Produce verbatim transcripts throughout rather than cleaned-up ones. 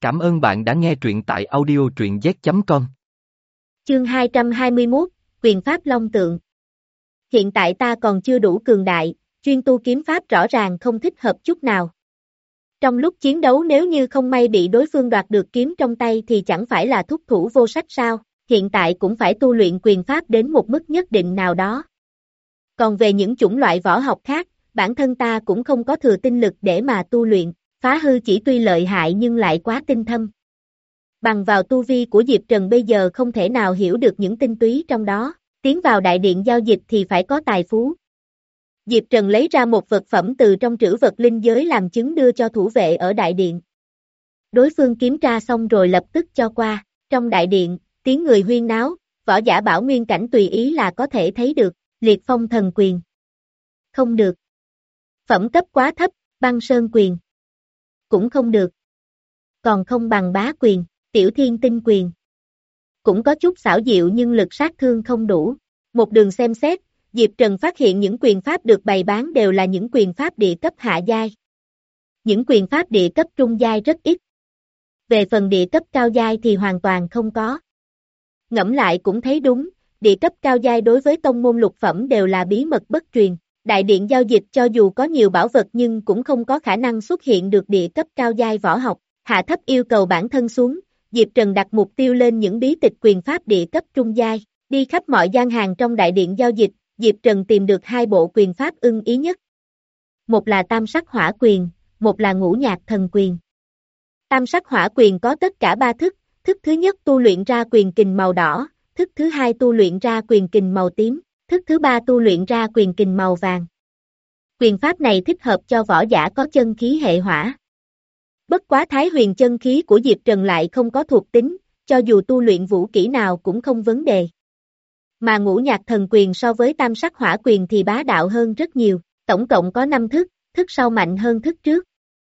Cảm ơn bạn đã nghe truyện tại audio truyện z chấm com. Chương hai trăm hai mươi mốt, Quyền Pháp Long Tượng. Hiện tại ta còn chưa đủ cường đại, chuyên tu kiếm pháp rõ ràng không thích hợp chút nào. Trong lúc chiến đấu nếu như không may bị đối phương đoạt được kiếm trong tay thì chẳng phải là thúc thủ vô sách sao, hiện tại cũng phải tu luyện quyền pháp đến một mức nhất định nào đó. Còn về những chủng loại võ học khác, bản thân ta cũng không có thừa tinh lực để mà tu luyện, phá hư chỉ tuy lợi hại nhưng lại quá tinh thâm. Bằng vào tu vi của Diệp Trần bây giờ không thể nào hiểu được những tinh túy trong đó, tiến vào đại điện giao dịch thì phải có tài phú. Diệp Trần lấy ra một vật phẩm từ trong trữ vật linh giới làm chứng đưa cho thủ vệ ở đại điện. Đối phương kiểm tra xong rồi lập tức cho qua, trong đại điện, tiếng người huyên náo, võ giả bảo nguyên cảnh tùy ý là có thể thấy được, liệt phong thần quyền. Không được. Phẩm cấp quá thấp, băng sơn quyền. Cũng không được. Còn không bằng bá quyền, tiểu thiên tinh quyền. Cũng có chút xảo diệu nhưng lực sát thương không đủ. Một đường xem xét, Diệp Trần phát hiện những quyền pháp được bày bán đều là những quyền pháp địa cấp hạ giai. Những quyền pháp địa cấp trung giai rất ít. Về phần địa cấp cao giai thì hoàn toàn không có. Ngẫm lại cũng thấy đúng, địa cấp cao giai đối với tông môn lục phẩm đều là bí mật bất truyền. Đại điện giao dịch cho dù có nhiều bảo vật nhưng cũng không có khả năng xuất hiện được địa cấp cao giai võ học. Hạ thấp yêu cầu bản thân xuống, Diệp Trần đặt mục tiêu lên những bí tịch quyền pháp địa cấp trung giai, đi khắp mọi gian hàng trong đại điện giao dịch, Diệp Trần tìm được hai bộ quyền pháp ưng ý nhất. Một là tam sắc hỏa quyền, một là ngũ nhạc thần quyền. Tam sắc hỏa quyền có tất cả ba thức, thức thứ nhất tu luyện ra quyền kình màu đỏ, thức thứ hai tu luyện ra quyền kình màu tím, thức thứ ba tu luyện ra quyền kình màu vàng. Quyền pháp này thích hợp cho võ giả có chân khí hệ hỏa. Bất quá thái huyền chân khí của Diệp Trần lại không có thuộc tính, cho dù tu luyện vũ kỹ nào cũng không vấn đề. Mà ngũ nhạc thần quyền so với tam sắc hỏa quyền thì bá đạo hơn rất nhiều, tổng cộng có năm thức, thức sau mạnh hơn thức trước.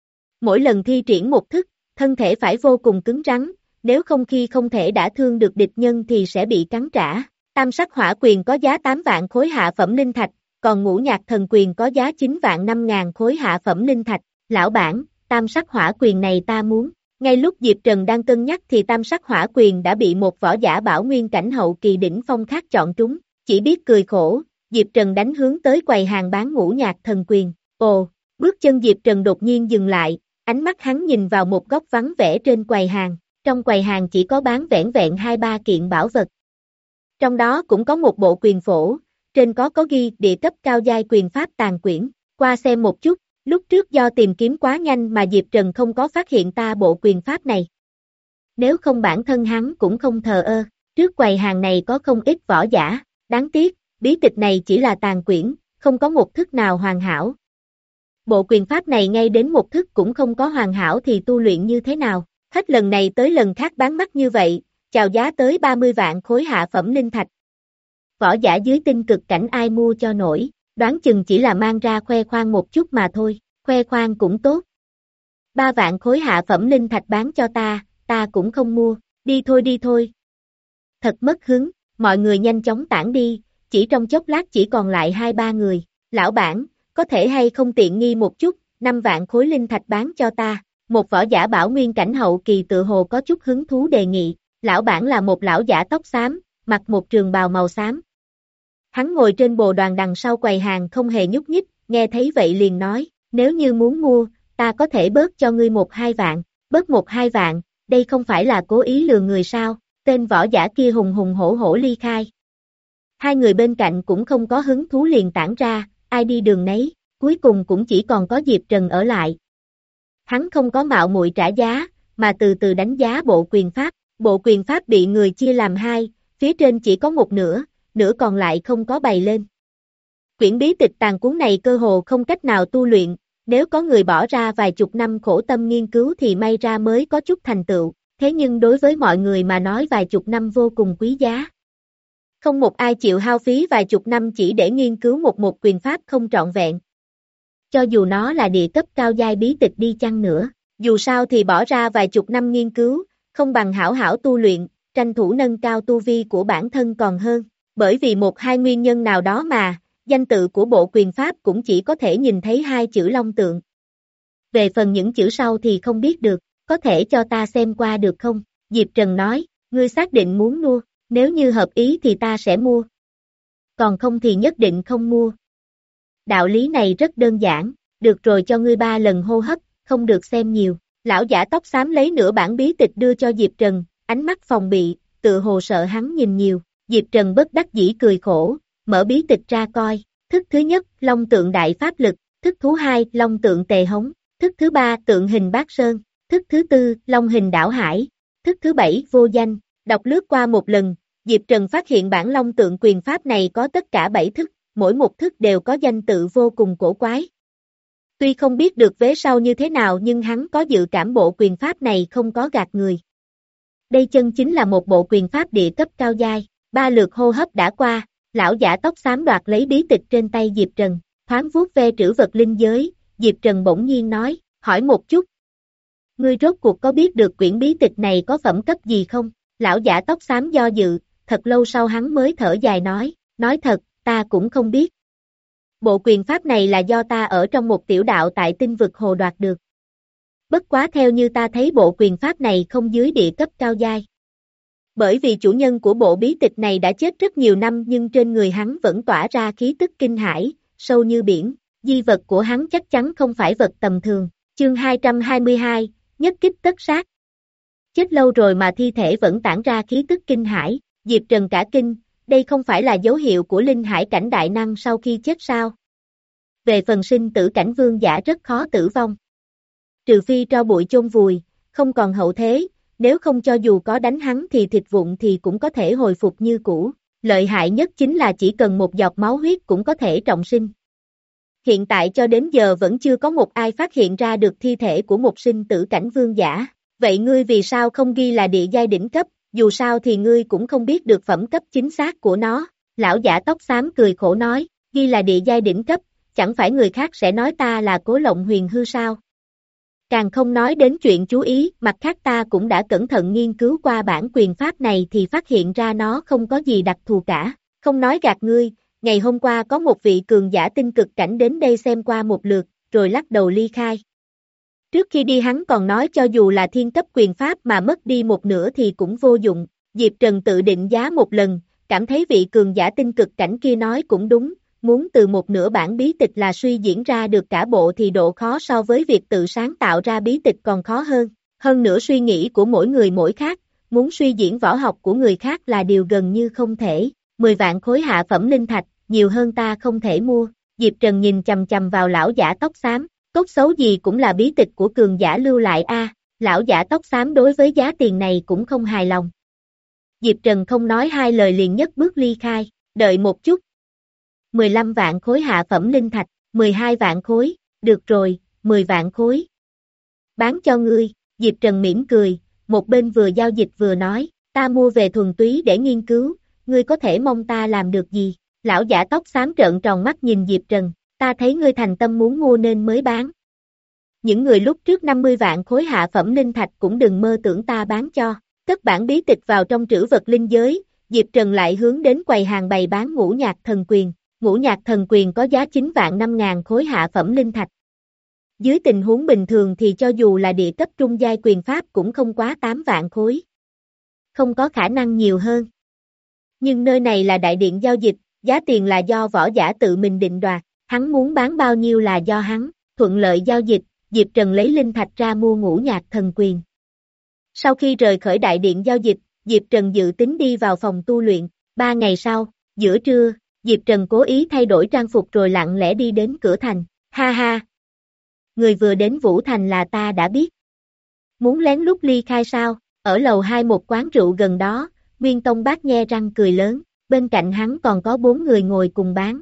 Mỗi lần thi triển một thức, thân thể phải vô cùng cứng rắn, nếu không khi không thể đả thương được địch nhân thì sẽ bị cắn trả. Tam sắc hỏa quyền có giá tám vạn khối hạ phẩm linh thạch, còn ngũ nhạc thần quyền có giá chín vạn năm ngàn khối hạ phẩm linh thạch. Lão bản, tam sắc hỏa quyền này ta muốn. Ngay lúc Diệp Trần đang cân nhắc thì tam sắc hỏa quyền đã bị một võ giả bảo nguyên cảnh hậu kỳ đỉnh phong khác chọn trúng, chỉ biết cười khổ, Diệp Trần đánh hướng tới quầy hàng bán ngũ nhạc thần quyền. Ồ, bước chân Diệp Trần đột nhiên dừng lại, ánh mắt hắn nhìn vào một góc vắng vẻ trên quầy hàng, trong quầy hàng chỉ có bán vẻn vẹn hai ba kiện bảo vật. Trong đó cũng có một bộ quyền phổ, trên có có ghi địa cấp cao giai quyền pháp tàn quyển, qua xem một chút. Lúc trước do tìm kiếm quá nhanh mà Diệp Trần không có phát hiện ta bộ quyền pháp này. Nếu không bản thân hắn cũng không thờ ơ, trước quầy hàng này có không ít võ giả, đáng tiếc, bí tịch này chỉ là tàn quyển, không có một thức nào hoàn hảo. Bộ quyền pháp này ngay đến một thức cũng không có hoàn hảo thì tu luyện như thế nào, hết lần này tới lần khác bán mắc như vậy, chào giá tới ba mươi vạn khối hạ phẩm linh thạch. Võ giả dưới tinh cực cảnh ai mua cho nổi. Đoán chừng chỉ là mang ra khoe khoang một chút mà thôi, khoe khoang cũng tốt. Ba vạn khối hạ phẩm linh thạch bán cho ta, ta cũng không mua, đi thôi đi thôi. Thật mất hứng, mọi người nhanh chóng tản đi, chỉ trong chốc lát chỉ còn lại hai ba người. Lão bản, có thể hay không tiện nghi một chút, năm vạn khối linh thạch bán cho ta. Một võ giả bảo nguyên cảnh hậu kỳ tự hồ có chút hứng thú đề nghị. Lão bản là một lão giả tóc xám, mặc một trường bào màu xám. Hắn ngồi trên bồ đoàn đằng sau quầy hàng không hề nhúc nhích, nghe thấy vậy liền nói, nếu như muốn mua, ta có thể bớt cho ngươi một hai vạn, bớt một hai vạn, đây không phải là cố ý lừa người sao, tên võ giả kia hùng hùng hổ hổ ly khai. Hai người bên cạnh cũng không có hứng thú liền tản ra, ai đi đường nấy, cuối cùng cũng chỉ còn có Diệp Trần ở lại. Hắn không có mạo muội trả giá, mà từ từ đánh giá bộ quyền pháp, bộ quyền pháp bị người chia làm hai, phía trên chỉ có một nửa, nửa còn lại không có bày lên. Quyển bí tịch tàn cuốn này cơ hồ không cách nào tu luyện, nếu có người bỏ ra vài chục năm khổ tâm nghiên cứu thì may ra mới có chút thành tựu, thế nhưng đối với mọi người mà nói vài chục năm vô cùng quý giá. Không một ai chịu hao phí vài chục năm chỉ để nghiên cứu một một quyền pháp không trọn vẹn. Cho dù nó là địa cấp cao giai bí tịch đi chăng nữa, dù sao thì bỏ ra vài chục năm nghiên cứu, không bằng hảo hảo tu luyện, tranh thủ nâng cao tu vi của bản thân còn hơn. Bởi vì một hai nguyên nhân nào đó mà, danh tự của bộ quyền pháp cũng chỉ có thể nhìn thấy hai chữ long tượng. Về phần những chữ sau thì không biết được, có thể cho ta xem qua được không? Diệp Trần nói, ngươi xác định muốn mua, nếu như hợp ý thì ta sẽ mua. Còn không thì nhất định không mua. Đạo lý này rất đơn giản, được rồi cho ngươi ba lần hô hấp, không được xem nhiều. Lão giả tóc xám lấy nửa bản bí tịch đưa cho Diệp Trần, ánh mắt phòng bị, tự hồ sợ hắn nhìn nhiều. Diệp Trần bất đắc dĩ cười khổ, mở bí tịch ra coi. Thức thứ nhất, Long tượng đại pháp lực. Thức thứ hai, Long tượng tề hống. Thức thứ ba, tượng hình bát sơn. Thức thứ tư, Long hình đảo hải. Thức thứ bảy, vô danh. Đọc lướt qua một lần, Diệp Trần phát hiện bản Long tượng quyền pháp này có tất cả bảy thức, mỗi một thức đều có danh tự vô cùng cổ quái. Tuy không biết được vế sau như thế nào nhưng hắn có dự cảm bộ quyền pháp này không có gạt người. Đây chân chính là một bộ quyền pháp địa cấp cao giai. Ba lượt hô hấp đã qua, lão giả tóc xám đoạt lấy bí tịch trên tay Diệp Trần, thoáng vuốt ve trữ vật linh giới, Diệp Trần bỗng nhiên nói, hỏi một chút. Ngươi rốt cuộc có biết được quyển bí tịch này có phẩm cấp gì không? Lão giả tóc xám do dự, thật lâu sau hắn mới thở dài nói, nói thật, ta cũng không biết. Bộ quyền pháp này là do ta ở trong một tiểu đạo tại tinh vực hồ đoạt được. Bất quá theo như ta thấy bộ quyền pháp này không dưới địa cấp cao giai. Bởi vì chủ nhân của bộ bí tịch này đã chết rất nhiều năm nhưng trên người hắn vẫn tỏa ra khí tức kinh hãi, sâu như biển, di vật của hắn chắc chắn không phải vật tầm thường. Chương hai trăm hai mươi hai, nhất kích tất sát. Chết lâu rồi mà thi thể vẫn tản ra khí tức kinh hãi, Diệp Trần cả kinh, đây không phải là dấu hiệu của linh hải cảnh đại năng sau khi chết sao? Về phần sinh tử cảnh vương giả rất khó tử vong. Trừ phi tro bụi chôn vùi, không còn hậu thế, nếu không cho dù có đánh hắn thì thịt vụn thì cũng có thể hồi phục như cũ. Lợi hại nhất chính là chỉ cần một giọt máu huyết cũng có thể trọng sinh. Hiện tại cho đến giờ vẫn chưa có một ai phát hiện ra được thi thể của một sinh tử cảnh vương giả. Vậy ngươi vì sao không ghi là địa giai đỉnh cấp, dù sao thì ngươi cũng không biết được phẩm cấp chính xác của nó. Lão giả tóc xám cười khổ nói, ghi là địa giai đỉnh cấp, chẳng phải người khác sẽ nói ta là Cố Lộng Huyền hư sao? Càng không nói đến chuyện chú ý, mặt khác ta cũng đã cẩn thận nghiên cứu qua bản quyền pháp này thì phát hiện ra nó không có gì đặc thù cả. Không nói gạt ngươi, ngày hôm qua có một vị cường giả tinh cực cảnh đến đây xem qua một lượt, rồi lắc đầu ly khai. Trước khi đi hắn còn nói cho dù là thiên cấp quyền pháp mà mất đi một nửa thì cũng vô dụng. Diệp Trần tự định giá một lần, cảm thấy vị cường giả tinh cực cảnh kia nói cũng đúng, muốn từ một nửa bản bí tịch là suy diễn ra được cả bộ thì độ khó so với việc tự sáng tạo ra bí tịch còn khó hơn. Hơn nữa suy nghĩ của mỗi người mỗi khác, muốn suy diễn võ học của người khác là điều gần như không thể. mười vạn khối hạ phẩm linh thạch, nhiều hơn ta không thể mua. Diệp Trần nhìn chầm chầm vào lão giả tóc xám, tốt xấu gì cũng là bí tịch của cường giả lưu lại a. Lão giả tóc xám đối với giá tiền này cũng không hài lòng. Diệp Trần không nói hai lời liền nhất bước ly khai, đợi một chút. mười lăm vạn khối hạ phẩm linh thạch, mười hai vạn khối, được rồi, mười vạn khối. Bán cho ngươi, Diệp Trần mỉm cười, một bên vừa giao dịch vừa nói, ta mua về thuần túy để nghiên cứu, ngươi có thể mong ta làm được gì? Lão giả tóc xám trợn tròn mắt nhìn Diệp Trần, ta thấy ngươi thành tâm muốn mua nên mới bán. Những người lúc trước năm mươi vạn khối hạ phẩm linh thạch cũng đừng mơ tưởng ta bán cho. Cất bản bí tịch vào trong trữ vật linh giới, Diệp Trần lại hướng đến quầy hàng bày bán ngũ nhạc thần quyền. Ngũ nhạc thần quyền có giá chín vạn năm ngàn khối hạ phẩm linh thạch. Dưới tình huống bình thường thì cho dù là địa cấp trung giai quyền pháp cũng không quá tám vạn khối. Không có khả năng nhiều hơn. Nhưng nơi này là đại điện giao dịch, giá tiền là do võ giả tự mình định đoạt, hắn muốn bán bao nhiêu là do hắn, thuận lợi giao dịch, Diệp Trần lấy linh thạch ra mua ngũ nhạc thần quyền. Sau khi rời khỏi đại điện giao dịch, Diệp Trần dự tính đi vào phòng tu luyện, ba ngày sau, giữa trưa, Diệp Trần cố ý thay đổi trang phục rồi lặng lẽ đi đến cửa thành, ha ha. Người vừa đến Vũ Thành là ta đã biết. Muốn lén lút ly khai sao, ở lầu hai một quán rượu gần đó, Nguyên Tông Bác nhe răng cười lớn, bên cạnh hắn còn có bốn người ngồi cùng bán.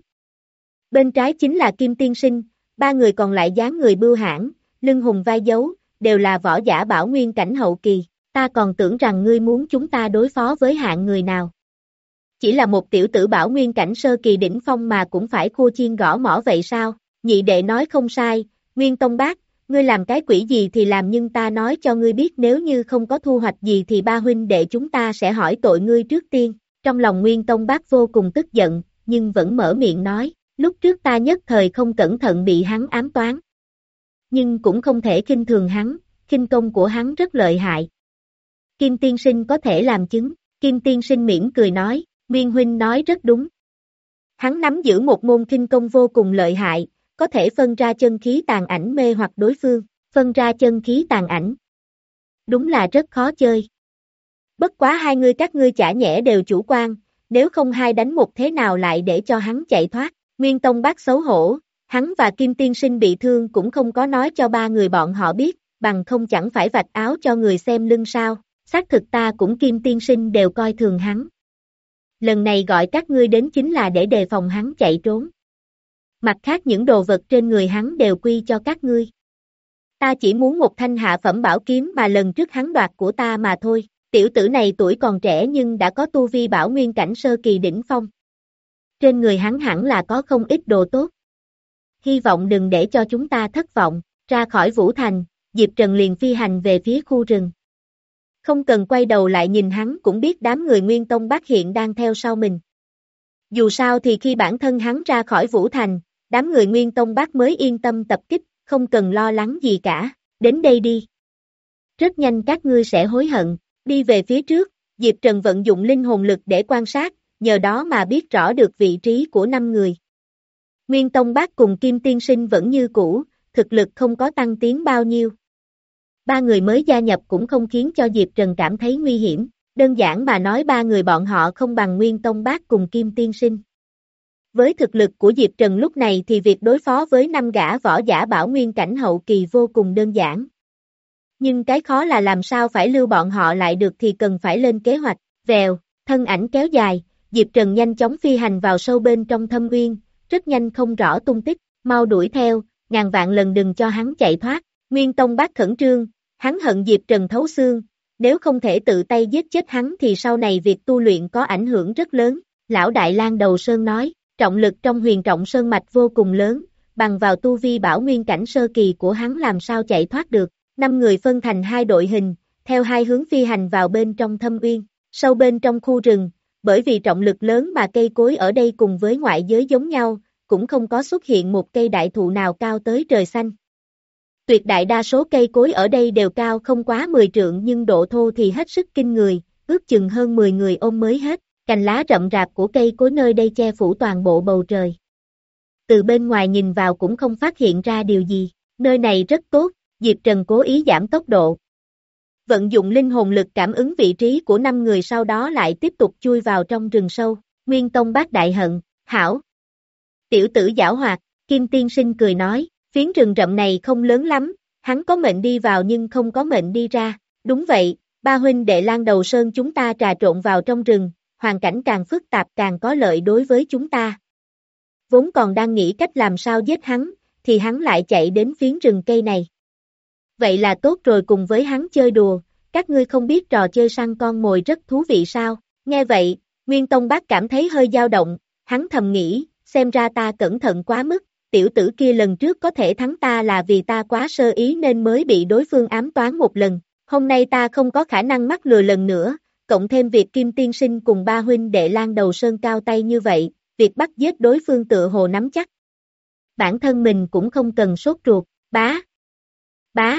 Bên trái chính là Kim Tiên Sinh, ba người còn lại dáng người bưu hãn, lưng hùng vai dấu, đều là võ giả bảo nguyên cảnh hậu kỳ, ta còn tưởng rằng ngươi muốn chúng ta đối phó với hạng người nào. Chỉ là một tiểu tử bảo nguyên cảnh sơ kỳ đỉnh phong mà cũng phải khua chiên gõ mỏ vậy sao? Nhị đệ nói không sai, Nguyên Tông Bác, ngươi làm cái quỷ gì thì làm nhưng ta nói cho ngươi biết nếu như không có thu hoạch gì thì ba huynh đệ chúng ta sẽ hỏi tội ngươi trước tiên. Trong lòng Nguyên Tông Bác vô cùng tức giận, nhưng vẫn mở miệng nói, lúc trước ta nhất thời không cẩn thận bị hắn ám toán. Nhưng cũng không thể khinh thường hắn, khinh công của hắn rất lợi hại. Kim tiên sinh có thể làm chứng, Kim tiên sinh mỉm cười nói, Nguyên huynh nói rất đúng. Hắn nắm giữ một môn khinh công vô cùng lợi hại, có thể phân ra chân khí tàn ảnh mê hoặc đối phương, phân ra chân khí tàn ảnh. Đúng là rất khó chơi. Bất quá hai người các ngươi chả nhẽ đều chủ quan, nếu không hai đánh một thế nào lại để cho hắn chạy thoát. Nguyên Tông Bác xấu hổ, hắn và Kim tiên sinh bị thương cũng không có nói cho ba người bọn họ biết, bằng không chẳng phải vạch áo cho người xem lưng sao, xác thực ta cũng Kim tiên sinh đều coi thường hắn. Lần này gọi các ngươi đến chính là để đề phòng hắn chạy trốn. Mặt khác những đồ vật trên người hắn đều quy cho các ngươi. Ta chỉ muốn một thanh hạ phẩm bảo kiếm mà lần trước hắn đoạt của ta mà thôi, tiểu tử này tuổi còn trẻ nhưng đã có tu vi bảo nguyên cảnh sơ kỳ đỉnh phong. Trên người hắn hẳn là có không ít đồ tốt. Hy vọng đừng để cho chúng ta thất vọng, ra khỏi Vũ Thành, Diệp Trần liền phi hành về phía khu rừng. Không cần quay đầu lại nhìn hắn cũng biết đám người Nguyên Tông Bác hiện đang theo sau mình. Dù sao thì khi bản thân hắn ra khỏi Vũ Thành, đám người Nguyên Tông Bác mới yên tâm tập kích, không cần lo lắng gì cả, đến đây đi. Rất nhanh các ngươi sẽ hối hận, đi về phía trước, Diệp Trần vận dụng linh hồn lực để quan sát, nhờ đó mà biết rõ được vị trí của năm người. Nguyên Tông Bác cùng Kim tiên sinh vẫn như cũ, thực lực không có tăng tiến bao nhiêu. Ba người mới gia nhập cũng không khiến cho Diệp Trần cảm thấy nguy hiểm, đơn giản mà nói ba người bọn họ không bằng Nguyên Tông Bác cùng Kim tiên sinh. Với thực lực của Diệp Trần lúc này thì việc đối phó với năm gã võ giả bảo nguyên cảnh hậu kỳ vô cùng đơn giản. Nhưng cái khó là làm sao phải lưu bọn họ lại được thì cần phải lên kế hoạch, vèo, thân ảnh kéo dài, Diệp Trần nhanh chóng phi hành vào sâu bên trong thâm uyên, rất nhanh không rõ tung tích, mau đuổi theo, ngàn vạn lần đừng cho hắn chạy thoát. Nguyên Tông Bác khẩn trương, hắn hận Diệp Trần thấu xương, nếu không thể tự tay giết chết hắn thì sau này việc tu luyện có ảnh hưởng rất lớn. Lão Đại Lang Đầu Sơn nói, trọng lực trong huyền trọng sơn mạch vô cùng lớn, bằng vào tu vi bảo nguyên cảnh sơ kỳ của hắn làm sao chạy thoát được. Năm người phân thành hai đội hình, theo hai hướng phi hành vào bên trong thâm uyên, sâu bên trong khu rừng, bởi vì trọng lực lớn mà cây cối ở đây cùng với ngoại giới giống nhau, cũng không có xuất hiện một cây đại thụ nào cao tới trời xanh. Tuyệt đại đa số cây cối ở đây đều cao không quá mười trượng nhưng độ thô thì hết sức kinh người, ước chừng hơn mười người ôm mới hết, cành lá rậm rạp của cây cối nơi đây che phủ toàn bộ bầu trời. Từ bên ngoài nhìn vào cũng không phát hiện ra điều gì, nơi này rất tốt, Diệp Trần cố ý giảm tốc độ. Vận dụng linh hồn lực cảm ứng vị trí của năm người sau đó lại tiếp tục chui vào trong rừng sâu, Nguyên Tông Bác đại hận, hảo. Tiểu tử giảo hoạt, Kim tiên sinh cười nói, phiến rừng rậm này không lớn lắm, hắn có mệnh đi vào nhưng không có mệnh đi ra, đúng vậy, ba huynh đệ Lang Đầu Sơn chúng ta trà trộn vào trong rừng, hoàn cảnh càng phức tạp càng có lợi đối với chúng ta. Vốn còn đang nghĩ cách làm sao giết hắn, thì hắn lại chạy đến phiến rừng cây này. Vậy là tốt rồi, cùng với hắn chơi đùa, các ngươi không biết trò chơi săn con mồi rất thú vị sao? Nghe vậy, Nguyên Tông Bác cảm thấy hơi dao động, hắn thầm nghĩ, xem ra ta cẩn thận quá mức, tiểu tử kia lần trước có thể thắng ta là vì ta quá sơ ý nên mới bị đối phương ám toán một lần, hôm nay ta không có khả năng mắc lừa lần nữa, cộng thêm việc Kim tiên sinh cùng ba huynh đệ Lang Đầu Sơn cao tay như vậy, việc bắt giết đối phương tựa hồ nắm chắc. Bản thân mình cũng không cần sốt ruột, bá, bá,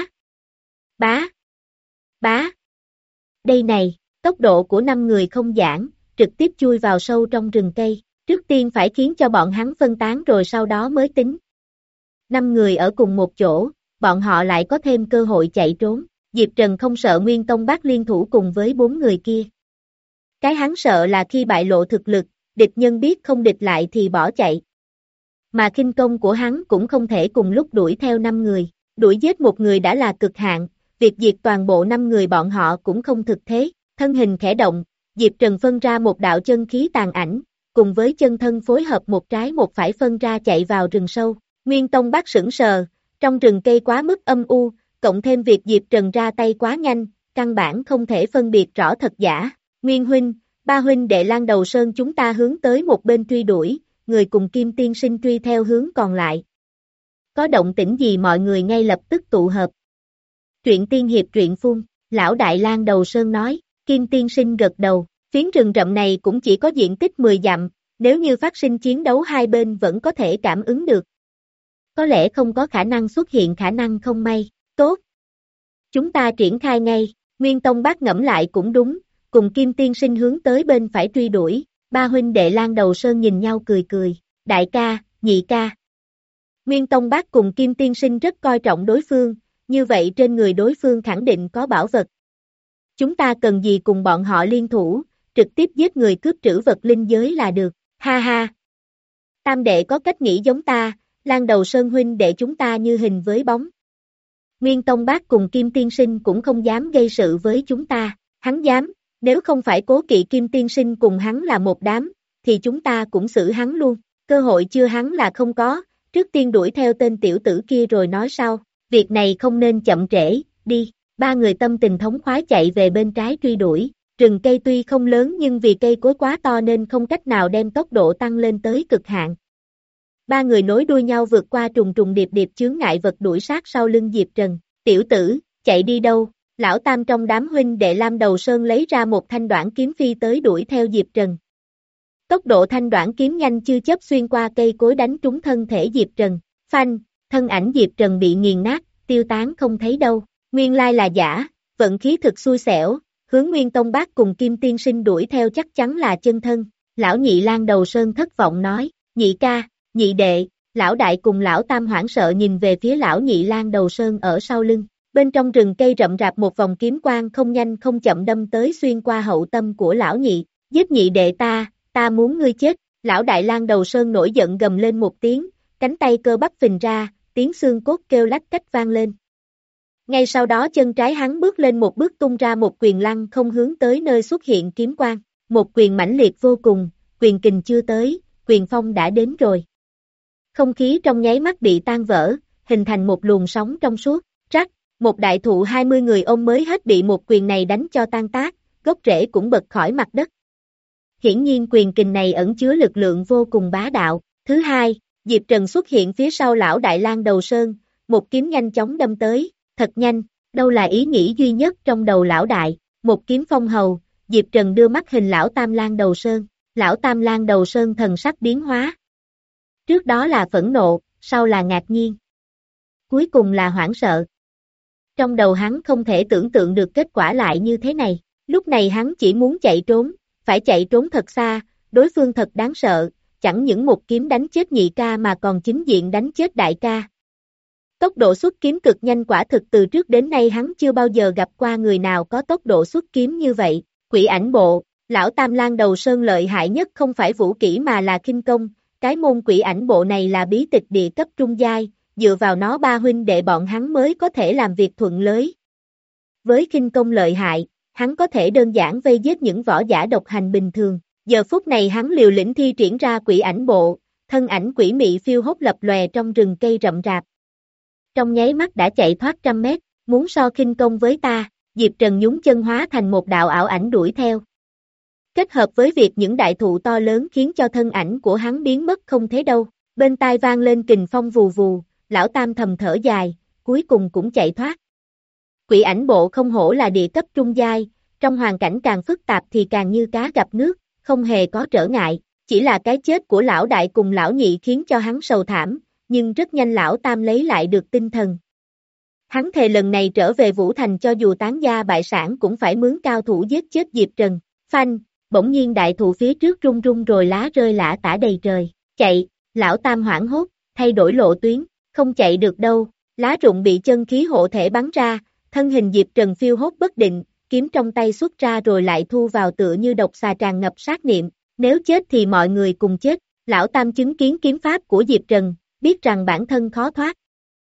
bá, bá. Đây này, tốc độ của năm người không giãn, trực tiếp chui vào sâu trong rừng cây, trước tiên phải khiến cho bọn hắn phân tán rồi sau đó mới tính. Năm người ở cùng một chỗ, bọn họ lại có thêm cơ hội chạy trốn, Diệp Trần không sợ Nguyên Tông Bác liên thủ cùng với bốn người kia. Cái hắn sợ là khi bại lộ thực lực, địch nhân biết không địch lại thì bỏ chạy. Mà khinh công của hắn cũng không thể cùng lúc đuổi theo năm người, đuổi giết một người đã là cực hạn, việc diệt toàn bộ năm người bọn họ cũng không thực thế, thân hình khẽ động, Diệp Trần phân ra một đạo chân khí tàn ảnh, cùng với chân thân phối hợp một trái một phải phân ra chạy vào rừng sâu, Nguyên Tông Bác sững sờ, trong rừng cây quá mức âm u, cộng thêm việc Diệp Trần ra tay quá nhanh, căn bản không thể phân biệt rõ thật giả, Nguyên huynh, ba huynh đệ Lang Đầu Sơn chúng ta hướng tới một bên truy đuổi, người cùng Kim tiên sinh truy theo hướng còn lại. Có động tĩnh gì mọi người ngay lập tức tụ hợp. Truyện tiên hiệp truyện phun, lão đại Lang Đầu Sơn nói, Kim tiên sinh gật đầu, phiến rừng rậm này cũng chỉ có diện tích mười dặm, nếu như phát sinh chiến đấu hai bên vẫn có thể cảm ứng được. Có lẽ không có khả năng xuất hiện khả năng không may, tốt. Chúng ta triển khai ngay, Nguyên Tông Bác ngẫm lại cũng đúng, cùng Kim Tiên Sinh hướng tới bên phải truy đuổi, ba huynh đệ Lan Đầu Sơn nhìn nhau cười cười, đại ca, nhị ca. Nguyên Tông Bác cùng Kim Tiên Sinh rất coi trọng đối phương, như vậy trên người đối phương khẳng định có bảo vật. Chúng ta cần gì cùng bọn họ liên thủ, trực tiếp giết người cướp trữ vật linh giới là được, ha ha. Tam đệ có cách nghĩ giống ta, Lan Đầu Sơn huynh đệ chúng ta như hình với bóng. Nguyên Tông Bác cùng Kim Tiên Sinh cũng không dám gây sự với chúng ta, hắn dám, nếu không phải cố kỵ Kim Tiên Sinh cùng hắn là một đám, thì chúng ta cũng xử hắn luôn, cơ hội chưa hắn là không có, trước tiên đuổi theo tên tiểu tử kia rồi nói sau, việc này không nên chậm trễ, đi, ba người tâm tình thống khoái chạy về bên trái truy đuổi, rừng cây tuy không lớn nhưng vì cây cối quá to nên không cách nào đem tốc độ tăng lên tới cực hạn. Ba người nối đuôi nhau vượt qua trùng trùng điệp điệp chướng ngại vật đuổi sát sau lưng Diệp Trần, tiểu tử, chạy đi đâu, lão tam trong đám huynh đệ Lam Đầu Sơn lấy ra một thanh đoạn kiếm phi tới đuổi theo Diệp Trần. Tốc độ thanh đoạn kiếm nhanh chưa chớp xuyên qua cây cối đánh trúng thân thể Diệp Trần, phanh, thân ảnh Diệp Trần bị nghiền nát, tiêu tán không thấy đâu, nguyên lai là giả, vận khí thực xui xẻo, hướng Nguyên Tông Bác cùng Kim Tiên Sinh đuổi theo chắc chắn là chân thân, lão nhị Lan Đầu Sơn thất vọng nói, nhị ca, nhị đệ, lão đại cùng lão tam hoảng sợ nhìn về phía lão nhị Lan Đầu Sơn ở sau lưng, bên trong rừng cây rậm rạp một vòng kiếm quang không nhanh không chậm đâm tới xuyên qua hậu tâm của lão nhị, giết nhị đệ ta, ta muốn ngươi chết, lão đại Lan Đầu Sơn nổi giận gầm lên một tiếng, cánh tay cơ bắp phình ra, tiếng xương cốt kêu lách cách vang lên. Ngay sau đó chân trái hắn bước lên một bước tung ra một quyền lăng không hướng tới nơi xuất hiện kiếm quang, một quyền mãnh liệt vô cùng, quyền kình chưa tới, quyền phong đã đến rồi. Không khí trong nháy mắt bị tan vỡ, hình thành một luồng sóng trong suốt, rắc, một đại thụ hai mươi người ôm mới hết bị một quyền này đánh cho tan tác, gốc rễ cũng bật khỏi mặt đất. Hiển nhiên quyền kình này ẩn chứa lực lượng vô cùng bá đạo. Thứ hai, Diệp Trần xuất hiện phía sau lão đại Lan Đầu Sơn, một kiếm nhanh chóng đâm tới, thật nhanh, đâu là ý nghĩ duy nhất trong đầu lão đại, một kiếm phong hầu, Diệp Trần đưa mắt hình lão tam Lan Đầu Sơn, lão tam Lan Đầu Sơn thần sắc biến hóa. Trước đó là phẫn nộ, sau là ngạc nhiên. Cuối cùng là hoảng sợ. Trong đầu hắn không thể tưởng tượng được kết quả lại như thế này, lúc này hắn chỉ muốn chạy trốn, phải chạy trốn thật xa, đối phương thật đáng sợ, chẳng những một kiếm đánh chết nhị ca mà còn chính diện đánh chết đại ca. Tốc độ xuất kiếm cực nhanh quả thực từ trước đến nay hắn chưa bao giờ gặp qua người nào có tốc độ xuất kiếm như vậy, quỷ ảnh bộ, lão tam Lan Đầu Sơn lợi hại nhất không phải vũ kỹ mà là khinh công, cái môn quỷ ảnh bộ này là bí tịch địa cấp trung giai, dựa vào nó ba huynh đệ bọn hắn mới có thể làm việc thuận lợi. Với khinh công lợi hại, hắn có thể đơn giản vây giết những võ giả độc hành bình thường. Giờ phút này hắn liều lĩnh thi triển ra quỷ ảnh bộ, thân ảnh quỷ mị phiêu hốt lập lòe trong rừng cây rậm rạp. Trong nháy mắt đã chạy thoát trăm mét, muốn so khinh công với ta, Diệp Trần nhún chân hóa thành một đạo ảo ảnh đuổi theo. Kết hợp với việc những đại thụ to lớn khiến cho thân ảnh của hắn biến mất không thấy đâu, bên tai vang lên kình phong vù vù, lão tam thầm thở dài, cuối cùng cũng chạy thoát. Quỷ ảnh bộ không hổ là địa cấp trung giai, trong hoàn cảnh càng phức tạp thì càng như cá gặp nước, không hề có trở ngại, chỉ là cái chết của lão đại cùng lão nhị khiến cho hắn sầu thảm, nhưng rất nhanh lão tam lấy lại được tinh thần. Hắn thề lần này trở về Vũ Thành cho dù tán gia bại sản cũng phải mướn cao thủ giết chết Diệp Trần, phanh, bỗng nhiên đại thụ phía trước rung rung rồi lá rơi lả tả đầy trời, chạy, lão tam hoảng hốt, thay đổi lộ tuyến, không chạy được đâu, lá rụng bị chân khí hộ thể bắn ra, thân hình Diệp Trần phiêu hốt bất định, kiếm trong tay xuất ra rồi lại thu vào tựa như độc xà tràn ngập sát niệm, nếu chết thì mọi người cùng chết, lão tam chứng kiến kiếm pháp của Diệp Trần, biết rằng bản thân khó thoát.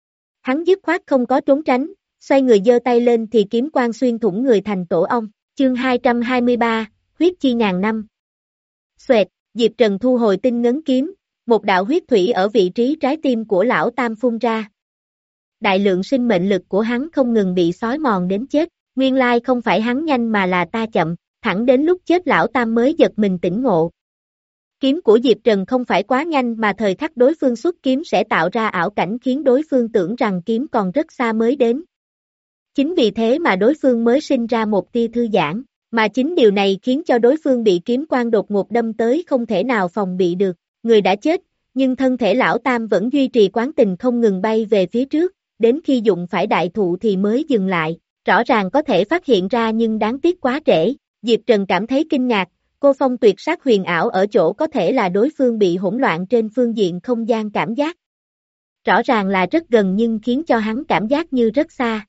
Hắn dứt khoát không có trốn tránh, xoay người giơ tay lên thì kiếm quang xuyên thủng người thành tổ ong, chương hai trăm hai mươi ba, huyết chi ngàn năm. Xoẹt, Diệp Trần thu hồi tinh ngấn kiếm, một đạo huyết thủy ở vị trí trái tim của lão tam phun ra. Đại lượng sinh mệnh lực của hắn không ngừng bị xói mòn đến chết, nguyên lai không phải hắn nhanh mà là ta chậm, thẳng đến lúc chết lão tam mới giật mình tỉnh ngộ. Kiếm của Diệp Trần không phải quá nhanh mà thời khắc đối phương xuất kiếm sẽ tạo ra ảo cảnh khiến đối phương tưởng rằng kiếm còn rất xa mới đến. Chính vì thế mà đối phương mới sinh ra một tia thư giãn, mà chính điều này khiến cho đối phương bị kiếm quang đột ngột đâm tới không thể nào phòng bị được. Người đã chết, nhưng thân thể lão tam vẫn duy trì quán tình không ngừng bay về phía trước, đến khi dụng phải đại thụ thì mới dừng lại. Rõ ràng có thể phát hiện ra nhưng đáng tiếc quá trễ, Diệp Trần cảm thấy kinh ngạc, cô phong tuyệt sát huyền ảo ở chỗ có thể là đối phương bị hỗn loạn trên phương diện không gian cảm giác. Rõ ràng là rất gần nhưng khiến cho hắn cảm giác như rất xa.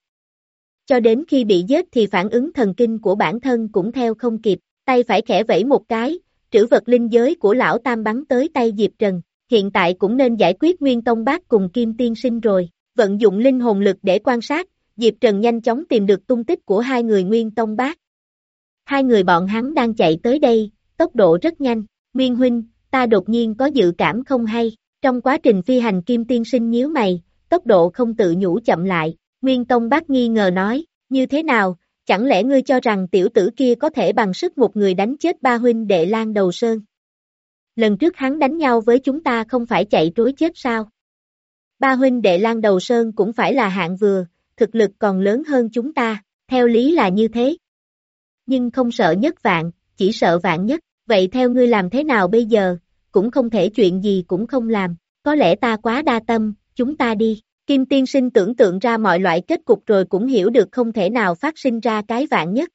Cho đến khi bị giết thì phản ứng thần kinh của bản thân cũng theo không kịp, tay phải khẽ vẫy một cái, trữ vật linh giới của lão tam bắn tới tay Diệp Trần, hiện tại cũng nên giải quyết Nguyên Tông Bác cùng Kim Tiên Sinh rồi, vận dụng linh hồn lực để quan sát, Diệp Trần nhanh chóng tìm được tung tích của hai người Nguyên Tông Bác. Hai người bọn hắn đang chạy tới đây, tốc độ rất nhanh, Nguyên huynh, ta đột nhiên có dự cảm không hay, trong quá trình phi hành Kim Tiên Sinh nhíu mày, tốc độ không tự nhủ chậm lại, Nguyên Tông Bác nghi ngờ nói, như thế nào, chẳng lẽ ngươi cho rằng tiểu tử kia có thể bằng sức một người đánh chết ba huynh đệ Lan Đầu Sơn? Lần trước hắn đánh nhau với chúng ta không phải chạy trối chết sao? Ba huynh đệ Lan Đầu Sơn cũng phải là hạng vừa, thực lực còn lớn hơn chúng ta, theo lý là như thế. Nhưng không sợ nhất vạn, chỉ sợ vạn nhất, vậy theo ngươi làm thế nào bây giờ, cũng không thể chuyện gì cũng không làm, có lẽ ta quá đa tâm, chúng ta đi. Kim Tiên Sinh tưởng tượng ra mọi loại kết cục rồi cũng hiểu được không thể nào phát sinh ra cái vạn nhất.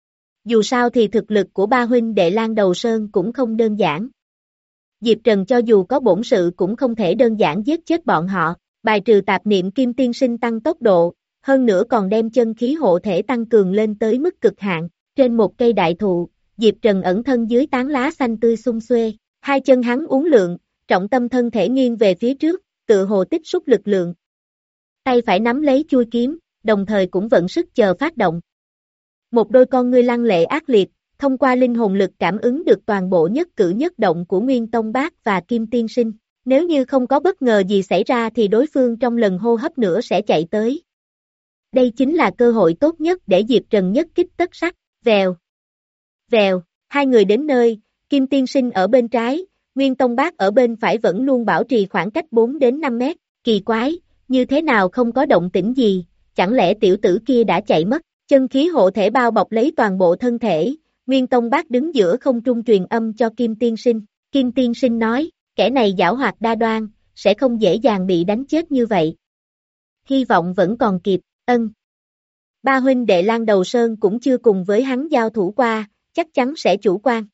Dù sao thì thực lực của ba huynh đệ Lan Đầu Sơn cũng không đơn giản. Diệp Trần cho dù có bổn sự cũng không thể đơn giản giết chết bọn họ, bài trừ tạp niệm Kim Tiên Sinh tăng tốc độ, hơn nữa còn đem chân khí hộ thể tăng cường lên tới mức cực hạn. Trên một cây đại thụ, Diệp Trần ẩn thân dưới tán lá xanh tươi sum xuê, hai chân hắn uốn lượn, trọng tâm thân thể nghiêng về phía trước, tự hồ tích xúc lực lượng. Tay phải nắm lấy chuôi kiếm, đồng thời cũng vận sức chờ phát động. Một đôi con ngươi lăng lệ ác liệt, thông qua linh hồn lực cảm ứng được toàn bộ nhất cử nhất động của Nguyên Tông Bác và Kim Tiên Sinh. Nếu như không có bất ngờ gì xảy ra thì đối phương trong lần hô hấp nữa sẽ chạy tới. Đây chính là cơ hội tốt nhất để Diệp Trần nhất kích tất sắc, vèo. Vèo, hai người đến nơi, Kim Tiên Sinh ở bên trái, Nguyên Tông Bác ở bên phải vẫn luôn bảo trì khoảng cách bốn đến năm mét, kỳ quái. Như thế nào không có động tĩnh gì, chẳng lẽ tiểu tử kia đã chạy mất, chân khí hộ thể bao bọc lấy toàn bộ thân thể, Nguyên Tông Bác đứng giữa không trung truyền âm cho Kim Tiên Sinh, Kim Tiên Sinh nói, kẻ này giảo hoạt đa đoan, sẽ không dễ dàng bị đánh chết như vậy. Hy vọng vẫn còn kịp, ân. Ba huynh đệ Lan Đầu Sơn cũng chưa cùng với hắn giao thủ qua, chắc chắn sẽ chủ quan.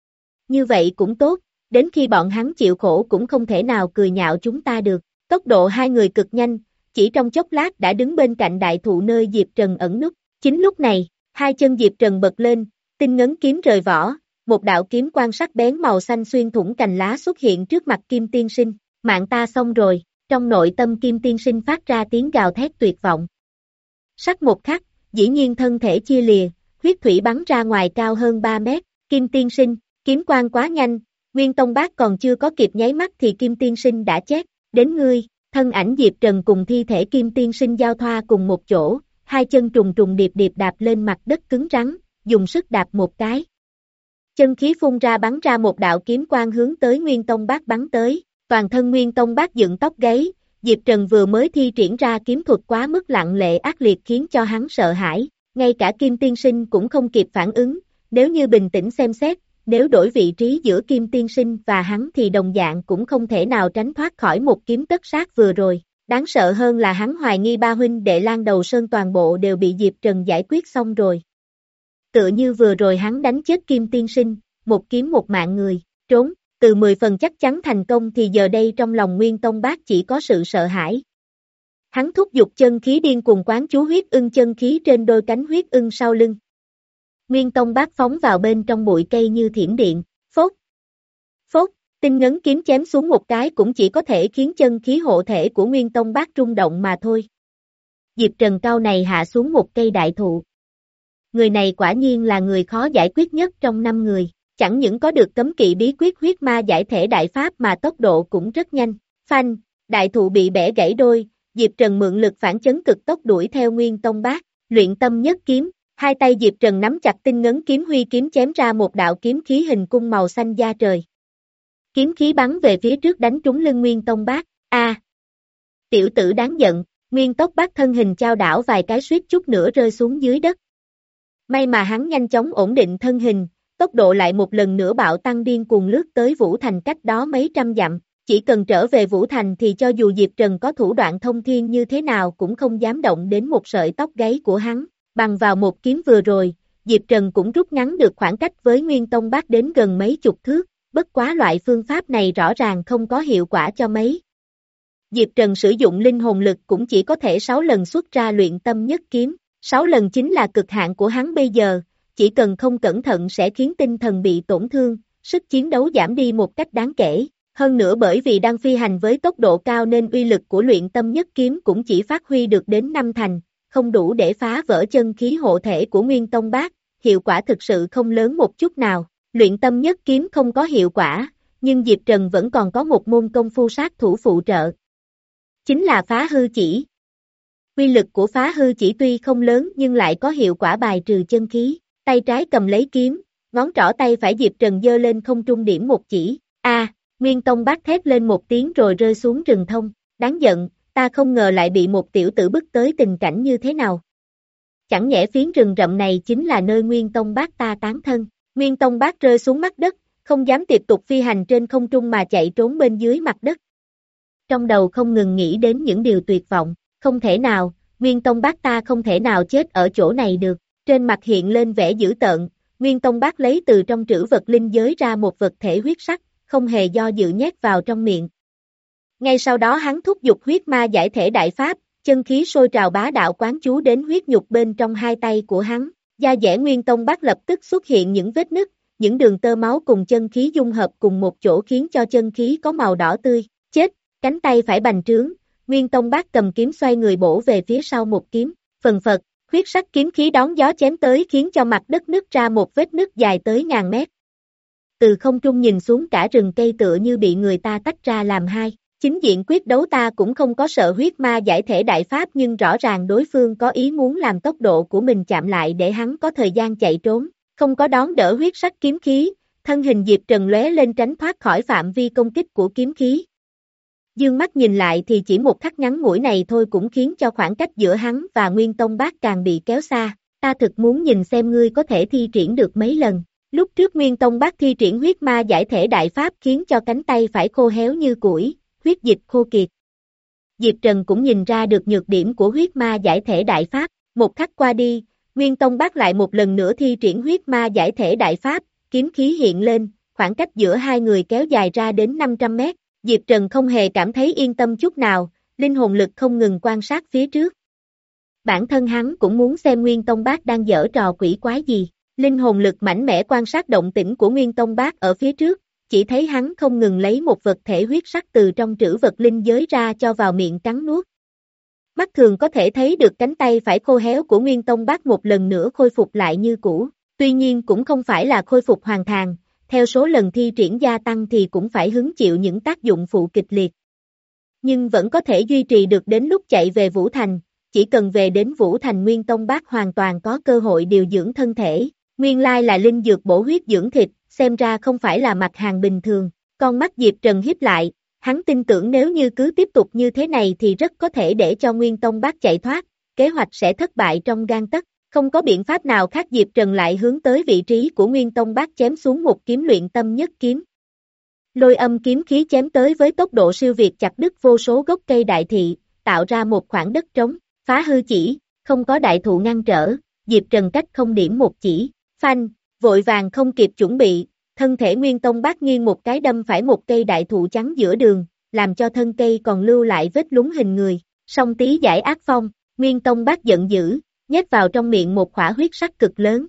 Như vậy cũng tốt, đến khi bọn hắn chịu khổ cũng không thể nào cười nhạo chúng ta được. Tốc độ hai người cực nhanh, chỉ trong chốc lát đã đứng bên cạnh đại thụ nơi Diệp Trần ẩn núp. Chính lúc này, hai chân Diệp Trần bật lên, tinh ngấn kiếm rời vỏ, một đạo kiếm quang sắc bén màu xanh xuyên thủng cành lá xuất hiện trước mặt Kim Tiên Sinh. Mạng ta xong rồi, trong nội tâm Kim Tiên Sinh phát ra tiếng gào thét tuyệt vọng. Sắc một khắc, dĩ nhiên thân thể chia lìa, huyết thủy bắn ra ngoài cao hơn ba mét. Kim Tiên Sinh, kiếm quang quá nhanh, Nguyên Tông Bác còn chưa có kịp nháy mắt thì Kim Tiên Sinh đã chết. Đến ngươi, thân ảnh Diệp Trần cùng thi thể Kim Tiên Sinh giao thoa cùng một chỗ, hai chân trùng trùng điệp điệp đạp lên mặt đất cứng rắn, dùng sức đạp một cái. Chân khí phun ra bắn ra một đạo kiếm quang hướng tới Nguyên Tông Bác bắn tới, toàn thân Nguyên Tông Bác dựng tóc gáy, Diệp Trần vừa mới thi triển ra kiếm thuật quá mức lặng lệ ác liệt khiến cho hắn sợ hãi, ngay cả Kim Tiên Sinh cũng không kịp phản ứng, nếu như bình tĩnh xem xét, nếu đổi vị trí giữa Kim Tiên Sinh và hắn thì đồng dạng cũng không thể nào tránh thoát khỏi một kiếm tất sát vừa rồi. Đáng sợ hơn là hắn hoài nghi ba huynh đệ Lan Đầu Sơn toàn bộ đều bị Diệp Trần giải quyết xong rồi. Tựa như vừa rồi hắn đánh chết Kim Tiên Sinh, một kiếm một mạng người, trốn, từ mười phần chắc chắn thành công thì giờ đây trong lòng Nguyên Tông Bác chỉ có sự sợ hãi. Hắn thúc giục chân khí điên cuồng quán chú huyết ưng chân khí trên đôi cánh huyết ưng sau lưng. Nguyên Tông Bác phóng vào bên trong bụi cây như thiểm điện, phốt, phốt, tinh ngấn kiếm chém xuống một cái cũng chỉ có thể khiến chân khí hộ thể của Nguyên Tông Bác rung động mà thôi. Diệp Trần cao này hạ xuống một cây đại thụ. Người này quả nhiên là người khó giải quyết nhất trong năm người, chẳng những có được cấm kỵ bí quyết huyết ma giải thể đại pháp mà tốc độ cũng rất nhanh. Phanh, đại thụ bị bẻ gãy đôi, Diệp Trần mượn lực phản chấn cực tốc đuổi theo Nguyên Tông Bác, luyện tâm nhất kiếm. Hai tay Diệp Trần nắm chặt tinh ngấn kiếm huy kiếm chém ra một đạo kiếm khí hình cung màu xanh da trời. Kiếm khí bắn về phía trước đánh trúng lưng Nguyên Tông Bác. A, à, tiểu tử đáng giận, Nguyên Tông Bác thân hình chao đảo vài cái suýt chút nữa rơi xuống dưới đất. May mà hắn nhanh chóng ổn định thân hình, tốc độ lại một lần nữa bạo tăng điên cuồng lướt tới Vũ Thành cách đó mấy trăm dặm. Chỉ cần trở về Vũ Thành thì cho dù Diệp Trần có thủ đoạn thông thiên như thế nào cũng không dám động đến một sợi tóc gáy của hắn. Bằng vào một kiếm vừa rồi, Diệp Trần cũng rút ngắn được khoảng cách với Nguyên Tông Bác đến gần mấy chục thước, bất quá loại phương pháp này rõ ràng không có hiệu quả cho mấy. Diệp Trần sử dụng linh hồn lực cũng chỉ có thể sáu lần xuất ra luyện tâm nhất kiếm, sáu lần chính là cực hạn của hắn bây giờ, chỉ cần không cẩn thận sẽ khiến tinh thần bị tổn thương, sức chiến đấu giảm đi một cách đáng kể. Hơn nữa bởi vì đang phi hành với tốc độ cao nên uy lực của luyện tâm nhất kiếm cũng chỉ phát huy được đến năm thành, không đủ để phá vỡ chân khí hộ thể của Nguyên Tông Bác, hiệu quả thực sự không lớn một chút nào. Luyện tâm nhất kiếm không có hiệu quả, nhưng Diệp Trần vẫn còn có một môn công phu sát thủ phụ trợ. Chính là phá hư chỉ. Uy lực của phá hư chỉ tuy không lớn nhưng lại có hiệu quả bài trừ chân khí. Tay trái cầm lấy kiếm, ngón trỏ tay phải Diệp Trần giơ lên không trung điểm một chỉ. A, Nguyên Tông Bác thét lên một tiếng rồi rơi xuống rừng thông. Đáng giận, ta không ngờ lại bị một tiểu tử bức tới tình cảnh như thế nào. Chẳng nhẽ phiến rừng rậm này chính là nơi Nguyên Tông Bác ta tán thân. Nguyên Tông Bác rơi xuống mặt đất, không dám tiếp tục phi hành trên không trung mà chạy trốn bên dưới mặt đất. Trong đầu không ngừng nghĩ đến những điều tuyệt vọng, không thể nào, Nguyên Tông Bác ta không thể nào chết ở chỗ này được. Trên mặt hiện lên vẻ dữ tợn, Nguyên Tông Bác lấy từ trong trữ vật linh giới ra một vật thể huyết sắc, không hề do dự nhét vào trong miệng. Ngay sau đó hắn thúc giục huyết ma giải thể đại pháp, chân khí sôi trào bá đạo quán chú đến huyết nhục bên trong hai tay của hắn. Da dẻ Nguyên Tông Bác lập tức xuất hiện những vết nứt, những đường tơ máu cùng chân khí dung hợp cùng một chỗ khiến cho chân khí có màu đỏ tươi. Chết, cánh tay phải bành trướng, Nguyên Tông Bác cầm kiếm xoay người bổ về phía sau một kiếm, phần phật, huyết sắc kiếm khí đón gió chém tới khiến cho mặt đất nứt ra một vết nứt dài tới ngàn mét. Từ không trung nhìn xuống cả rừng cây tựa như bị người ta tách ra làm hai. Chính diện quyết đấu ta cũng không có sợ huyết ma giải thể đại pháp nhưng rõ ràng đối phương có ý muốn làm tốc độ của mình chạm lại để hắn có thời gian chạy trốn, không có đón đỡ huyết sắc kiếm khí, thân hình Diệp Trần lóe lên tránh thoát khỏi phạm vi công kích của kiếm khí. Dương mắt nhìn lại thì chỉ một khắc ngắn ngủi này thôi cũng khiến cho khoảng cách giữa hắn và Nguyên Tông Bác càng bị kéo xa, ta thực muốn nhìn xem ngươi có thể thi triển được mấy lần. Lúc trước Nguyên Tông Bác thi triển huyết ma giải thể đại pháp khiến cho cánh tay phải khô héo như củi, huyết dịch khô kiệt. Diệp Trần cũng nhìn ra được nhược điểm của huyết ma giải thể đại pháp, một khắc qua đi, Nguyên Tông Bác lại một lần nữa thi triển huyết ma giải thể đại pháp, kiếm khí hiện lên, khoảng cách giữa hai người kéo dài ra đến năm trăm mét, Diệp Trần không hề cảm thấy yên tâm chút nào, linh hồn lực không ngừng quan sát phía trước. Bản thân hắn cũng muốn xem Nguyên Tông Bác đang giở trò quỷ quái gì, linh hồn lực mạnh mẽ quan sát động tĩnh của Nguyên Tông Bác ở phía trước, chỉ thấy hắn không ngừng lấy một vật thể huyết sắc từ trong trữ vật linh giới ra cho vào miệng cắn nuốt. Mắt thường có thể thấy được cánh tay phải khô héo của Nguyên Tông Bác một lần nữa khôi phục lại như cũ, tuy nhiên cũng không phải là khôi phục hoàn toàn, theo số lần thi triển gia tăng thì cũng phải hứng chịu những tác dụng phụ kịch liệt. Nhưng vẫn có thể duy trì được đến lúc chạy về Vũ Thành, chỉ cần về đến Vũ Thành Nguyên Tông Bác hoàn toàn có cơ hội điều dưỡng thân thể, nguyên lai là linh dược bổ huyết dưỡng thịt, xem ra không phải là mặt hàng bình thường, con mắt Diệp Trần híp lại, hắn tin tưởng nếu như cứ tiếp tục như thế này thì rất có thể để cho Nguyên Tông Bác chạy thoát, kế hoạch sẽ thất bại trong gang tấc, không có biện pháp nào khác Diệp Trần lại hướng tới vị trí của Nguyên Tông Bác chém xuống một kiếm luyện tâm nhất kiếm. Lôi âm kiếm khí chém tới với tốc độ siêu việt chặt đứt vô số gốc cây đại thị, tạo ra một khoảng đất trống, phá hư chỉ, không có đại thụ ngăn trở, Diệp Trần cách không điểm một chỉ, phanh, vội vàng không kịp chuẩn bị, thân thể Nguyên Tông Bác nghiêng một cái đâm phải một cây đại thụ trắng giữa đường, làm cho thân cây còn lưu lại vết lún hình người, song tí giải ác phong, Nguyên Tông Bác giận dữ, nhét vào trong miệng một khỏa huyết sắc cực lớn.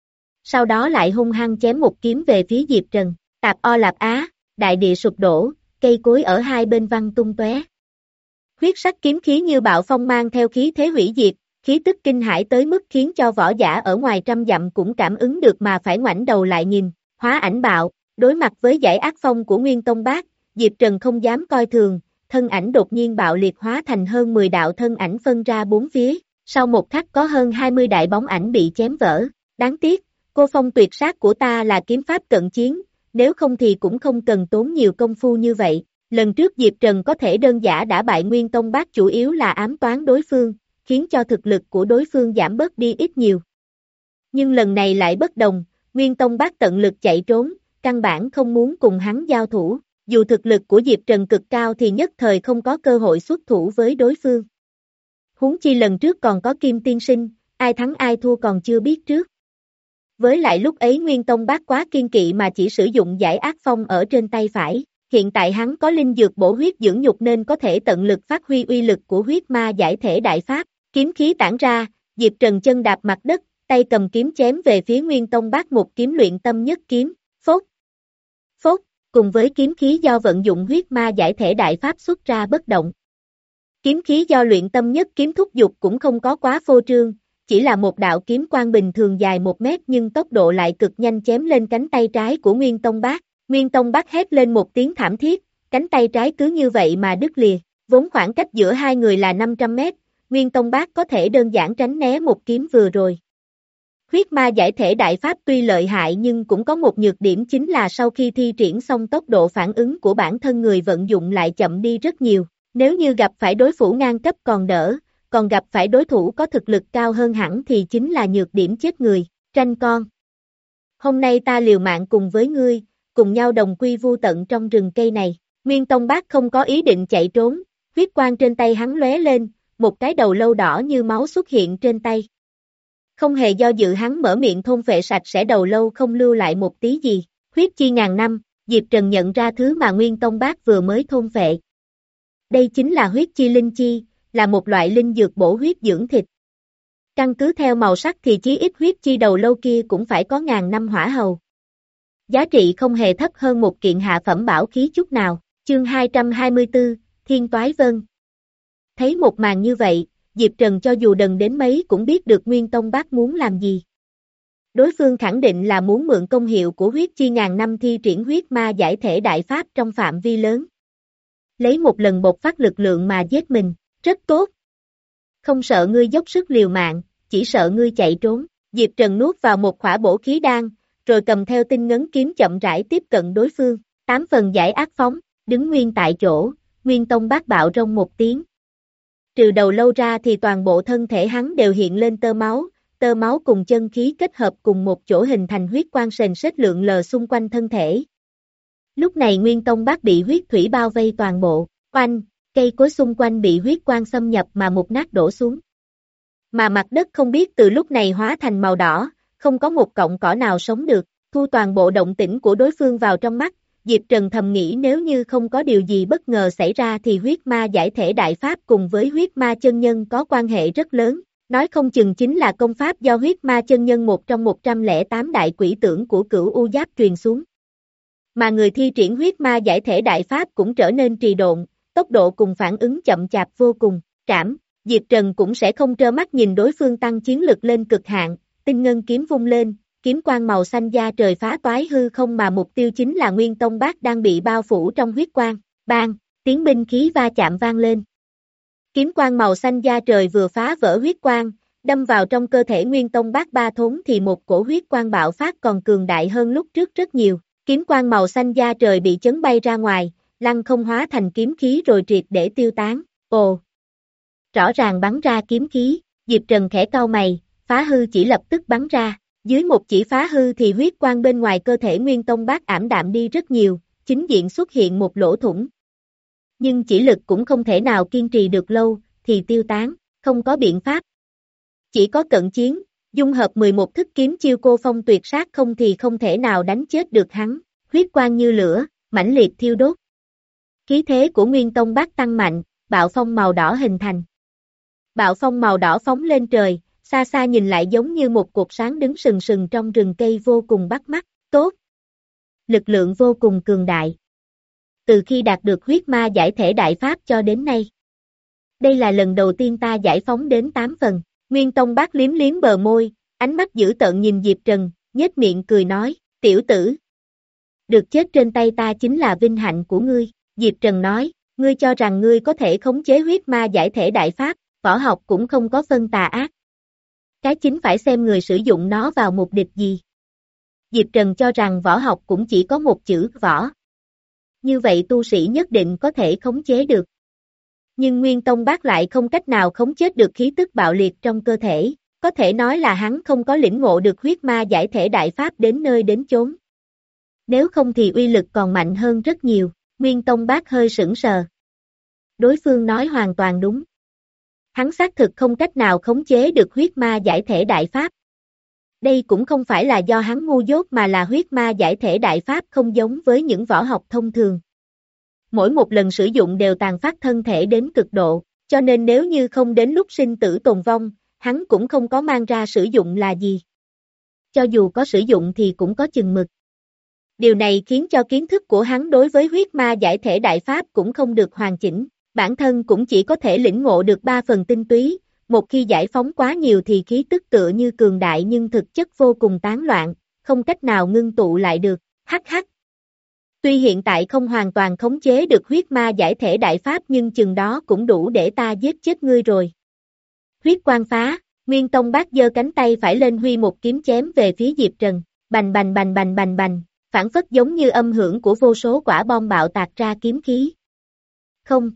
Sau đó lại hung hăng chém một kiếm về phía Diệp Trần, tạp o lạp á, đại địa sụp đổ, cây cối ở hai bên văng tung tóe. Huyết sắc kiếm khí như bạo phong mang theo khí thế hủy diệt, khí tức kinh hãi tới mức khiến cho võ giả ở ngoài trăm dặm cũng cảm ứng được mà phải ngoảnh đầu lại nhìn, hóa ảnh bạo, đối mặt với giải ác phong của Nguyên Tông Bác, Diệp Trần không dám coi thường, thân ảnh đột nhiên bạo liệt hóa thành hơn mười đạo thân ảnh phân ra bốn phía, sau một khắc có hơn hai mươi đại bóng ảnh bị chém vỡ, đáng tiếc, cô phong tuyệt sát của ta là kiếm pháp cận chiến, nếu không thì cũng không cần tốn nhiều công phu như vậy, lần trước Diệp Trần có thể đơn giản đã bại Nguyên Tông Bác chủ yếu là ám toán đối phương, khiến cho thực lực của đối phương giảm bớt đi ít nhiều. Nhưng lần này lại bất đồng, Nguyên Tông Bác tận lực chạy trốn, căn bản không muốn cùng hắn giao thủ, dù thực lực của Diệp Trần cực cao thì nhất thời không có cơ hội xuất thủ với đối phương. Huống chi lần trước còn có Kim Tiên Sinh, ai thắng ai thua còn chưa biết trước. Với lại lúc ấy Nguyên Tông Bác quá kiên kỵ mà chỉ sử dụng giải ác phong ở trên tay phải, hiện tại hắn có linh dược bổ huyết dưỡng nhục nên có thể tận lực phát huy uy lực của huyết ma giải thể đại pháp, kiếm khí tản ra, Diệp Trần chân đạp mặt đất, tay cầm kiếm chém về phía Nguyên Tông Bác một kiếm luyện tâm nhất kiếm, phốt, phốt, cùng với kiếm khí do vận dụng huyết ma giải thể đại pháp xuất ra bất động. Kiếm khí do luyện tâm nhất kiếm thúc dục cũng không có quá phô trương, chỉ là một đạo kiếm quang bình thường dài một mét nhưng tốc độ lại cực nhanh chém lên cánh tay trái của Nguyên Tông Bác. Nguyên Tông Bác hét lên một tiếng thảm thiết, cánh tay trái cứ như vậy mà đứt lìa, vốn khoảng cách giữa hai người là năm trăm mét, Nguyên Tông Bác có thể đơn giản tránh né một kiếm vừa rồi. Huyết ma giải thể đại pháp tuy lợi hại nhưng cũng có một nhược điểm chính là sau khi thi triển xong tốc độ phản ứng của bản thân người vận dụng lại chậm đi rất nhiều, nếu như gặp phải đối thủ ngang cấp còn đỡ, còn gặp phải đối thủ có thực lực cao hơn hẳn thì chính là nhược điểm chết người, tranh con. Hôm nay ta liều mạng cùng với ngươi, cùng nhau đồng quy vu tận trong rừng cây này, Nguyên Tông Bác không có ý định chạy trốn, huyết quang trên tay hắn lóe lên, một cái đầu lâu đỏ như máu xuất hiện trên tay. Không hề do dự hắn mở miệng thôn phệ sạch sẽ đầu lâu không lưu lại một tí gì, huyết chi ngàn năm, Diệp Trần nhận ra thứ mà Nguyên Tông Bác vừa mới thôn phệ. Đây chính là huyết chi linh chi, là một loại linh dược bổ huyết dưỡng thịt. Căn cứ theo màu sắc thì chí ít huyết chi đầu lâu kia cũng phải có ngàn năm hỏa hầu. Giá trị không hề thấp hơn một kiện hạ phẩm bảo khí chút nào, chương hai trăm hai mươi tư, Thiên Toái Vân. Thấy một màn như vậy, Diệp Trần cho dù đần đến mấy cũng biết được Nguyên Tông Bác muốn làm gì. Đối phương khẳng định là muốn mượn công hiệu của huyết chi ngàn năm thi triển huyết ma giải thể đại pháp trong phạm vi lớn. Lấy một lần bộc phát lực lượng mà giết mình, rất tốt. Không sợ ngươi dốc sức liều mạng, chỉ sợ ngươi chạy trốn. Diệp Trần nuốt vào một khỏa bổ khí đan, rồi cầm theo tinh ngấn kiếm chậm rãi tiếp cận đối phương, tám phần giải ác phóng, đứng nguyên tại chỗ, Nguyên Tông Bác bạo rông một tiếng. Trừ đầu lâu ra thì toàn bộ thân thể hắn đều hiện lên tơ máu, tơ máu cùng chân khí kết hợp cùng một chỗ hình thành huyết quang sền sét lượn lờ xung quanh thân thể. Lúc này Nguyên Tông Bác bị huyết thủy bao vây toàn bộ, oanh, cây cối xung quanh bị huyết quang xâm nhập mà một nát đổ xuống. Mà mặt đất không biết từ lúc này hóa thành màu đỏ, không có một cọng cỏ nào sống được, thu toàn bộ động tĩnh của đối phương vào trong mắt, Diệp Trần thầm nghĩ nếu như không có điều gì bất ngờ xảy ra thì huyết ma giải thể đại pháp cùng với huyết ma chân nhân có quan hệ rất lớn, nói không chừng chính là công pháp do huyết ma chân nhân một trong một trăm lẻ tám đại quỷ tưởng của Cửu U Giáp truyền xuống. Mà người thi triển huyết ma giải thể đại pháp cũng trở nên trì độn, tốc độ cùng phản ứng chậm chạp vô cùng, trảm, Diệp Trần cũng sẽ không trơ mắt nhìn đối phương tăng chiến lực lên cực hạn, tinh ngân kiếm vung lên, kiếm quang màu xanh da trời phá toái hư không mà mục tiêu chính là Nguyên Tông Bác đang bị bao phủ trong huyết quang, bang, tiếng binh khí va chạm vang lên. Kiếm quang màu xanh da trời vừa phá vỡ huyết quang, đâm vào trong cơ thể Nguyên Tông Bác ba thốn thì một cổ huyết quang bạo phát còn cường đại hơn lúc trước rất nhiều, kiếm quang màu xanh da trời bị chấn bay ra ngoài, lăng không hóa thành kiếm khí rồi triệt để tiêu tán, ồ. Rõ ràng bắn ra kiếm khí, Diệp Trần khẽ cau mày, phá hư chỉ lập tức bắn ra, dưới một chỉ phá hư thì huyết quang bên ngoài cơ thể Nguyên Tông Bác ảm đạm đi rất nhiều, chính diện xuất hiện một lỗ thủng. Nhưng chỉ lực cũng không thể nào kiên trì được lâu, thì tiêu tán, không có biện pháp. Chỉ có cận chiến, dung hợp mười một thức kiếm chiêu cô phong tuyệt sát không thì không thể nào đánh chết được hắn, huyết quang như lửa, mãnh liệt thiêu đốt. Khí thế của Nguyên Tông Bác tăng mạnh, bạo phong màu đỏ hình thành. Bạo phong màu đỏ phóng lên trời, xa xa nhìn lại giống như một cột sáng đứng sừng sừng trong rừng cây vô cùng bắt mắt, tốt. Lực lượng vô cùng cường đại. Từ khi đạt được huyết ma giải thể đại pháp cho đến nay. Đây là lần đầu tiên ta giải phóng đến tám phần, Nguyên Tông Bác liếm liếm bờ môi, ánh mắt dữ tợn nhìn Diệp Trần, nhếch miệng cười nói, tiểu tử. Được chết trên tay ta chính là vinh hạnh của ngươi, Diệp Trần nói, ngươi cho rằng ngươi có thể khống chế huyết ma giải thể đại pháp, võ học cũng không có phân tà ác. Cái chính phải xem người sử dụng nó vào mục đích gì. Diệp Trần cho rằng võ học cũng chỉ có một chữ võ. Như vậy tu sĩ nhất định có thể khống chế được. Nhưng Nguyên Tông Bác lại không cách nào khống chế được khí tức bạo liệt trong cơ thể, có thể nói là hắn không có lĩnh ngộ được huyết ma giải thể đại pháp đến nơi đến chốn. Nếu không thì uy lực còn mạnh hơn rất nhiều, Nguyên Tông Bác hơi sững sờ. Đối phương nói hoàn toàn đúng. Hắn xác thực không cách nào khống chế được huyết ma giải thể đại pháp. Đây cũng không phải là do hắn ngu dốt mà là huyết ma giải thể đại pháp không giống với những võ học thông thường. Mỗi một lần sử dụng đều tàn phát thân thể đến cực độ, cho nên nếu như không đến lúc sinh tử tồn vong, hắn cũng không có mang ra sử dụng là gì. Cho dù có sử dụng thì cũng có chừng mực. Điều này khiến cho kiến thức của hắn đối với huyết ma giải thể đại pháp cũng không được hoàn chỉnh, bản thân cũng chỉ có thể lĩnh ngộ được ba phần tinh túy, một khi giải phóng quá nhiều thì khí tức tựa như cường đại nhưng thực chất vô cùng tán loạn, không cách nào ngưng tụ lại được, hắc hắc. Tuy hiện tại không hoàn toàn khống chế được huyết ma giải thể đại pháp nhưng chừng đó cũng đủ để ta giết chết ngươi rồi. Huyết quang phá, Nguyên Tông Bác giơ cánh tay phải lên huy một kiếm chém về phía Diệp Trần, bành bành bành bành bành bành, phản phất giống như âm hưởng của vô số quả bom bạo tạc ra kiếm khí. Không.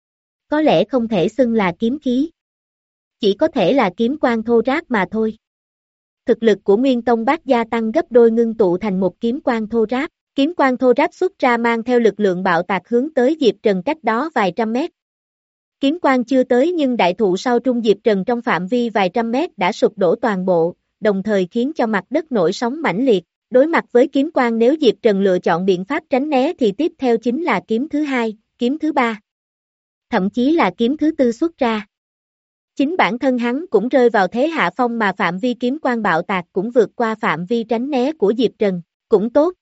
Có lẽ không thể xưng là kiếm khí. Chỉ có thể là kiếm quang thô ráp mà thôi. Thực lực của Nguyên Tông Bác gia tăng gấp đôi ngưng tụ thành một kiếm quang thô ráp. Kiếm quang thô ráp xuất ra mang theo lực lượng bạo tạc hướng tới Diệp Trần cách đó vài trăm mét. Kiếm quang chưa tới nhưng đại thụ sau trung Diệp Trần trong phạm vi vài trăm mét đã sụp đổ toàn bộ, đồng thời khiến cho mặt đất nổi sóng mãnh liệt. Đối mặt với kiếm quang nếu Diệp Trần lựa chọn biện pháp tránh né thì tiếp theo chính là kiếm thứ hai, kiếm thứ ba. Thậm chí là kiếm thứ tư xuất ra. Chính bản thân hắn cũng rơi vào thế hạ phong mà phạm vi kiếm quang bạo tạc cũng vượt qua phạm vi tránh né của Diệp Trần, cũng tốt.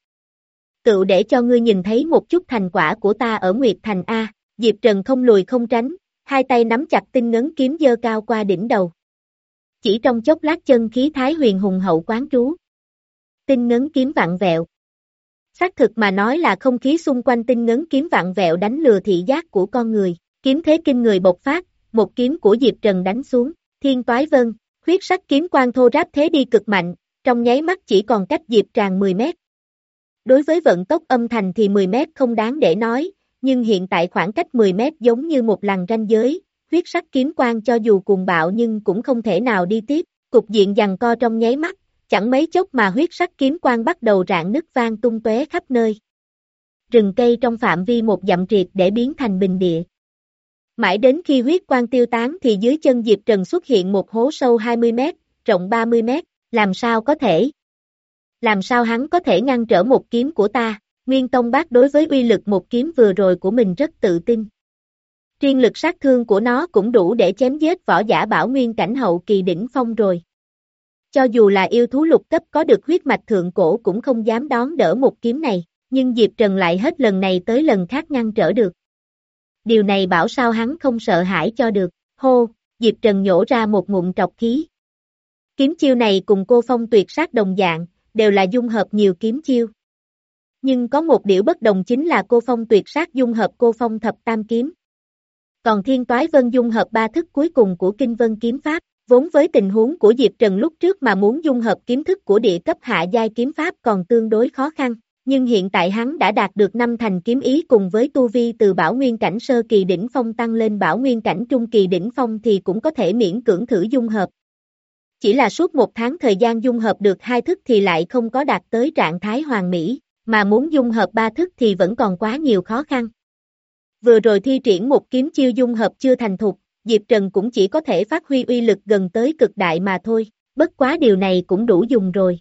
Cựu để cho ngươi nhìn thấy một chút thành quả của ta ở Nguyệt Thành A, Diệp Trần không lùi không tránh, hai tay nắm chặt tinh ngấn kiếm giơ cao qua đỉnh đầu. Chỉ trong chốc lát chân khí thái huyền hùng hậu quán trú. Tinh ngấn kiếm vặn vẹo. Xác thực mà nói là không khí xung quanh tinh ngấn kiếm vặn vẹo đánh lừa thị giác của con người, kiếm thế kinh người bộc phát, một kiếm của Diệp Trần đánh xuống, thiên toái vân, huyết sắc kiếm quang thô ráp thế đi cực mạnh, trong nháy mắt chỉ còn cách Diệp Tràng mười mét. Đối với vận tốc âm thanh thì mười mét không đáng để nói, nhưng hiện tại khoảng cách mười mét giống như một lằn ranh giới, huyết sắc kiếm quang cho dù cuồng bạo nhưng cũng không thể nào đi tiếp, cục diện giằng co trong nháy mắt, chẳng mấy chốc mà huyết sắc kiếm quang bắt đầu rạn nứt vang tung tóe khắp nơi. Rừng cây trong phạm vi một dặm triệt để biến thành bình địa. Mãi đến khi huyết quang tiêu tán thì dưới chân Diệp Trần xuất hiện một hố sâu hai mươi mét, rộng ba mươi mét, làm sao có thể? Làm sao hắn có thể ngăn trở một kiếm của ta? Nguyên Tông Bác đối với uy lực một kiếm vừa rồi của mình rất tự tin. Riêng lực sát thương của nó cũng đủ để chém giết võ giả bảo nguyên cảnh hậu kỳ đỉnh phong rồi. Cho dù là yêu thú lục cấp có được huyết mạch thượng cổ cũng không dám đón đỡ một kiếm này, nhưng Diệp Trần lại hết lần này tới lần khác ngăn trở được. Điều này bảo sao hắn không sợ hãi cho được, hô, Diệp Trần nhổ ra một ngụm trọc khí. Kiếm chiêu này cùng cô phong tuyệt sát đồng dạng, đều là dung hợp nhiều kiếm chiêu. Nhưng có một điều bất đồng chính là cô phong tuyệt sát dung hợp cô phong thập tam kiếm. Còn thiên toái vân dung hợp ba thức cuối cùng của kinh vân kiếm pháp, vốn với tình huống của Diệp Trần lúc trước mà muốn dung hợp kiếm thức của địa cấp hạ giai kiếm pháp còn tương đối khó khăn. Nhưng hiện tại hắn đã đạt được năm thành kiếm ý cùng với tu vi từ bảo nguyên cảnh sơ kỳ đỉnh phong tăng lên bảo nguyên cảnh trung kỳ đỉnh phong thì cũng có thể miễn cưỡng thử dung hợp. Chỉ là suốt một tháng thời gian dung hợp được hai thức thì lại không có đạt tới trạng thái hoàn mỹ, mà muốn dung hợp ba thức thì vẫn còn quá nhiều khó khăn. Vừa rồi thi triển một kiếm chiêu dung hợp chưa thành thục, Diệp Trần cũng chỉ có thể phát huy uy lực gần tới cực đại mà thôi, bất quá điều này cũng đủ dùng rồi.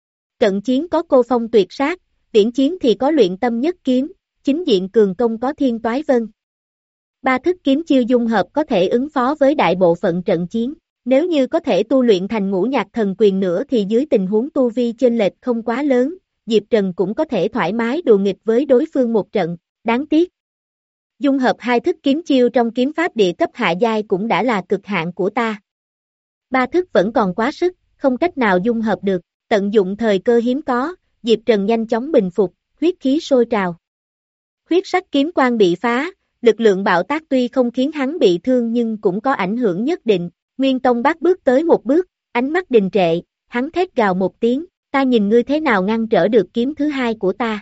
Cận chiến có cô phong tuyệt sát, viễn chiến thì có luyện tâm nhất kiếm, chính diện cường công có thiên toái vân. Ba thức kiếm chiêu dung hợp có thể ứng phó với đại bộ phận trận chiến, nếu như có thể tu luyện thành ngũ nhạc thần quyền nữa thì dưới tình huống tu vi chênh lệch không quá lớn, Diệp Trần cũng có thể thoải mái đùa nghịch với đối phương một trận, đáng tiếc. Dung hợp hai thức kiếm chiêu trong kiếm pháp địa cấp hạ giai cũng đã là cực hạn của ta. Ba thức vẫn còn quá sức, không cách nào dung hợp được, tận dụng thời cơ hiếm có, Diệp Trần nhanh chóng bình phục, huyết khí sôi trào. Huyết sắc kiếm quang bị phá, lực lượng bạo tác tuy không khiến hắn bị thương nhưng cũng có ảnh hưởng nhất định. Nguyên Tông Bác bước tới một bước, ánh mắt đình trệ, hắn thét gào một tiếng, ta nhìn ngươi thế nào ngăn trở được kiếm thứ hai của ta.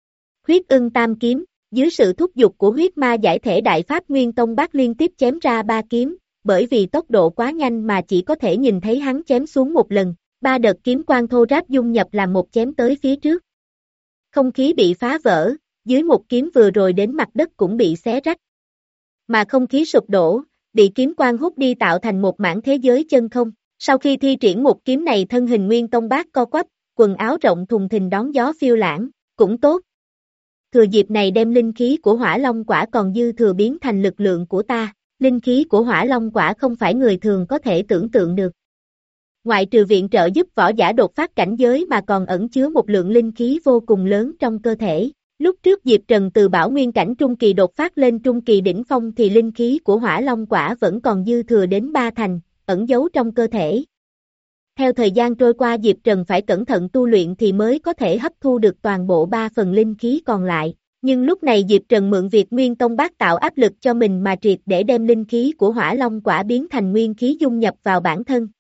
Huyết ưng tam kiếm, dưới sự thúc giục của huyết ma giải thể đại pháp Nguyên Tông Bác liên tiếp chém ra ba kiếm, bởi vì tốc độ quá nhanh mà chỉ có thể nhìn thấy hắn chém xuống một lần, ba đợt kiếm quang thô ráp dung nhập làm một chém tới phía trước. Không khí bị phá vỡ, dưới một kiếm vừa rồi đến mặt đất cũng bị xé rách. Mà không khí sụp đổ, bị kiếm quang hút đi tạo thành một mảng thế giới chân không. Sau khi thi triển một kiếm này thân hình Nguyên Tông Bác co quắp, quần áo rộng thùng thình đón gió phiêu lãng, cũng tốt. Thừa dịp này đem linh khí của Hỏa Long Quả còn dư thừa biến thành lực lượng của ta, linh khí của Hỏa Long Quả không phải người thường có thể tưởng tượng được. Ngoại trừ viện trợ giúp võ giả đột phát cảnh giới mà còn ẩn chứa một lượng linh khí vô cùng lớn trong cơ thể. Lúc trước Diệp Trần từ bảo nguyên cảnh trung kỳ đột phát lên trung kỳ đỉnh phong thì linh khí của Hỏa Long Quả vẫn còn dư thừa đến ba thành, ẩn giấu trong cơ thể. Theo thời gian trôi qua Diệp Trần phải cẩn thận tu luyện thì mới có thể hấp thu được toàn bộ ba phần linh khí còn lại. Nhưng lúc này Diệp Trần mượn việc Nguyên Tông Bác tạo áp lực cho mình mà triệt để đem linh khí của Hỏa Long Quả biến thành nguyên khí dung nhập vào bản thân.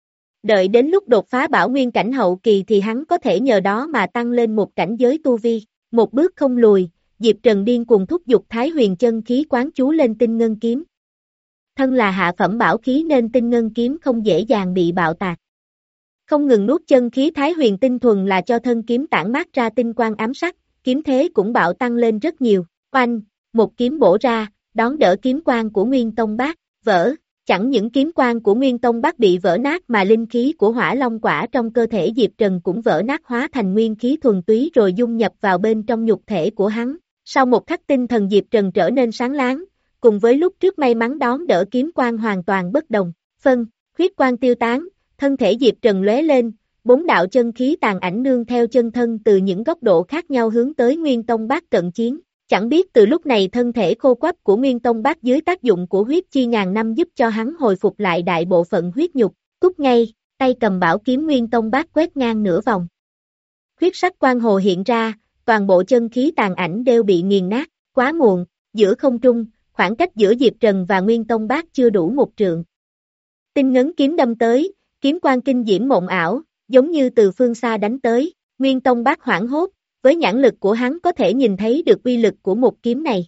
Đợi đến lúc đột phá bảo nguyên cảnh hậu kỳ thì hắn có thể nhờ đó mà tăng lên một cảnh giới tu vi. Một bước không lùi, Diệp Trần điên cuồng thúc giục Thái Huyền chân khí quán chú lên tinh ngân kiếm. Thân là hạ phẩm bảo khí nên tinh ngân kiếm không dễ dàng bị bạo tạc. Không ngừng nuốt chân khí Thái Huyền tinh thuần là cho thân kiếm tản mát ra tinh quang ám sắc, kiếm thế cũng bạo tăng lên rất nhiều. Oanh, một kiếm bổ ra, đón đỡ kiếm quang của Nguyên Tông Bác, vỡ. Chẳng những kiếm quang của Nguyên Tông Bác bị vỡ nát mà linh khí của Hỏa Long Quả trong cơ thể Diệp Trần cũng vỡ nát hóa thành nguyên khí thuần túy rồi dung nhập vào bên trong nhục thể của hắn. Sau một khắc tinh thần Diệp Trần trở nên sáng láng, cùng với lúc trước may mắn đón đỡ kiếm quang hoàn toàn bất đồng. Phân, huyết quang tiêu tán, thân thể Diệp Trần lóe lên, bốn đạo chân khí tàn ảnh nương theo chân thân từ những góc độ khác nhau hướng tới Nguyên Tông Bác cận chiến. Chẳng biết từ lúc này thân thể khô quắp của Nguyên Tông Bác dưới tác dụng của huyết chi ngàn năm giúp cho hắn hồi phục lại đại bộ phận huyết nhục, cút ngay, tay cầm bảo kiếm Nguyên Tông Bác quét ngang nửa vòng. Huyết sắc quang hồ hiện ra, toàn bộ chân khí tàn ảnh đều bị nghiền nát, quá muộn, giữa không trung, khoảng cách giữa Diệp Trần và Nguyên Tông Bác chưa đủ một trượng. Tinh ngấn kiếm đâm tới, kiếm quang kinh diễm mộng ảo, giống như từ phương xa đánh tới, Nguyên Tông Bác hoảng hốt. Với nhãn lực của hắn có thể nhìn thấy được uy lực của một kiếm này.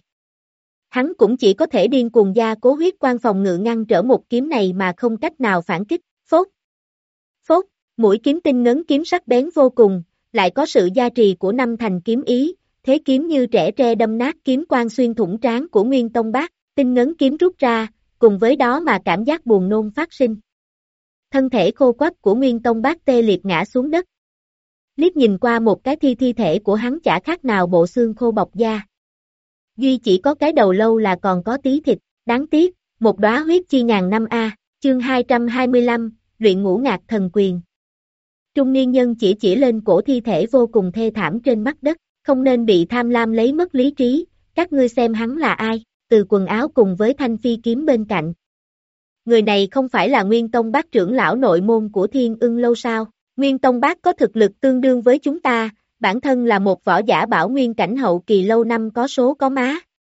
Hắn cũng chỉ có thể điên cuồng gia cố huyết quang phòng ngự ngăn trở một kiếm này mà không cách nào phản kích. Phốt! Phốt! Mũi kiếm tinh ngấn kiếm sắc bén vô cùng, lại có sự gia trì của năm thành kiếm ý, thế kiếm như trẻ tre đâm nát kiếm quang xuyên thủng trán của Nguyên Tông Bác, tinh ngấn kiếm rút ra, cùng với đó mà cảm giác buồn nôn phát sinh. Thân thể khô quắp của Nguyên Tông Bác tê liệt ngã xuống đất. Liếc nhìn qua một cái thi thi thể của hắn chả khác nào bộ xương khô bọc da. Duy chỉ có cái đầu lâu là còn có tí thịt, đáng tiếc, một đóa huyết chi ngàn năm a, chương hai trăm hai mươi lăm, luyện ngũ ngạc thần quyền. Trung niên nhân chỉ chỉ lên cổ thi thể vô cùng thê thảm trên mặt đất, không nên bị tham lam lấy mất lý trí, các ngươi xem hắn là ai, từ quần áo cùng với thanh phi kiếm bên cạnh. Người này không phải là Nguyên Tông Bác trưởng lão nội môn của Thiên Ưng Lâu sao? Nguyên Tông Bác có thực lực tương đương với chúng ta, bản thân là một võ giả bảo nguyên cảnh hậu kỳ lâu năm có số có má.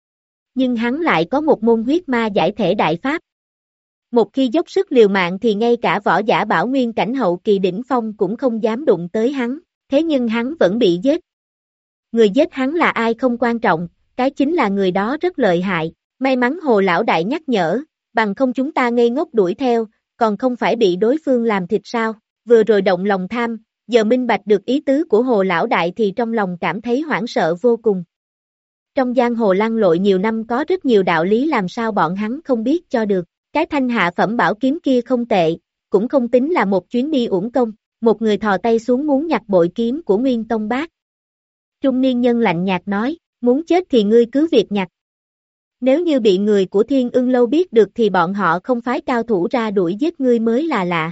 Nhưng hắn lại có một môn huyết ma giải thể đại pháp. Một khi dốc sức liều mạng thì ngay cả võ giả bảo nguyên cảnh hậu kỳ đỉnh phong cũng không dám đụng tới hắn, thế nhưng hắn vẫn bị giết. Người giết hắn là ai không quan trọng, cái chính là người đó rất lợi hại, may mắn Hồ Lão Đại nhắc nhở, bằng không chúng ta ngây ngốc đuổi theo, còn không phải bị đối phương làm thịt sao. Vừa rồi động lòng tham, giờ minh bạch được ý tứ của Hồ Lão Đại thì trong lòng cảm thấy hoảng sợ vô cùng. Trong giang hồ lăn lội nhiều năm có rất nhiều đạo lý làm sao bọn hắn không biết cho được, cái thanh hạ phẩm bảo kiếm kia không tệ, cũng không tính là một chuyến đi uổng công, một người thò tay xuống muốn nhặt bội kiếm của Nguyên Tông Bác. Trung niên nhân lạnh nhạt nói, muốn chết thì ngươi cứ việc nhặt. Nếu như bị người của Thiên Ưng Lâu biết được thì bọn họ không phái cao thủ ra đuổi giết ngươi mới là lạ.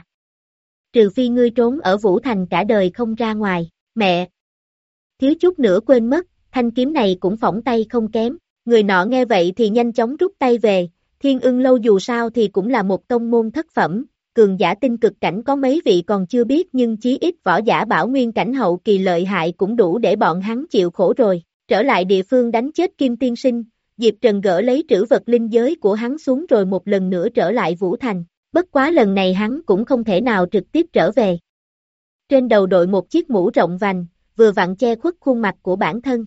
Trừ phi ngươi trốn ở Vũ Thành cả đời không ra ngoài, mẹ. Thiếu chút nữa quên mất, thanh kiếm này cũng phỏng tay không kém, người nọ nghe vậy thì nhanh chóng rút tay về, Thiên Ưng Lâu dù sao thì cũng là một tông môn thất phẩm, cường giả tinh cực cảnh có mấy vị còn chưa biết nhưng chí ít võ giả bảo nguyên cảnh hậu kỳ lợi hại cũng đủ để bọn hắn chịu khổ rồi, trở lại địa phương đánh chết Kim Tiên Sinh, Diệp Trần gỡ lấy trữ vật linh giới của hắn xuống rồi một lần nữa trở lại Vũ Thành. Bất quá lần này hắn cũng không thể nào trực tiếp trở về. Trên đầu đội một chiếc mũ rộng vành, vừa vặn che khuất khuôn mặt của bản thân.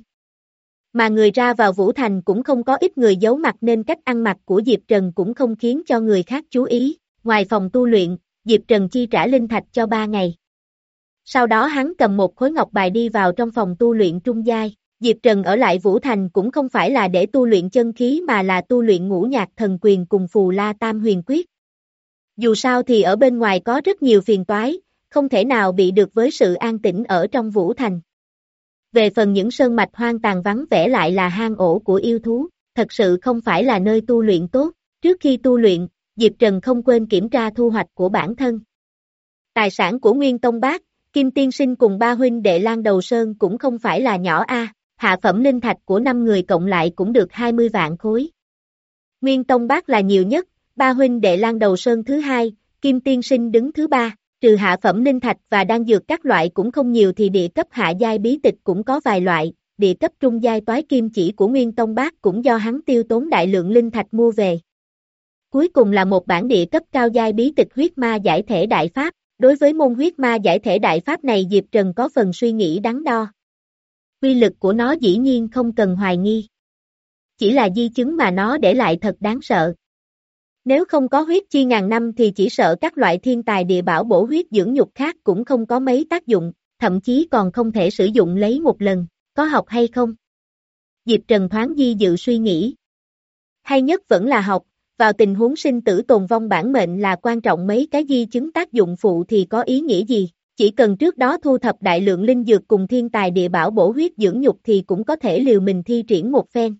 Mà người ra vào Vũ Thành cũng không có ít người giấu mặt nên cách ăn mặc của Diệp Trần cũng không khiến cho người khác chú ý. Ngoài phòng tu luyện, Diệp Trần chi trả linh thạch cho ba ngày. Sau đó hắn cầm một khối ngọc bài đi vào trong phòng tu luyện trung giai. Diệp Trần ở lại Vũ Thành cũng không phải là để tu luyện chân khí mà là tu luyện ngũ nhạc thần quyền cùng Phù La Tam Huyền Quyết. Dù sao thì ở bên ngoài có rất nhiều phiền toái, không thể nào bị được với sự an tĩnh ở trong Vũ Thành. Về phần những sơn mạch hoang tàn vắng vẻ lại là hang ổ của yêu thú, thật sự không phải là nơi tu luyện tốt. Trước khi tu luyện, Diệp Trần không quên kiểm tra thu hoạch của bản thân. Tài sản của Nguyên Tông Bác, Kim Tiên Sinh cùng ba huynh đệ Lan Đầu Sơn cũng không phải là nhỏ a, hạ phẩm linh thạch của năm người cộng lại cũng được hai mươi vạn khối. Nguyên Tông Bác là nhiều nhất, ba huynh đệ Lan Đầu Sơn thứ hai, Kim Tiên Sinh đứng thứ ba, trừ hạ phẩm linh thạch và đan dược các loại cũng không nhiều thì địa cấp hạ giai bí tịch cũng có vài loại, địa cấp trung giai toái kim chỉ của Nguyên Tông Bác cũng do hắn tiêu tốn đại lượng linh thạch mua về. Cuối cùng là một bản địa cấp cao giai bí tịch huyết ma giải thể đại pháp, đối với môn huyết ma giải thể đại pháp này Diệp Trần có phần suy nghĩ đắn đo. Uy lực của nó dĩ nhiên không cần hoài nghi. Chỉ là di chứng mà nó để lại thật đáng sợ. Nếu không có huyết chi ngàn năm thì chỉ sợ các loại thiên tài địa bảo bổ huyết dưỡng nhục khác cũng không có mấy tác dụng, thậm chí còn không thể sử dụng lấy một lần, có học hay không? Diệp Trần thoáng di dự suy nghĩ. Hay nhất vẫn là học, vào tình huống sinh tử tồn vong bản mệnh là quan trọng mấy cái di chứng tác dụng phụ thì có ý nghĩa gì, chỉ cần trước đó thu thập đại lượng linh dược cùng thiên tài địa bảo bổ huyết dưỡng nhục thì cũng có thể liều mình thi triển một phen.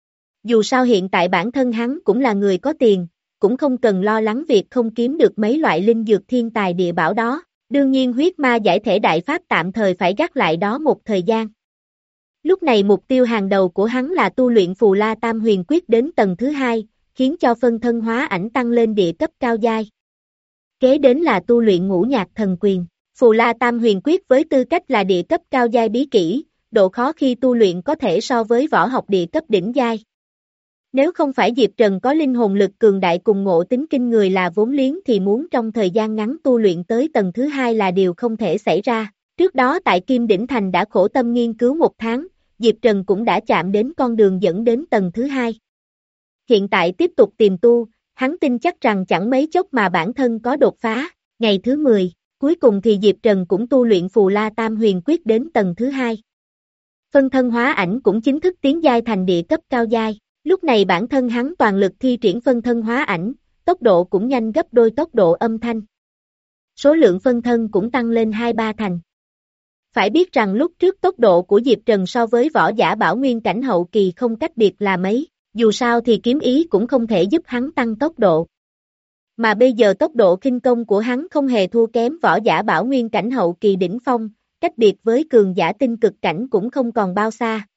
Dù sao hiện tại bản thân hắn cũng là người có tiền, cũng không cần lo lắng việc không kiếm được mấy loại linh dược thiên tài địa bảo đó, đương nhiên huyết ma giải thể đại pháp tạm thời phải gác lại đó một thời gian. Lúc này mục tiêu hàng đầu của hắn là tu luyện Phù La Tam Huyền Quyết đến tầng thứ hai, khiến cho phân thân hóa ảnh tăng lên địa cấp cao giai. Kế đến là tu luyện ngũ nhạc thần quyền, Phù La Tam Huyền Quyết với tư cách là địa cấp cao giai bí kỹ, độ khó khi tu luyện có thể so với võ học địa cấp đỉnh giai. Nếu không phải Diệp Trần có linh hồn lực cường đại cùng ngộ tính kinh người là vốn liếng thì muốn trong thời gian ngắn tu luyện tới tầng thứ hai là điều không thể xảy ra. Trước đó tại Kim Đỉnh Thành đã khổ tâm nghiên cứu một tháng, Diệp Trần cũng đã chạm đến con đường dẫn đến tầng thứ hai. Hiện tại tiếp tục tìm tu, hắn tin chắc rằng chẳng mấy chốc mà bản thân có đột phá. Ngày thứ mười, cuối cùng thì Diệp Trần cũng tu luyện Phù La Tam Huyền Quyết đến tầng thứ hai. Phân thân hóa ảnh cũng chính thức tiến giai thành địa cấp cao giai. Lúc này bản thân hắn toàn lực thi triển phân thân hóa ảnh, tốc độ cũng nhanh gấp đôi tốc độ âm thanh. Số lượng phân thân cũng tăng lên hai ba thành. Phải biết rằng lúc trước tốc độ của Diệp Trần so với võ giả bảo nguyên cảnh hậu kỳ không cách biệt là mấy, dù sao thì kiếm ý cũng không thể giúp hắn tăng tốc độ. Mà bây giờ tốc độ kinh công của hắn không hề thua kém võ giả bảo nguyên cảnh hậu kỳ đỉnh phong, cách biệt với cường giả tinh cực cảnh cũng không còn bao xa.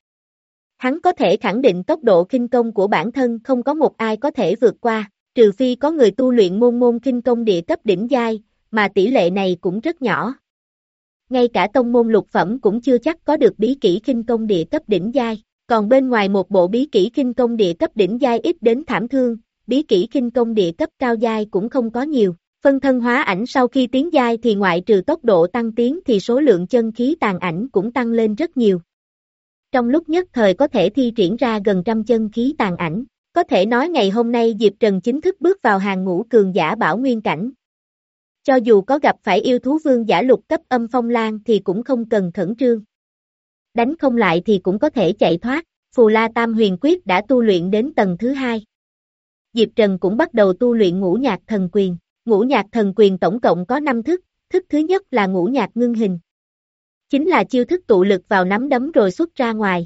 Hắn có thể khẳng định tốc độ khinh công của bản thân không có một ai có thể vượt qua, trừ phi có người tu luyện môn môn khinh công địa cấp đỉnh giai, mà tỷ lệ này cũng rất nhỏ. Ngay cả tông môn lục phẩm cũng chưa chắc có được bí kỹ khinh công địa cấp đỉnh giai, còn bên ngoài một bộ bí kỹ khinh công địa cấp đỉnh giai ít đến thảm thương, bí kỹ khinh công địa cấp cao giai cũng không có nhiều. Phân thân hóa ảnh sau khi tiến giai thì ngoại trừ tốc độ tăng tiến thì số lượng chân khí tàn ảnh cũng tăng lên rất nhiều. Trong lúc nhất thời có thể thi triển ra gần trăm chân khí tàn ảnh, có thể nói ngày hôm nay Diệp Trần chính thức bước vào hàng ngũ cường giả bảo nguyên cảnh. Cho dù có gặp phải yêu thú vương giả lục cấp âm phong lan thì cũng không cần khẩn trương. Đánh không lại thì cũng có thể chạy thoát, Phù La Tam Huyền Quyết đã tu luyện đến tầng thứ hai. Diệp Trần cũng bắt đầu tu luyện ngũ nhạc thần quyền, ngũ nhạc thần quyền tổng cộng có năm thức, thức thứ nhất là ngũ nhạc ngưng hình. Chính là chiêu thức tụ lực vào nắm đấm rồi xuất ra ngoài.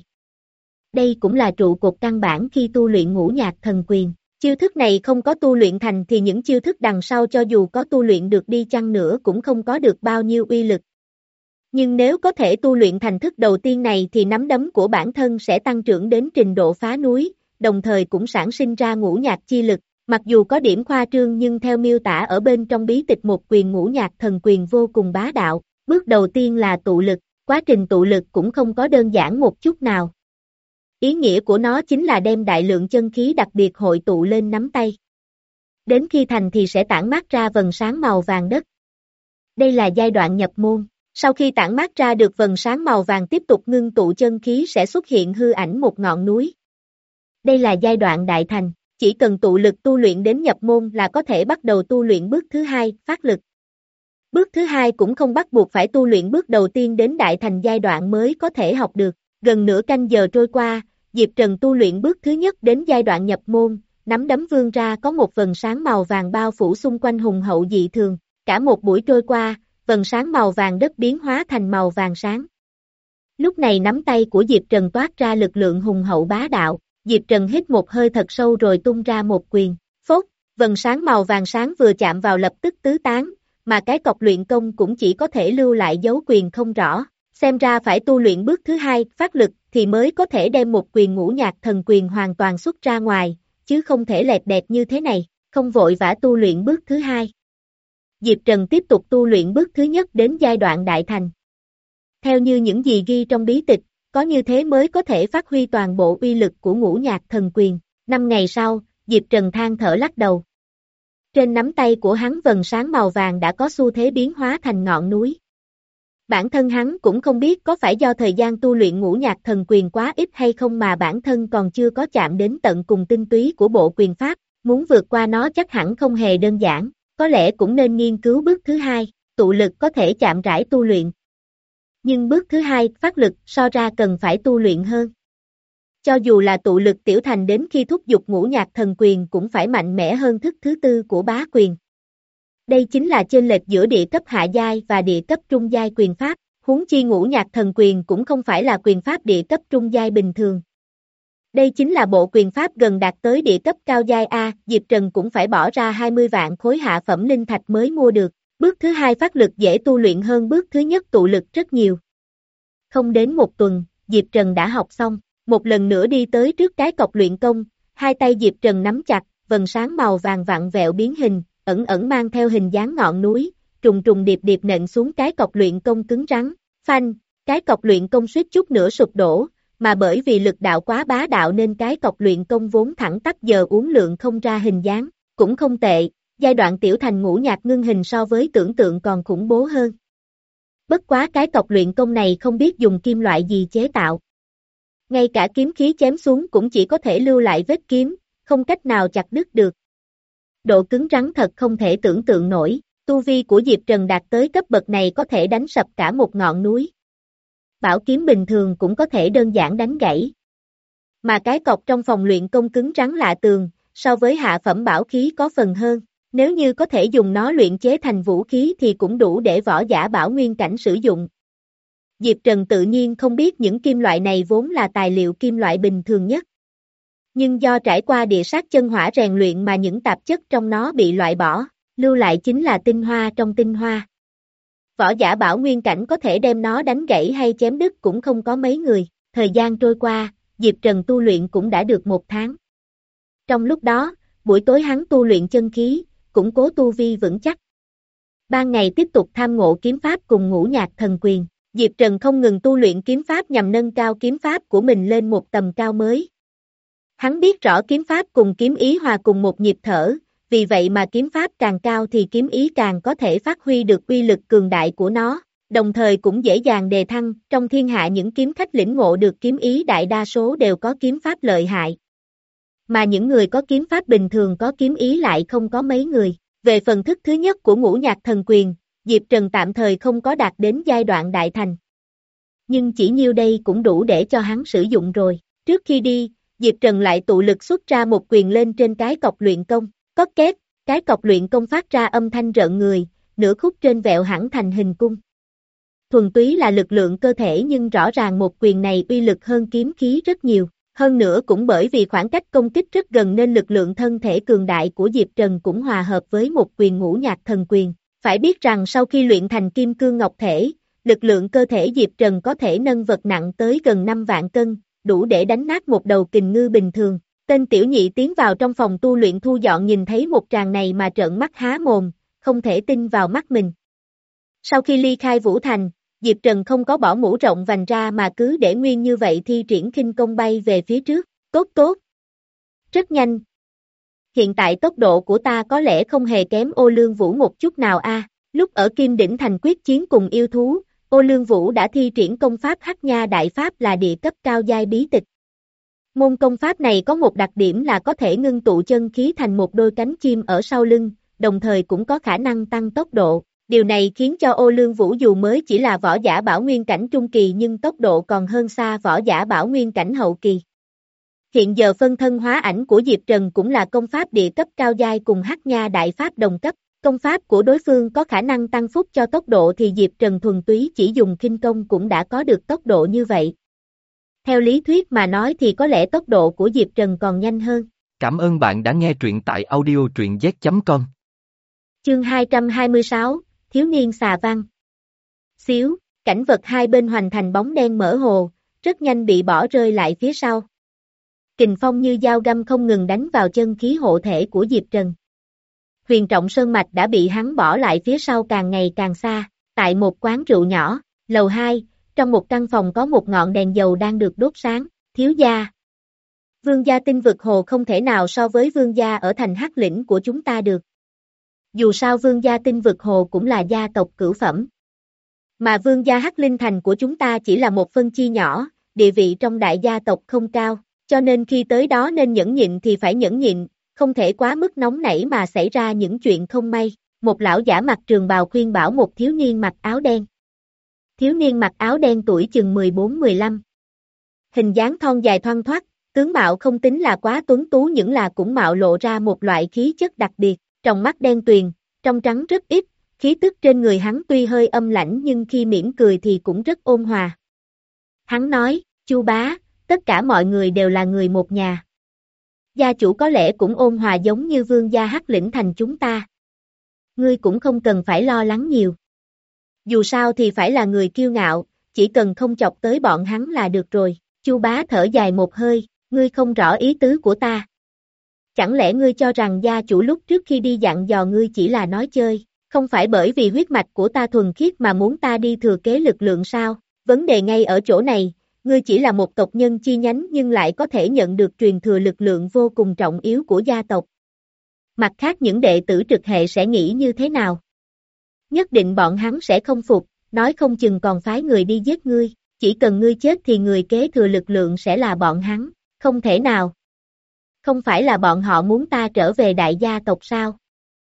Đây cũng là trụ cột căn bản khi tu luyện ngũ nhạc thần quyền. Chiêu thức này không có tu luyện thành thì những chiêu thức đằng sau cho dù có tu luyện được đi chăng nữa cũng không có được bao nhiêu uy lực. Nhưng nếu có thể tu luyện thành thức đầu tiên này thì nắm đấm của bản thân sẽ tăng trưởng đến trình độ phá núi, đồng thời cũng sản sinh ra ngũ nhạc chi lực. Mặc dù có điểm khoa trương nhưng theo miêu tả ở bên trong bí tịch một quyền ngũ nhạc thần quyền vô cùng bá đạo. Bước đầu tiên là tụ lực, quá trình tụ lực cũng không có đơn giản một chút nào. Ý nghĩa của nó chính là đem đại lượng chân khí đặc biệt hội tụ lên nắm tay. Đến khi thành thì sẽ tản mát ra vầng sáng màu vàng đất. Đây là giai đoạn nhập môn, sau khi tản mát ra được vầng sáng màu vàng tiếp tục ngưng tụ chân khí sẽ xuất hiện hư ảnh một ngọn núi. Đây là giai đoạn đại thành, chỉ cần tụ lực tu luyện đến nhập môn là có thể bắt đầu tu luyện bước thứ hai, phát lực. Bước thứ hai cũng không bắt buộc phải tu luyện bước đầu tiên đến đại thành giai đoạn mới có thể học được. Gần nửa canh giờ trôi qua, Diệp Trần tu luyện bước thứ nhất đến giai đoạn nhập môn, nắm đấm vươn ra có một vầng sáng màu vàng bao phủ xung quanh hùng hậu dị thường. Cả một buổi trôi qua, vầng sáng màu vàng đất biến hóa thành màu vàng sáng. Lúc này nắm tay của Diệp Trần toát ra lực lượng hùng hậu bá đạo, Diệp Trần hít một hơi thật sâu rồi tung ra một quyền, phốt, vầng sáng màu vàng sáng vừa chạm vào lập tức tứ tán, mà cái cọc luyện công cũng chỉ có thể lưu lại dấu quyền không rõ, xem ra phải tu luyện bước thứ hai, phát lực, thì mới có thể đem một quyền ngũ nhạc thần quyền hoàn toàn xuất ra ngoài, chứ không thể lẹt đẹt như thế này, không vội vã tu luyện bước thứ hai. Diệp Trần tiếp tục tu luyện bước thứ nhất đến giai đoạn đại thành. Theo như những gì ghi trong bí tịch, có như thế mới có thể phát huy toàn bộ uy lực của ngũ nhạc thần quyền. Năm ngày sau, Diệp Trần than thở lắc đầu. Trên nắm tay của hắn vầng sáng màu vàng đã có xu thế biến hóa thành ngọn núi. Bản thân hắn cũng không biết có phải do thời gian tu luyện ngũ nhạc thần quyền quá ít hay không mà bản thân còn chưa có chạm đến tận cùng tinh túy của bộ quyền pháp, muốn vượt qua nó chắc hẳn không hề đơn giản, có lẽ cũng nên nghiên cứu bước thứ hai, tụ lực có thể chạm rãi tu luyện. Nhưng bước thứ hai, phát lực, so ra cần phải tu luyện hơn. Cho dù là tụ lực tiểu thành đến khi thúc giục ngũ nhạc thần quyền cũng phải mạnh mẽ hơn thức thứ tư của bá quyền. Đây chính là chênh lệch giữa địa cấp hạ giai và địa cấp trung giai quyền pháp, huống chi ngũ nhạc thần quyền cũng không phải là quyền pháp địa cấp trung giai bình thường. Đây chính là bộ quyền pháp gần đạt tới địa cấp cao giai A, Diệp Trần cũng phải bỏ ra hai mươi vạn khối hạ phẩm linh thạch mới mua được. Bước thứ hai phát lực dễ tu luyện hơn bước thứ nhất tụ lực rất nhiều. Không đến một tuần, Diệp Trần đã học xong, một lần nữa đi tới trước cái cọc luyện công, hai tay Diệp Trần nắm chặt, vầng sáng màu vàng vặn vẹo biến hình, ẩn ẩn mang theo hình dáng ngọn núi, trùng trùng điệp điệp nện xuống cái cọc luyện công cứng rắn, phanh, cái cọc luyện công suýt chút nữa sụp đổ, mà bởi vì lực đạo quá bá đạo nên cái cọc luyện công vốn thẳng tắp giờ uốn lượn không ra hình dáng, cũng không tệ. Giai đoạn tiểu thành ngũ nhạc ngưng hình so với tưởng tượng còn khủng bố hơn. Bất quá cái cọc luyện công này không biết dùng kim loại gì chế tạo. Ngay cả kiếm khí chém xuống cũng chỉ có thể lưu lại vết kiếm, không cách nào chặt đứt được. Độ cứng rắn thật không thể tưởng tượng nổi, tu vi của Diệp Trần đạt tới cấp bậc này có thể đánh sập cả một ngọn núi. Bảo kiếm bình thường cũng có thể đơn giản đánh gãy. Mà cái cọc trong phòng luyện công cứng rắn lạ tường, so với hạ phẩm bảo khí có phần hơn. Nếu như có thể dùng nó luyện chế thành vũ khí thì cũng đủ để võ giả bảo nguyên cảnh sử dụng. Diệp Trần tự nhiên không biết những kim loại này vốn là tài liệu kim loại bình thường nhất. Nhưng do trải qua địa sát chân hỏa rèn luyện mà những tạp chất trong nó bị loại bỏ, lưu lại chính là tinh hoa trong tinh hoa. Võ giả bảo nguyên cảnh có thể đem nó đánh gãy hay chém đứt cũng không có mấy người. Thời gian trôi qua, Diệp Trần tu luyện cũng đã được một tháng. Trong lúc đó, buổi tối hắn tu luyện chân khí, củng cố tu vi vững chắc. Ban ngày tiếp tục tham ngộ kiếm pháp cùng ngũ nhạc thần quyền, Diệp Trần không ngừng tu luyện kiếm pháp nhằm nâng cao kiếm pháp của mình lên một tầm cao mới. Hắn biết rõ kiếm pháp cùng kiếm ý hòa cùng một nhịp thở, vì vậy mà kiếm pháp càng cao thì kiếm ý càng có thể phát huy được uy lực cường đại của nó, đồng thời cũng dễ dàng đề thăng. Trong thiên hạ những kiếm khách lĩnh ngộ được kiếm ý đại đa số đều có kiếm pháp lợi hại. Mà những người có kiếm pháp bình thường có kiếm ý lại không có mấy người. Về phần thức thứ nhất của ngũ nhạc thần quyền, Diệp Trần tạm thời không có đạt đến giai đoạn đại thành. Nhưng chỉ nhiêu đây cũng đủ để cho hắn sử dụng rồi. Trước khi đi, Diệp Trần lại tụ lực xuất ra một quyền lên trên cái cọc luyện công. Cót két, cái cọc luyện công phát ra âm thanh rợn người, nửa khúc trên vẹo hẳn thành hình cung. Thuần túy là lực lượng cơ thể nhưng rõ ràng một quyền này uy lực hơn kiếm khí rất nhiều. Hơn nữa cũng bởi vì khoảng cách công kích rất gần nên lực lượng thân thể cường đại của Diệp Trần cũng hòa hợp với một quyền ngũ nhạc thần quyền. Phải biết rằng sau khi luyện thành kim cương ngọc thể, lực lượng cơ thể Diệp Trần có thể nâng vật nặng tới gần năm vạn cân, đủ để đánh nát một đầu kình ngư bình thường. Tên tiểu nhị tiến vào trong phòng tu luyện thu dọn nhìn thấy một tràng này mà trợn mắt há mồm, không thể tin vào mắt mình. Sau khi ly khai Vũ Thành, Diệp Trần không có bỏ mũ rộng vành ra mà cứ để nguyên như vậy thi triển khinh công bay về phía trước, tốt tốt. Rất nhanh. Hiện tại tốc độ của ta có lẽ không hề kém Ô Lương Vũ một chút nào a. À. Lúc ở Kim Đỉnh Thành quyết chiến cùng yêu thú, Ô Lương Vũ đã thi triển công pháp Hắc Nha Đại Pháp là địa cấp cao giai bí tịch. Môn công pháp này có một đặc điểm là có thể ngưng tụ chân khí thành một đôi cánh chim ở sau lưng, đồng thời cũng có khả năng tăng tốc độ. Điều này khiến cho Ô Lương Vũ dù mới chỉ là võ giả bảo nguyên cảnh trung kỳ nhưng tốc độ còn hơn xa võ giả bảo nguyên cảnh hậu kỳ. Hiện giờ phân thân hóa ảnh của Diệp Trần cũng là công pháp địa cấp cao giai cùng Hắc Nha đại pháp đồng cấp. Công pháp của đối phương có khả năng tăng phúc cho tốc độ thì Diệp Trần thuần túy chỉ dùng khinh công cũng đã có được tốc độ như vậy. Theo lý thuyết mà nói thì có lẽ tốc độ của Diệp Trần còn nhanh hơn. Cảm ơn bạn đã nghe truyện tại audio truyện z chấm com. Chương hai trăm hai mươi sáu, Thiếu niên xà văn. Xíu, cảnh vật hai bên hoành thành bóng đen mơ hồ, rất nhanh bị bỏ rơi lại phía sau. Kình phong như dao găm không ngừng đánh vào chân khí hộ thể của Diệp Trần. Huyền Trọng Sơn Mạch đã bị hắn bỏ lại phía sau càng ngày càng xa, tại một quán rượu nhỏ, lầu hai, trong một căn phòng có một ngọn đèn dầu đang được đốt sáng, thiếu gia. Vương gia tinh vực hồ không thể nào so với vương gia ở thành Hắc Lĩnh của chúng ta được. Dù sao vương gia tinh vực hồ cũng là gia tộc cửu phẩm. Mà vương gia Hắc Linh thành của chúng ta chỉ là một phân chi nhỏ, địa vị trong đại gia tộc không cao, cho nên khi tới đó nên nhẫn nhịn thì phải nhẫn nhịn, không thể quá mức nóng nảy mà xảy ra những chuyện không may. Một lão giả mặc trường bào khuyên bảo một thiếu niên mặc áo đen. Thiếu niên mặc áo đen tuổi chừng mười bốn mười lăm. Hình dáng thon dài thoăn thoắt, tướng mạo không tính là quá tuấn tú nhưng là cũng mạo lộ ra một loại khí chất đặc biệt, tròng mắt đen tuyền, trong trắng rất ít, khí tức trên người hắn tuy hơi âm lãnh nhưng khi mỉm cười thì cũng rất ôn hòa. Hắn nói, Chu bá, tất cả mọi người đều là người một nhà. Gia chủ có lẽ cũng ôn hòa giống như vương gia Hắc Lĩnh thành chúng ta. Ngươi cũng không cần phải lo lắng nhiều. Dù sao thì phải là người kiêu ngạo, chỉ cần không chọc tới bọn hắn là được rồi. Chu bá thở dài một hơi, ngươi không rõ ý tứ của ta. Chẳng lẽ ngươi cho rằng gia chủ lúc trước khi đi dặn dò ngươi chỉ là nói chơi, không phải bởi vì huyết mạch của ta thuần khiết mà muốn ta đi thừa kế lực lượng sao? Vấn đề ngay ở chỗ này, ngươi chỉ là một tộc nhân chi nhánh nhưng lại có thể nhận được truyền thừa lực lượng vô cùng trọng yếu của gia tộc. Mặt khác những đệ tử trực hệ sẽ nghĩ như thế nào? Nhất định bọn hắn sẽ không phục, nói không chừng còn phái người đi giết ngươi, chỉ cần ngươi chết thì người kế thừa lực lượng sẽ là bọn hắn, không thể nào. Không phải là bọn họ muốn ta trở về đại gia tộc sao?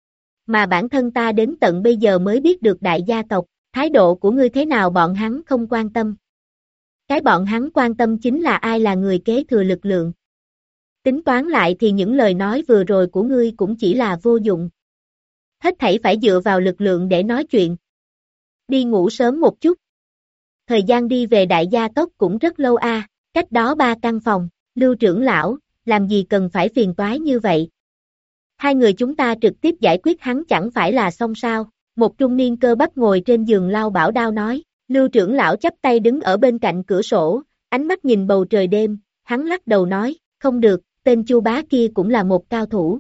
Mà bản thân ta đến tận bây giờ mới biết được đại gia tộc, thái độ của ngươi thế nào bọn hắn không quan tâm. Cái bọn hắn quan tâm chính là ai là người kế thừa lực lượng. Tính toán lại thì những lời nói vừa rồi của ngươi cũng chỉ là vô dụng. Hết thảy phải dựa vào lực lượng để nói chuyện. Đi ngủ sớm một chút. Thời gian đi về đại gia tốc cũng rất lâu a, à, cách đó ba căn phòng, Lưu trưởng lão, làm gì cần phải phiền toái như vậy. Hai người chúng ta trực tiếp giải quyết hắn chẳng phải là xong sao, một trung niên cơ bắp ngồi trên giường lao bảo đao nói, Lưu trưởng lão chắp tay đứng ở bên cạnh cửa sổ, ánh mắt nhìn bầu trời đêm, hắn lắc đầu nói, không được, tên Chu bá kia cũng là một cao thủ.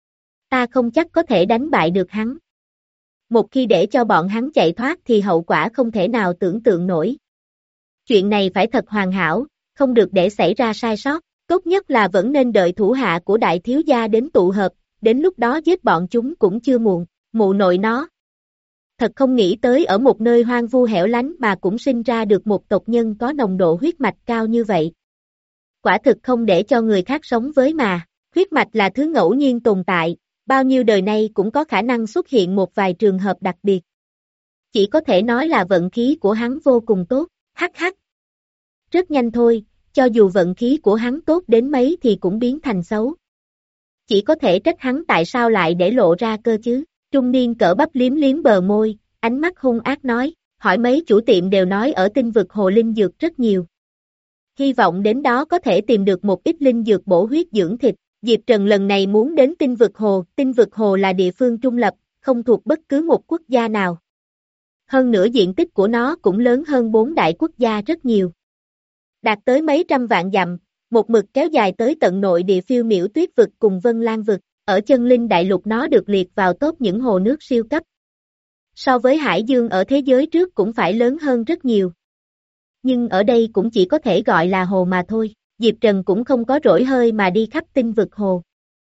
Ta không chắc có thể đánh bại được hắn. Một khi để cho bọn hắn chạy thoát thì hậu quả không thể nào tưởng tượng nổi. Chuyện này phải thật hoàn hảo, không được để xảy ra sai sót, tốt nhất là vẫn nên đợi thủ hạ của đại thiếu gia đến tụ hợp, đến lúc đó giết bọn chúng cũng chưa muộn, mụ nội nó. Thật không nghĩ tới ở một nơi hoang vu hẻo lánh mà cũng sinh ra được một tộc nhân có nồng độ huyết mạch cao như vậy. Quả thực không để cho người khác sống với mà, huyết mạch là thứ ngẫu nhiên tồn tại, bao nhiêu đời nay cũng có khả năng xuất hiện một vài trường hợp đặc biệt. Chỉ có thể nói là vận khí của hắn vô cùng tốt, hắc hắc. Rất nhanh thôi, cho dù vận khí của hắn tốt đến mấy thì cũng biến thành xấu. Chỉ có thể trách hắn tại sao lại để lộ ra cơ chứ. Trung niên cỡ bắp liếm liếm bờ môi, ánh mắt hung ác nói, hỏi mấy chủ tiệm đều nói ở tinh vực hồ linh dược rất nhiều. Hy vọng đến đó có thể tìm được một ít linh dược bổ huyết dưỡng thịt. Diệp Trần lần này muốn đến tinh vực hồ, tinh vực hồ là địa phương trung lập, không thuộc bất cứ một quốc gia nào. Hơn nữa diện tích của nó cũng lớn hơn bốn đại quốc gia rất nhiều. Đạt tới mấy trăm vạn dặm, một mực kéo dài tới tận nội địa phiêu miểu tuyết vực cùng Vân Lan vực. Ở chân linh đại lục nó được liệt vào top những hồ nước siêu cấp. So với hải dương ở thế giới trước cũng phải lớn hơn rất nhiều. Nhưng ở đây cũng chỉ có thể gọi là hồ mà thôi, Diệp Trần cũng không có rỗi hơi mà đi khắp tinh vực hồ.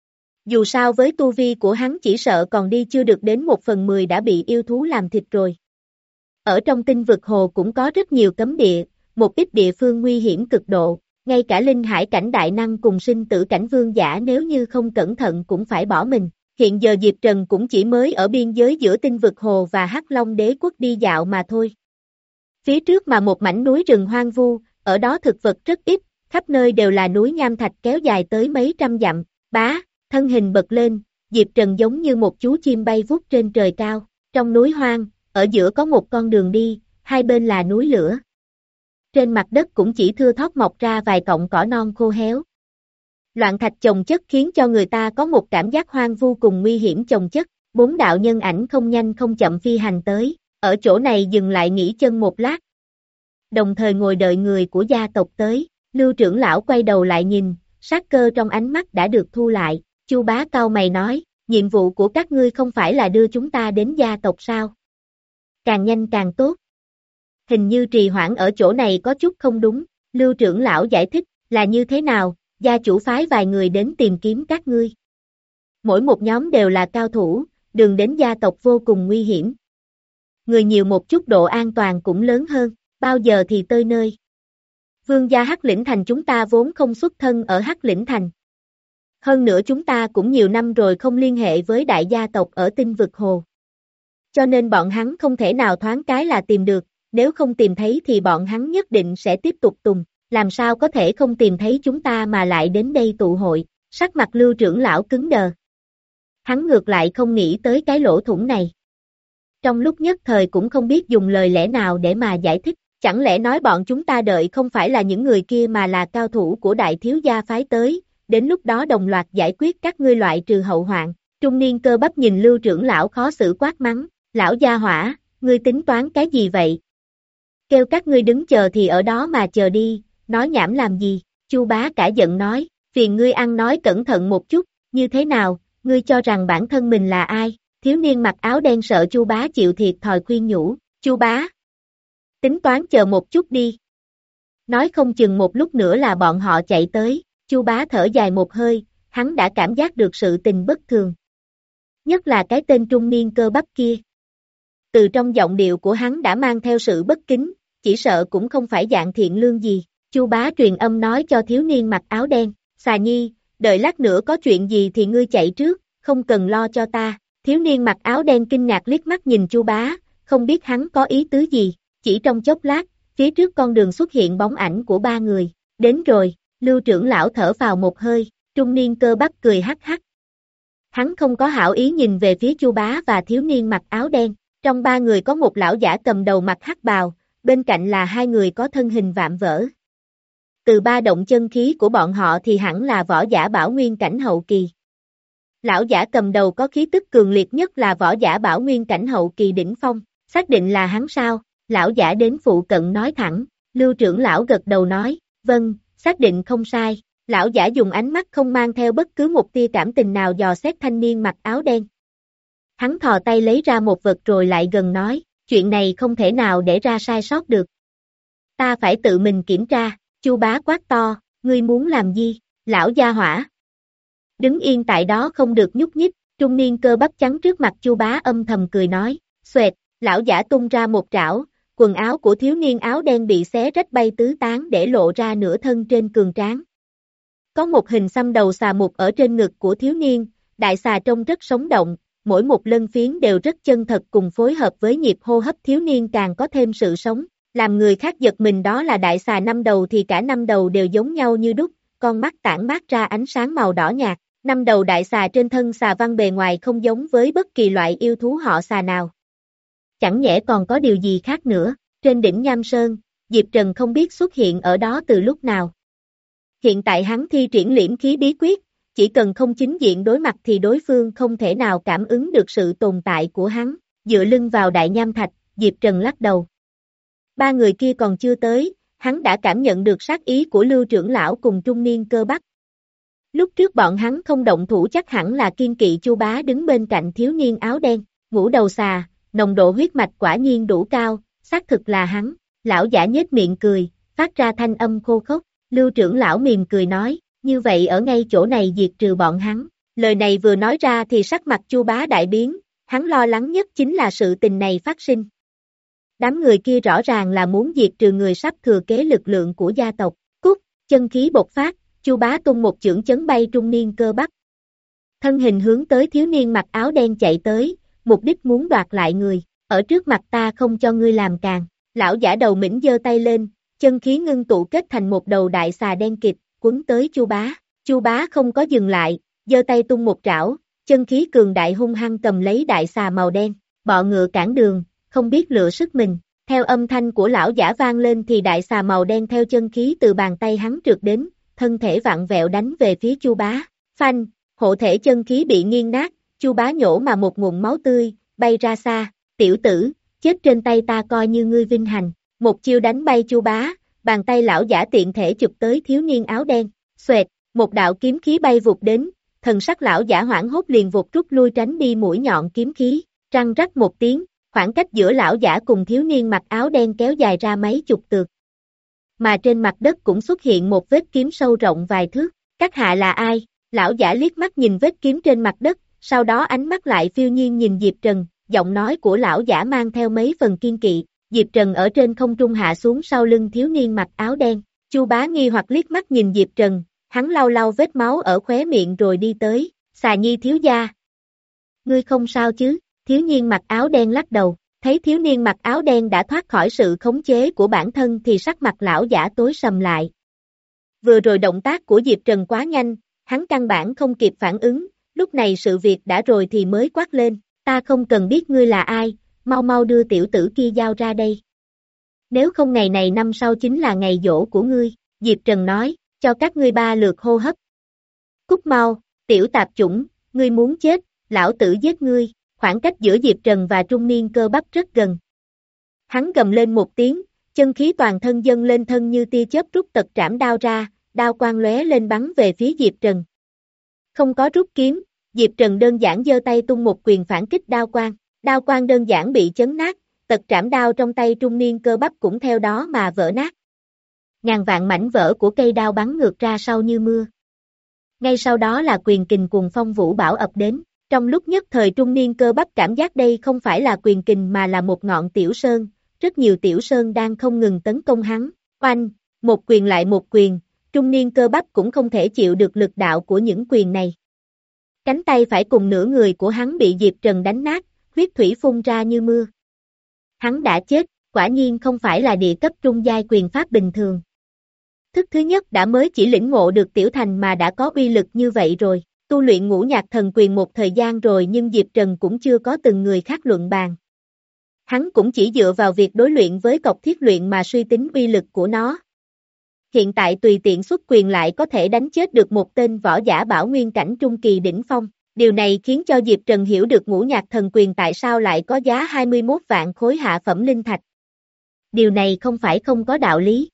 Dù sao với tu vi của hắn chỉ sợ còn đi chưa được đến một phần mười đã bị yêu thú làm thịt rồi. Ở trong tinh vực hồ cũng có rất nhiều cấm địa, một ít địa phương nguy hiểm cực độ. Ngay cả linh hải cảnh đại năng cùng sinh tử cảnh vương giả nếu như không cẩn thận cũng phải bỏ mình. Hiện giờ Diệp Trần cũng chỉ mới ở biên giới giữa Tinh Vực Hồ và Hắc Long Đế Quốc đi dạo mà thôi. Phía trước mà một mảnh núi rừng hoang vu, ở đó thực vật rất ít, khắp nơi đều là núi nham thạch kéo dài tới mấy trăm dặm. Bá, thân hình bật lên, Diệp Trần giống như một chú chim bay vút trên trời cao. Trong núi hoang, ở giữa có một con đường đi, hai bên là núi lửa. Trên mặt đất cũng chỉ thưa thót mọc ra vài cọng cỏ non khô héo. Loạn thạch chồng chất khiến cho người ta có một cảm giác hoang vu cùng nguy hiểm chồng chất. Bốn đạo nhân ảnh không nhanh không chậm phi hành tới, ở chỗ này dừng lại nghỉ chân một lát. Đồng thời ngồi đợi người của gia tộc tới. Lưu trưởng lão quay đầu lại nhìn, sát cơ trong ánh mắt đã được thu lại. Chu Bá cau mày nói, nhiệm vụ của các ngươi không phải là đưa chúng ta đến gia tộc sao? Càng nhanh càng tốt. Hình như trì hoãn ở chỗ này có chút không đúng. Lưu trưởng lão giải thích, là như thế nào? Gia chủ phái vài người đến tìm kiếm các ngươi. Mỗi một nhóm đều là cao thủ, đường đến gia tộc vô cùng nguy hiểm. Người nhiều một chút độ an toàn cũng lớn hơn, bao giờ thì tới nơi. Vương gia Hắc Lĩnh Thành chúng ta vốn không xuất thân ở Hắc Lĩnh Thành. Hơn nữa chúng ta cũng nhiều năm rồi không liên hệ với đại gia tộc ở Tinh Vực Hồ. Cho nên bọn hắn không thể nào thoáng cái là tìm được, nếu không tìm thấy thì bọn hắn nhất định sẽ tiếp tục tùng. Làm sao có thể không tìm thấy chúng ta mà lại đến đây tụ hội, sắc mặt Lưu trưởng lão cứng đờ. Hắn ngược lại không nghĩ tới cái lỗ thủng này. Trong lúc nhất thời cũng không biết dùng lời lẽ nào để mà giải thích, chẳng lẽ nói bọn chúng ta đợi không phải là những người kia mà là cao thủ của đại thiếu gia phái tới, đến lúc đó đồng loạt giải quyết các ngươi loại trừ hậu hoạn. Trung niên cơ bắp nhìn Lưu trưởng lão khó xử quát mắng, lão gia hỏa, ngươi tính toán cái gì vậy? Kêu các ngươi đứng chờ thì ở đó mà chờ đi. Nói nhảm làm gì? Chu Bá cả giận nói, phiền ngươi ăn nói cẩn thận một chút, như thế nào, ngươi cho rằng bản thân mình là ai? Thiếu niên mặc áo đen sợ Chu Bá chịu thiệt thòi khuyên nhủ, Chu Bá, tính toán chờ một chút đi. Nói không chừng một lúc nữa là bọn họ chạy tới, Chu Bá thở dài một hơi, hắn đã cảm giác được sự tình bất thường. Nhất là cái tên trung niên cơ bắp kia. Từ trong giọng điệu của hắn đã mang theo sự bất kính, chỉ sợ cũng không phải dạng thiện lương gì. Chu Bá truyền âm nói cho thiếu niên mặc áo đen, xà nhi, đợi lát nữa có chuyện gì thì ngươi chạy trước, không cần lo cho ta. Thiếu niên mặc áo đen kinh ngạc liếc mắt nhìn Chu Bá, không biết hắn có ý tứ gì, chỉ trong chốc lát, phía trước con đường xuất hiện bóng ảnh của ba người, đến rồi, Lưu trưởng lão thở vào một hơi, trung niên cơ bắp cười hắc hắc. Hắn không có hảo ý nhìn về phía Chu Bá và thiếu niên mặc áo đen, trong ba người có một lão giả cầm đầu mặc hắc bào, bên cạnh là hai người có thân hình vạm vỡ. Từ ba động chân khí của bọn họ thì hẳn là võ giả bảo nguyên cảnh hậu kỳ. Lão giả cầm đầu có khí tức cường liệt nhất là võ giả bảo nguyên cảnh hậu kỳ đỉnh phong, xác định là hắn sao? Lão giả đến phụ cận nói thẳng, Lưu trưởng lão gật đầu nói, vâng, xác định không sai. Lão giả dùng ánh mắt không mang theo bất cứ một tia cảm tình nào dò xét thanh niên mặc áo đen. Hắn thò tay lấy ra một vật rồi lại gần nói, chuyện này không thể nào để ra sai sót được. Ta phải tự mình kiểm tra. Chu Bá quát to, ngươi muốn làm gì? Lão gia hỏa. Đứng yên tại đó không được nhúc nhích, trung niên cơ bắp trắng trước mặt Chu Bá âm thầm cười nói, xoẹt, lão giả tung ra một trảo, quần áo của thiếu niên áo đen bị xé rách bay tứ tán để lộ ra nửa thân trên cường tráng. Có một hình xăm đầu xà mục ở trên ngực của thiếu niên, đại xà trông rất sống động, mỗi một lân phiến đều rất chân thật cùng phối hợp với nhịp hô hấp thiếu niên càng có thêm sự sống. Làm người khác giật mình đó là đại xà năm đầu thì cả năm đầu đều giống nhau như đúc, con mắt tản mát ra ánh sáng màu đỏ nhạt, năm đầu đại xà trên thân xà văn bề ngoài không giống với bất kỳ loại yêu thú họ xà nào. Chẳng nhẽ còn có điều gì khác nữa, trên đỉnh Nham Sơn, Diệp Trần không biết xuất hiện ở đó từ lúc nào. Hiện tại hắn thi triển liễm khí bí quyết, chỉ cần không chính diện đối mặt thì đối phương không thể nào cảm ứng được sự tồn tại của hắn, dựa lưng vào đại nham thạch, Diệp Trần lắc đầu. Ba người kia còn chưa tới, hắn đã cảm nhận được sát ý của Lưu trưởng lão cùng trung niên cơ bắp. Lúc trước bọn hắn không động thủ chắc hẳn là kiên kỵ Chu Bá đứng bên cạnh thiếu niên áo đen, ngũ đầu xà, nồng độ huyết mạch quả nhiên đủ cao, xác thực là hắn. Lão giả nhếch miệng cười, phát ra thanh âm khô khốc. Lưu trưởng lão mỉm cười nói, như vậy ở ngay chỗ này diệt trừ bọn hắn. Lời này vừa nói ra thì sắc mặt Chu Bá đại biến, hắn lo lắng nhất chính là sự tình này phát sinh. Đám người kia rõ ràng là muốn diệt trừ người sắp thừa kế lực lượng của gia tộc. Cút, chân khí bộc phát, Chu Bá tung một chưởng chấn bay trung niên cơ bắp. thân hình hướng tới thiếu niên mặc áo đen chạy tới, mục đích muốn đoạt lại người, ở trước mặt ta không cho ngươi làm càng. Lão giả đầu mĩnh giơ tay lên, chân khí ngưng tụ kết thành một đầu đại xà đen kịt, quấn tới Chu Bá. Chu Bá không có dừng lại, giơ tay tung một trảo, chân khí cường đại hung hăng cầm lấy đại xà màu đen, bọ ngựa cản đường, không biết lựa sức mình. Theo âm thanh của lão giả vang lên thì đại xà màu đen theo chân khí từ bàn tay hắn trượt đến, thân thể vặn vẹo đánh về phía Chu Bá. Phanh, hộ thể chân khí bị nghiêng nát, Chu Bá nhổ mà một ngụm máu tươi, bay ra xa. Tiểu tử, chết trên tay ta coi như ngươi vinh hành. Một chiêu đánh bay Chu Bá, bàn tay lão giả tiện thể chụp tới thiếu niên áo đen. Xoẹt, một đạo kiếm khí bay vụt đến, thần sắc lão giả hoảng hốt liền vụt rút lui tránh đi mũi nhọn kiếm khí. Răng rắc một tiếng, khoảng cách giữa lão giả cùng thiếu niên mặc áo đen kéo dài ra mấy chục tược. Mà trên mặt đất cũng xuất hiện một vết kiếm sâu rộng vài thước. Các hạ là ai? Lão giả liếc mắt nhìn vết kiếm trên mặt đất, sau đó ánh mắt lại phiêu nhiên nhìn Diệp Trần, giọng nói của lão giả mang theo mấy phần kiên kỵ. Diệp Trần ở trên không trung hạ xuống sau lưng thiếu niên mặc áo đen. Chu Bá nghi hoặc liếc mắt nhìn Diệp Trần, hắn lau lau vết máu ở khóe miệng rồi đi tới. Xà Nhi thiếu gia, ngươi không sao chứ? Thiếu niên mặc áo đen lắc đầu, thấy thiếu niên mặc áo đen đã thoát khỏi sự khống chế của bản thân thì sắc mặt lão giả tối sầm lại. Vừa rồi động tác của Diệp Trần quá nhanh, hắn căn bản không kịp phản ứng, lúc này sự việc đã rồi thì mới quát lên, ta không cần biết ngươi là ai, mau mau đưa tiểu tử kia giao ra đây. Nếu không ngày này năm sau chính là ngày giỗ của ngươi, Diệp Trần nói, cho các ngươi ba lượt hô hấp. Cút mau, tiểu tạp chủng, ngươi muốn chết, lão tử giết ngươi. Khoảng cách giữa Diệp Trần và trung niên cơ bắp rất gần. Hắn gầm lên một tiếng, chân khí toàn thân dâng lên thân như tia chớp rút tật trảm đao ra, đao quang lóe lên bắn về phía Diệp Trần. Không có rút kiếm, Diệp Trần đơn giản giơ tay tung một quyền phản kích đao quang, đao quang đơn giản bị chấn nát, tật trảm đao trong tay trung niên cơ bắp cũng theo đó mà vỡ nát. Ngàn vạn mảnh vỡ của cây đao bắn ngược ra sau như mưa. Ngay sau đó là quyền kình cuồng phong vũ bão ập đến. Trong lúc nhất thời trung niên cơ bắp cảm giác đây không phải là quyền kình mà là một ngọn tiểu sơn, rất nhiều tiểu sơn đang không ngừng tấn công hắn. Oanh, một quyền lại một quyền, trung niên cơ bắp cũng không thể chịu được lực đạo của những quyền này. Cánh tay phải cùng nửa người của hắn bị Diệp Trần đánh nát, huyết thủy phun ra như mưa. Hắn đã chết, quả nhiên không phải là địa cấp trung giai quyền pháp bình thường. Thức thứ nhất đã mới chỉ lĩnh ngộ được tiểu thành mà đã có uy lực như vậy rồi. Tu luyện ngũ nhạc thần quyền một thời gian rồi nhưng Diệp Trần cũng chưa có từng người khác luận bàn. Hắn cũng chỉ dựa vào việc đối luyện với cọc thiết luyện mà suy tính uy lực của nó. Hiện tại tùy tiện xuất quyền lại có thể đánh chết được một tên võ giả bảo nguyên cảnh trung kỳ đỉnh phong. Điều này khiến cho Diệp Trần hiểu được ngũ nhạc thần quyền tại sao lại có giá hai mươi mốt vạn khối hạ phẩm linh thạch. Điều này không phải không có đạo lý.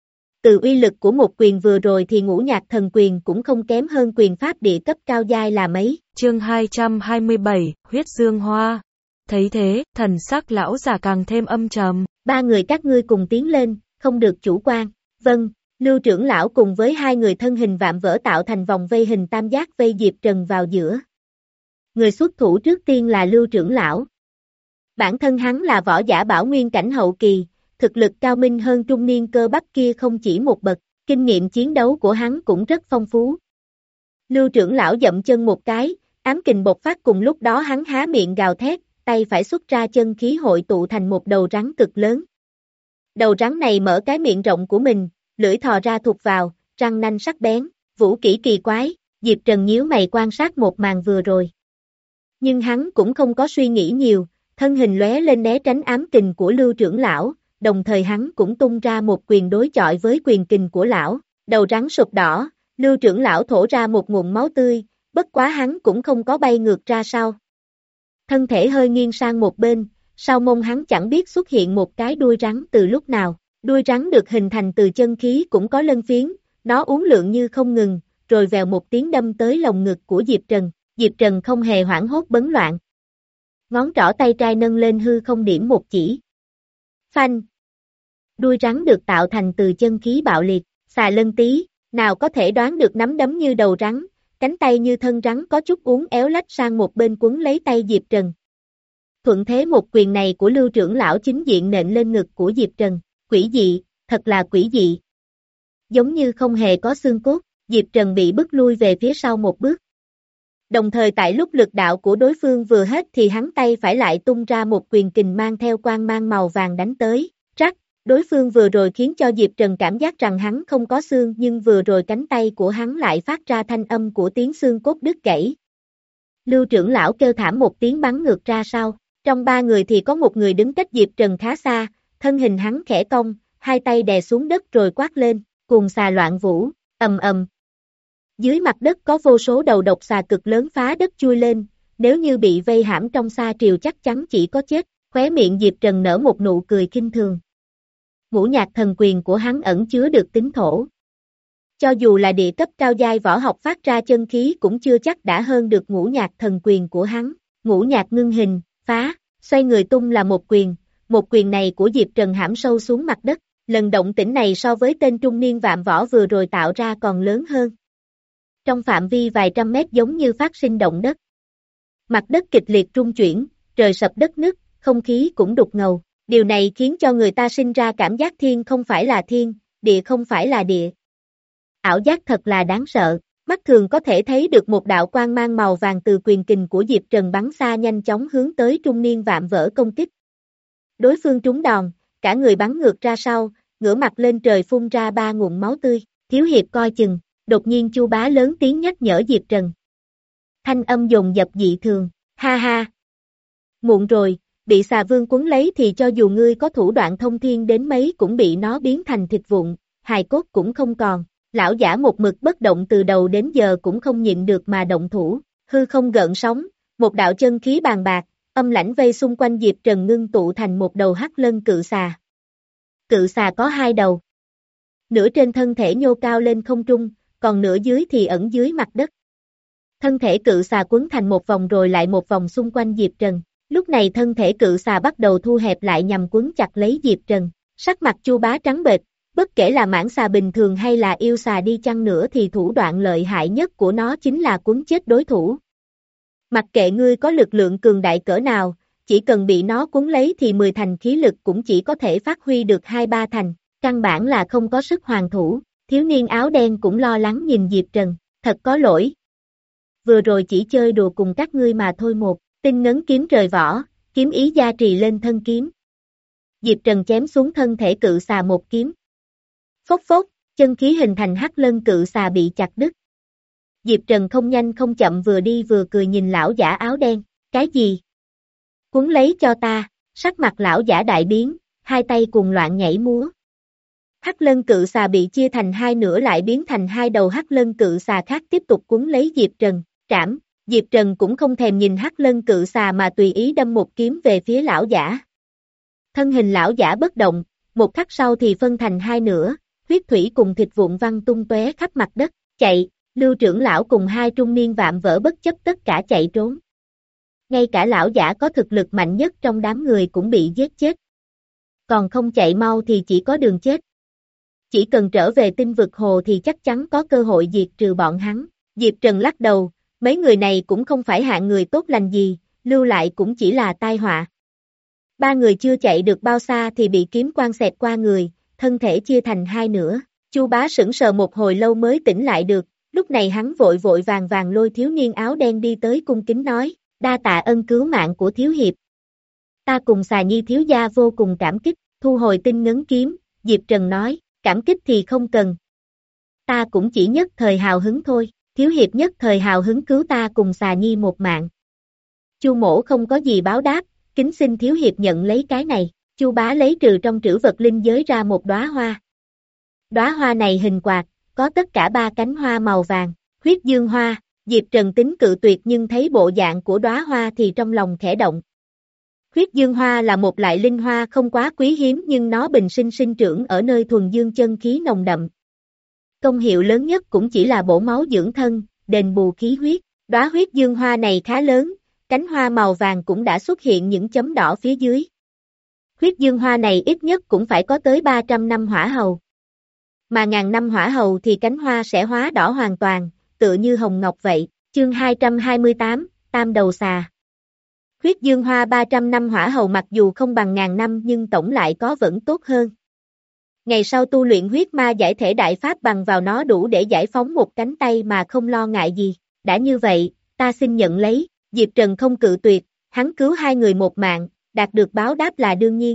Từ uy lực của một quyền vừa rồi thì ngũ nhạc thần quyền cũng không kém hơn quyền pháp địa cấp cao giai là mấy. Chương hai trăm hai mươi bảy, huyết dương hoa. Thấy thế, thần sắc lão giả càng thêm âm trầm. Ba người các ngươi cùng tiến lên, không được chủ quan. Vâng, Lưu trưởng lão cùng với hai người thân hình vạm vỡ tạo thành vòng vây hình tam giác vây Diệp Trần vào giữa. Người xuất thủ trước tiên là Lưu trưởng lão. Bản thân hắn là võ giả bảo nguyên cảnh hậu kỳ. Thực lực cao minh hơn trung niên cơ bắp kia không chỉ một bậc, kinh nghiệm chiến đấu của hắn cũng rất phong phú. Lưu trưởng lão dậm chân một cái, ám kình bộc phát cùng lúc đó hắn há miệng gào thét, tay phải xuất ra chân khí hội tụ thành một đầu rắn cực lớn. Đầu rắn này mở cái miệng rộng của mình, lưỡi thò ra thụt vào, răng nanh sắc bén, vũ kỹ kỳ quái, Diệp Trần nhíu mày quan sát một màn vừa rồi. Nhưng hắn cũng không có suy nghĩ nhiều, thân hình lóe lên né tránh ám kình của Lưu trưởng lão. Đồng thời hắn cũng tung ra một quyền đối chọi với quyền kình của lão, đầu rắn sụp đỏ, Lưu trưởng lão thổ ra một ngụm máu tươi, bất quá hắn cũng không có bay ngược ra sau. Thân thể hơi nghiêng sang một bên, sau mông hắn chẳng biết xuất hiện một cái đuôi rắn từ lúc nào, đuôi rắn được hình thành từ chân khí cũng có lân phiến, nó uốn lượn như không ngừng, rồi vèo một tiếng đâm tới lồng ngực của Diệp Trần, Diệp Trần không hề hoảng hốt bấn loạn. Ngón trỏ tay trai nâng lên hư không điểm một chỉ. Phanh! Đuôi rắn được tạo thành từ chân khí bạo liệt, xà lân tí, nào có thể đoán được nắm đấm như đầu rắn, cánh tay như thân rắn có chút uốn éo lách sang một bên quấn lấy tay Diệp Trần. Thuận thế một quyền này của Lưu trưởng lão chính diện nện lên ngực của Diệp Trần, quỷ dị, thật là quỷ dị. Giống như không hề có xương cốt, Diệp Trần bị bức lui về phía sau một bước. Đồng thời tại lúc lực đạo của đối phương vừa hết thì hắn tay phải lại tung ra một quyền kình mang theo quang mang màu vàng đánh tới, rắc, đối phương vừa rồi khiến cho Diệp Trần cảm giác rằng hắn không có xương nhưng vừa rồi cánh tay của hắn lại phát ra thanh âm của tiếng xương cốt đứt gãy. Lưu trưởng lão kêu thảm một tiếng bắn ngược ra sau, trong ba người thì có một người đứng cách Diệp Trần khá xa, thân hình hắn khẽ cong, hai tay đè xuống đất rồi quát lên, cuồng xà loạn vũ, ầm ầm. Dưới mặt đất có vô số đầu độc xà cực lớn phá đất chui lên, nếu như bị vây hãm trong sa triều chắc chắn chỉ có chết, khóe miệng Diệp Trần nở một nụ cười khinh thường. Ngũ nhạc thần quyền của hắn ẩn chứa được tính thổ. Cho dù là địa cấp cao giai võ học phát ra chân khí cũng chưa chắc đã hơn được ngũ nhạc thần quyền của hắn, ngũ nhạc ngưng hình, phá, xoay người tung là một quyền, một quyền này của Diệp Trần hãm sâu xuống mặt đất, lần động tĩnh này so với tên trung niên vạm võ vừa rồi tạo ra còn lớn hơn. Trong phạm vi vài trăm mét giống như phát sinh động đất. Mặt đất kịch liệt rung chuyển, trời sập đất nứt, không khí cũng đục ngầu, điều này khiến cho người ta sinh ra cảm giác thiên không phải là thiên, địa không phải là địa. Ảo giác thật là đáng sợ, mắt thường có thể thấy được một đạo quang mang màu vàng từ quyền kình của Diệp Trần bắn xa nhanh chóng hướng tới trung niên vạm vỡ công kích. Đối phương trúng đòn, cả người bắn ngược ra sau, ngửa mặt lên trời phun ra ba ngụm máu tươi, thiếu hiệp coi chừng, đột nhiên Chu Bá lớn tiếng nhắc nhở Diệp Trần. Thanh âm dồn dập dị thường, ha ha. Muộn rồi, bị xà vương quấn lấy thì cho dù ngươi có thủ đoạn thông thiên đến mấy cũng bị nó biến thành thịt vụn, hài cốt cũng không còn. Lão giả một mực bất động từ đầu đến giờ cũng không nhịn được mà động thủ, hư không gợn sóng, một đạo chân khí bàn bạc, âm lãnh vây xung quanh Diệp Trần ngưng tụ thành một đầu hắc lân cự xà. Cự xà có hai đầu. Nửa trên thân thể nhô cao lên không trung, còn nửa dưới thì ẩn dưới mặt đất. Thân thể cự xà quấn thành một vòng rồi lại một vòng xung quanh Diệp Trần. Lúc này thân thể cự xà bắt đầu thu hẹp lại nhằm quấn chặt lấy Diệp Trần. Sắc mặt Chu Bá trắng bệch, bất kể là mãng xà bình thường hay là yêu xà đi chăng nữa thì thủ đoạn lợi hại nhất của nó chính là quấn chết đối thủ. Mặc kệ ngươi có lực lượng cường đại cỡ nào, chỉ cần bị nó quấn lấy thì mười thành khí lực cũng chỉ có thể phát huy được hai ba thành, căn bản là không có sức hoàn thủ. Thiếu niên áo đen cũng lo lắng nhìn Diệp Trần, thật có lỗi. Vừa rồi chỉ chơi đùa cùng các ngươi mà thôi. Một tinh ngấn kiếm trời võ, kiếm ý gia trì lên thân kiếm. Diệp Trần chém xuống thân thể cự xà một kiếm. Phốc phốc, chân khí hình thành hắc lân cự xà bị chặt đứt. Diệp Trần không nhanh không chậm vừa đi vừa cười nhìn lão giả áo đen, cái gì? Quấn lấy cho ta, sắc mặt lão giả đại biến, hai tay cuồng loạn nhảy múa. Hắc lân cự xà bị chia thành hai nửa lại biến thành hai đầu hắc lân cự xà khác tiếp tục quấn lấy Diệp Trần, trảm, Diệp Trần cũng không thèm nhìn hắc lân cự xà mà tùy ý đâm một kiếm về phía lão giả. Thân hình lão giả bất động, một khắc sau thì phân thành hai nửa, huyết thủy cùng thịt vụn văng tung tóe khắp mặt đất, chạy, Lưu trưởng lão cùng hai trung niên vạm vỡ bất chấp tất cả chạy trốn. Ngay cả lão giả có thực lực mạnh nhất trong đám người cũng bị giết chết. Còn không chạy mau thì chỉ có đường chết. Chỉ cần trở về tinh vực hồ thì chắc chắn có cơ hội diệt trừ bọn hắn. Diệp Trần lắc đầu, mấy người này cũng không phải hạng người tốt lành gì, lưu lại cũng chỉ là tai họa. Ba người chưa chạy được bao xa thì bị kiếm quang xẹt qua người, thân thể chia thành hai nửa. Chu Bá sững sờ một hồi lâu mới tỉnh lại được, lúc này hắn vội vội vàng vàng lôi thiếu niên áo đen đi tới cung kính nói, đa tạ ân cứu mạng của thiếu hiệp. Ta cùng Xà Nhi thiếu gia vô cùng cảm kích, thu hồi tinh ngấn kiếm, Diệp Trần nói, cảm kích thì không cần. Ta cũng chỉ nhất thời hào hứng thôi, thiếu hiệp nhất thời hào hứng cứu ta cùng Xà Nhi một mạng. Chu mổ không có gì báo đáp, kính xin thiếu hiệp nhận lấy cái này. Chu Bá lấy trừ trong trữ vật linh giới ra một đóa hoa. Đóa hoa này hình quạt, có tất cả ba cánh hoa màu vàng, huyết dương hoa. Diệp Trần tính cự tuyệt nhưng thấy bộ dạng của đóa hoa thì trong lòng khẽ động. Huyết dương hoa là một loại linh hoa không quá quý hiếm nhưng nó bình sinh sinh trưởng ở nơi thuần dương chân khí nồng đậm. Công hiệu lớn nhất cũng chỉ là bổ máu dưỡng thân, đền bù khí huyết. Đóa huyết dương hoa này khá lớn, cánh hoa màu vàng cũng đã xuất hiện những chấm đỏ phía dưới. Huyết dương hoa này ít nhất cũng phải có tới ba trăm năm hỏa hầu. Mà ngàn năm hỏa hầu thì cánh hoa sẽ hóa đỏ hoàn toàn, tựa như hồng ngọc vậy. Chương hai trăm hai mươi tám, Tam đầu xà. Huyết dương hoa ba trăm năm hỏa hầu mặc dù không bằng ngàn năm nhưng tổng lại có vẫn tốt hơn. Ngày sau tu luyện huyết ma giải thể đại pháp bằng vào nó đủ để giải phóng một cánh tay mà không lo ngại gì. Đã như vậy, ta xin nhận lấy, Diệp Trần không cự tuyệt, hắn cứu hai người một mạng, đạt được báo đáp là đương nhiên.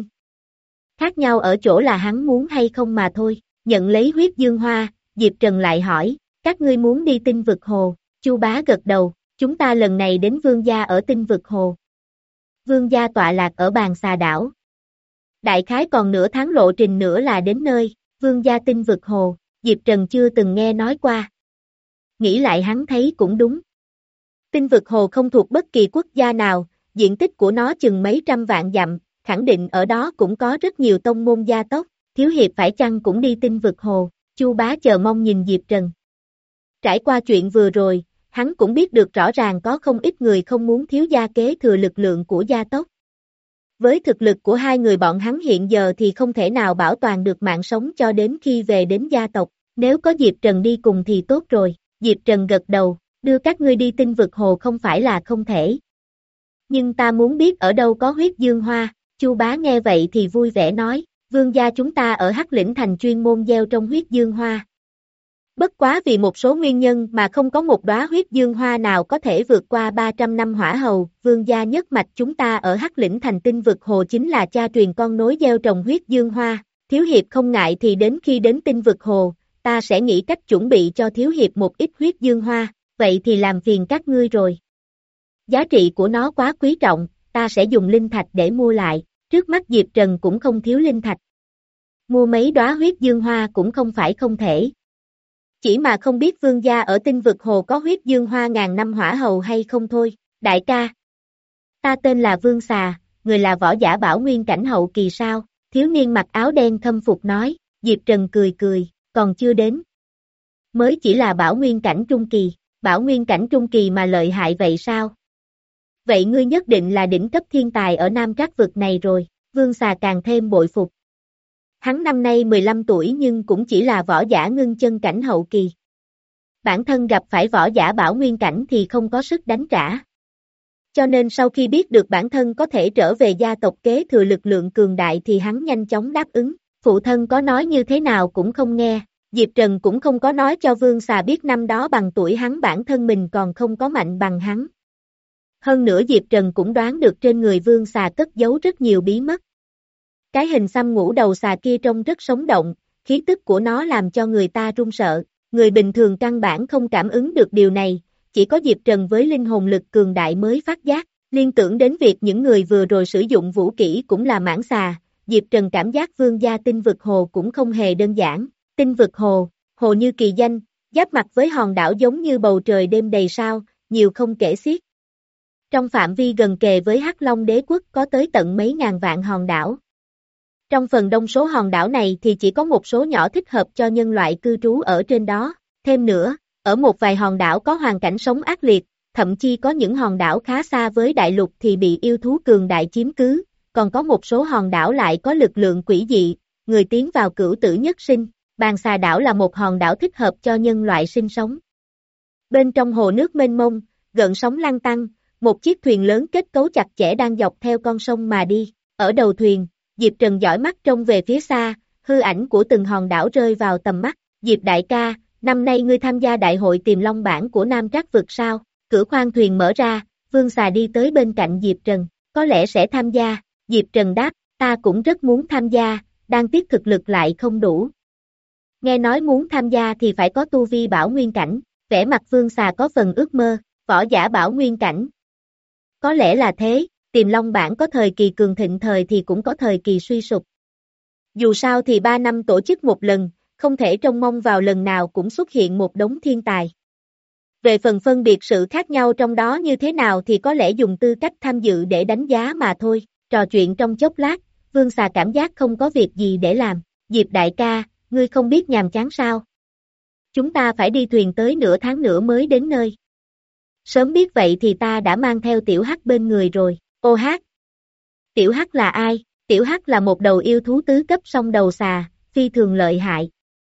Khác nhau ở chỗ là hắn muốn hay không mà thôi, nhận lấy huyết dương hoa, Diệp Trần lại hỏi, các ngươi muốn đi tinh vực hồ, Chu Bá gật đầu, chúng ta lần này đến vương gia ở tinh vực hồ. Vương gia tọa lạc ở Bàn Xà đảo. Đại khái còn nửa tháng lộ trình nữa là đến nơi, vương gia tinh vực hồ, Diệp Trần chưa từng nghe nói qua. Nghĩ lại hắn thấy cũng đúng. Tinh vực hồ không thuộc bất kỳ quốc gia nào, diện tích của nó chừng mấy trăm vạn dặm, khẳng định ở đó cũng có rất nhiều tông môn gia tốc, Thiếu Hiệp phải chăng cũng đi tinh vực hồ, Chu Bá chờ mong nhìn Diệp Trần. Trải qua chuyện vừa rồi, hắn cũng biết được rõ ràng có không ít người không muốn thiếu gia kế thừa lực lượng của gia tốc. Với thực lực của hai người bọn hắn hiện giờ thì không thể nào bảo toàn được mạng sống cho đến khi về đến gia tộc, nếu có Diệp Trần đi cùng thì tốt rồi, Diệp Trần gật đầu, đưa các ngươi đi tinh vực hồ không phải là không thể. Nhưng ta muốn biết ở đâu có huyết dương hoa, Chu Bá nghe vậy thì vui vẻ nói, vương gia chúng ta ở Hắc Lĩnh Thành chuyên môn gieo trong huyết dương hoa. Bất quá vì một số nguyên nhân mà không có một đóa huyết dương hoa nào có thể vượt qua ba trăm năm hỏa hầu, vương gia nhất mạch chúng ta ở Hắc Lĩnh Thành tinh vực hồ chính là cha truyền con nối gieo trồng huyết dương hoa, Thiếu Hiệp không ngại thì đến khi đến tinh vực hồ, ta sẽ nghĩ cách chuẩn bị cho Thiếu Hiệp một ít huyết dương hoa, vậy thì làm phiền các ngươi rồi. Giá trị của nó quá quý trọng, ta sẽ dùng linh thạch để mua lại, trước mắt Diệp Trần cũng không thiếu linh thạch. Mua mấy đóa huyết dương hoa cũng không phải không thể. Chỉ mà không biết vương gia ở tinh vực hồ có huyết dương hoa ngàn năm hỏa hầu hay không thôi, đại ca. Ta tên là Vương Xà, người là võ giả bảo nguyên cảnh hậu kỳ sao, thiếu niên mặc áo đen khâm phục nói, Diệp Trần cười cười, còn chưa đến. Mới chỉ là bảo nguyên cảnh trung kỳ, bảo nguyên cảnh trung kỳ mà lợi hại vậy sao? Vậy ngươi nhất định là đỉnh cấp thiên tài ở Nam Trác vực này rồi, Vương Xà càng thêm bội phục. Hắn năm nay mười lăm tuổi nhưng cũng chỉ là võ giả ngưng chân cảnh hậu kỳ. Bản thân gặp phải võ giả bảo nguyên cảnh thì không có sức đánh trả. Cho nên sau khi biết được bản thân có thể trở về gia tộc kế thừa lực lượng cường đại thì hắn nhanh chóng đáp ứng. Phụ thân có nói như thế nào cũng không nghe, Diệp Trần cũng không có nói cho Vương Xà biết năm đó bằng tuổi hắn bản thân mình còn không có mạnh bằng hắn. Hơn nữa Diệp Trần cũng đoán được trên người Vương Xà cất giấu rất nhiều bí mật. Cái hình xăm ngũ đầu xà kia trông rất sống động, khí tức của nó làm cho người ta run sợ, người bình thường căn bản không cảm ứng được điều này, chỉ có Diệp Trần với linh hồn lực cường đại mới phát giác, liên tưởng đến việc những người vừa rồi sử dụng vũ kỹ cũng là mãng xà, Diệp Trần cảm giác vương gia tinh vực hồ cũng không hề đơn giản, tinh vực hồ, hồ như kỳ danh, giáp mặt với hòn đảo giống như bầu trời đêm đầy sao, nhiều không kể xiết. Trong phạm vi gần kề với Hắc Long Đế quốc có tới tận mấy ngàn vạn hòn đảo. Trong phần đông số hòn đảo này thì chỉ có một số nhỏ thích hợp cho nhân loại cư trú ở trên đó, thêm nữa, ở một vài hòn đảo có hoàn cảnh sống ác liệt, thậm chí có những hòn đảo khá xa với đại lục thì bị yêu thú cường đại chiếm cứ, còn có một số hòn đảo lại có lực lượng quỷ dị, người tiến vào cửu tử nhất sinh, Bàn Xà đảo là một hòn đảo thích hợp cho nhân loại sinh sống. Bên trong hồ nước mênh mông, gợn sóng lăn tăn, một chiếc thuyền lớn kết cấu chặt chẽ đang dọc theo con sông mà đi, ở đầu thuyền, Diệp Trần dõi mắt trông về phía xa, hư ảnh của từng hòn đảo rơi vào tầm mắt, Diệp đại ca, năm nay ngươi tham gia đại hội Tiềm Long bảng của Nam Trác vực sao, cửa khoang thuyền mở ra, Vương Xà đi tới bên cạnh Diệp Trần, có lẽ sẽ tham gia, Diệp Trần đáp, ta cũng rất muốn tham gia, đang tiếc thực lực lại không đủ. Nghe nói muốn tham gia thì phải có tu vi bảo nguyên cảnh, vẻ mặt Vương Xà có phần ước mơ, võ giả bảo nguyên cảnh. Có lẽ là thế, Tiềm Long bảng có thời kỳ cường thịnh thời thì cũng có thời kỳ suy sụp. Dù sao thì ba năm tổ chức một lần, không thể trông mong vào lần nào cũng xuất hiện một đống thiên tài. Về phần phân biệt sự khác nhau trong đó như thế nào thì có lẽ dùng tư cách tham dự để đánh giá mà thôi, trò chuyện trong chốc lát, Vương Xà cảm giác không có việc gì để làm, Diệp đại ca, ngươi không biết nhàm chán sao? Chúng ta phải đi thuyền tới nửa tháng nữa mới đến nơi. Sớm biết vậy thì ta đã mang theo Tiểu Hắc bên người rồi, ô hát. Tiểu Hắc là ai? Tiểu Hắc là một đầu yêu thú tứ cấp song đầu xà, phi thường lợi hại.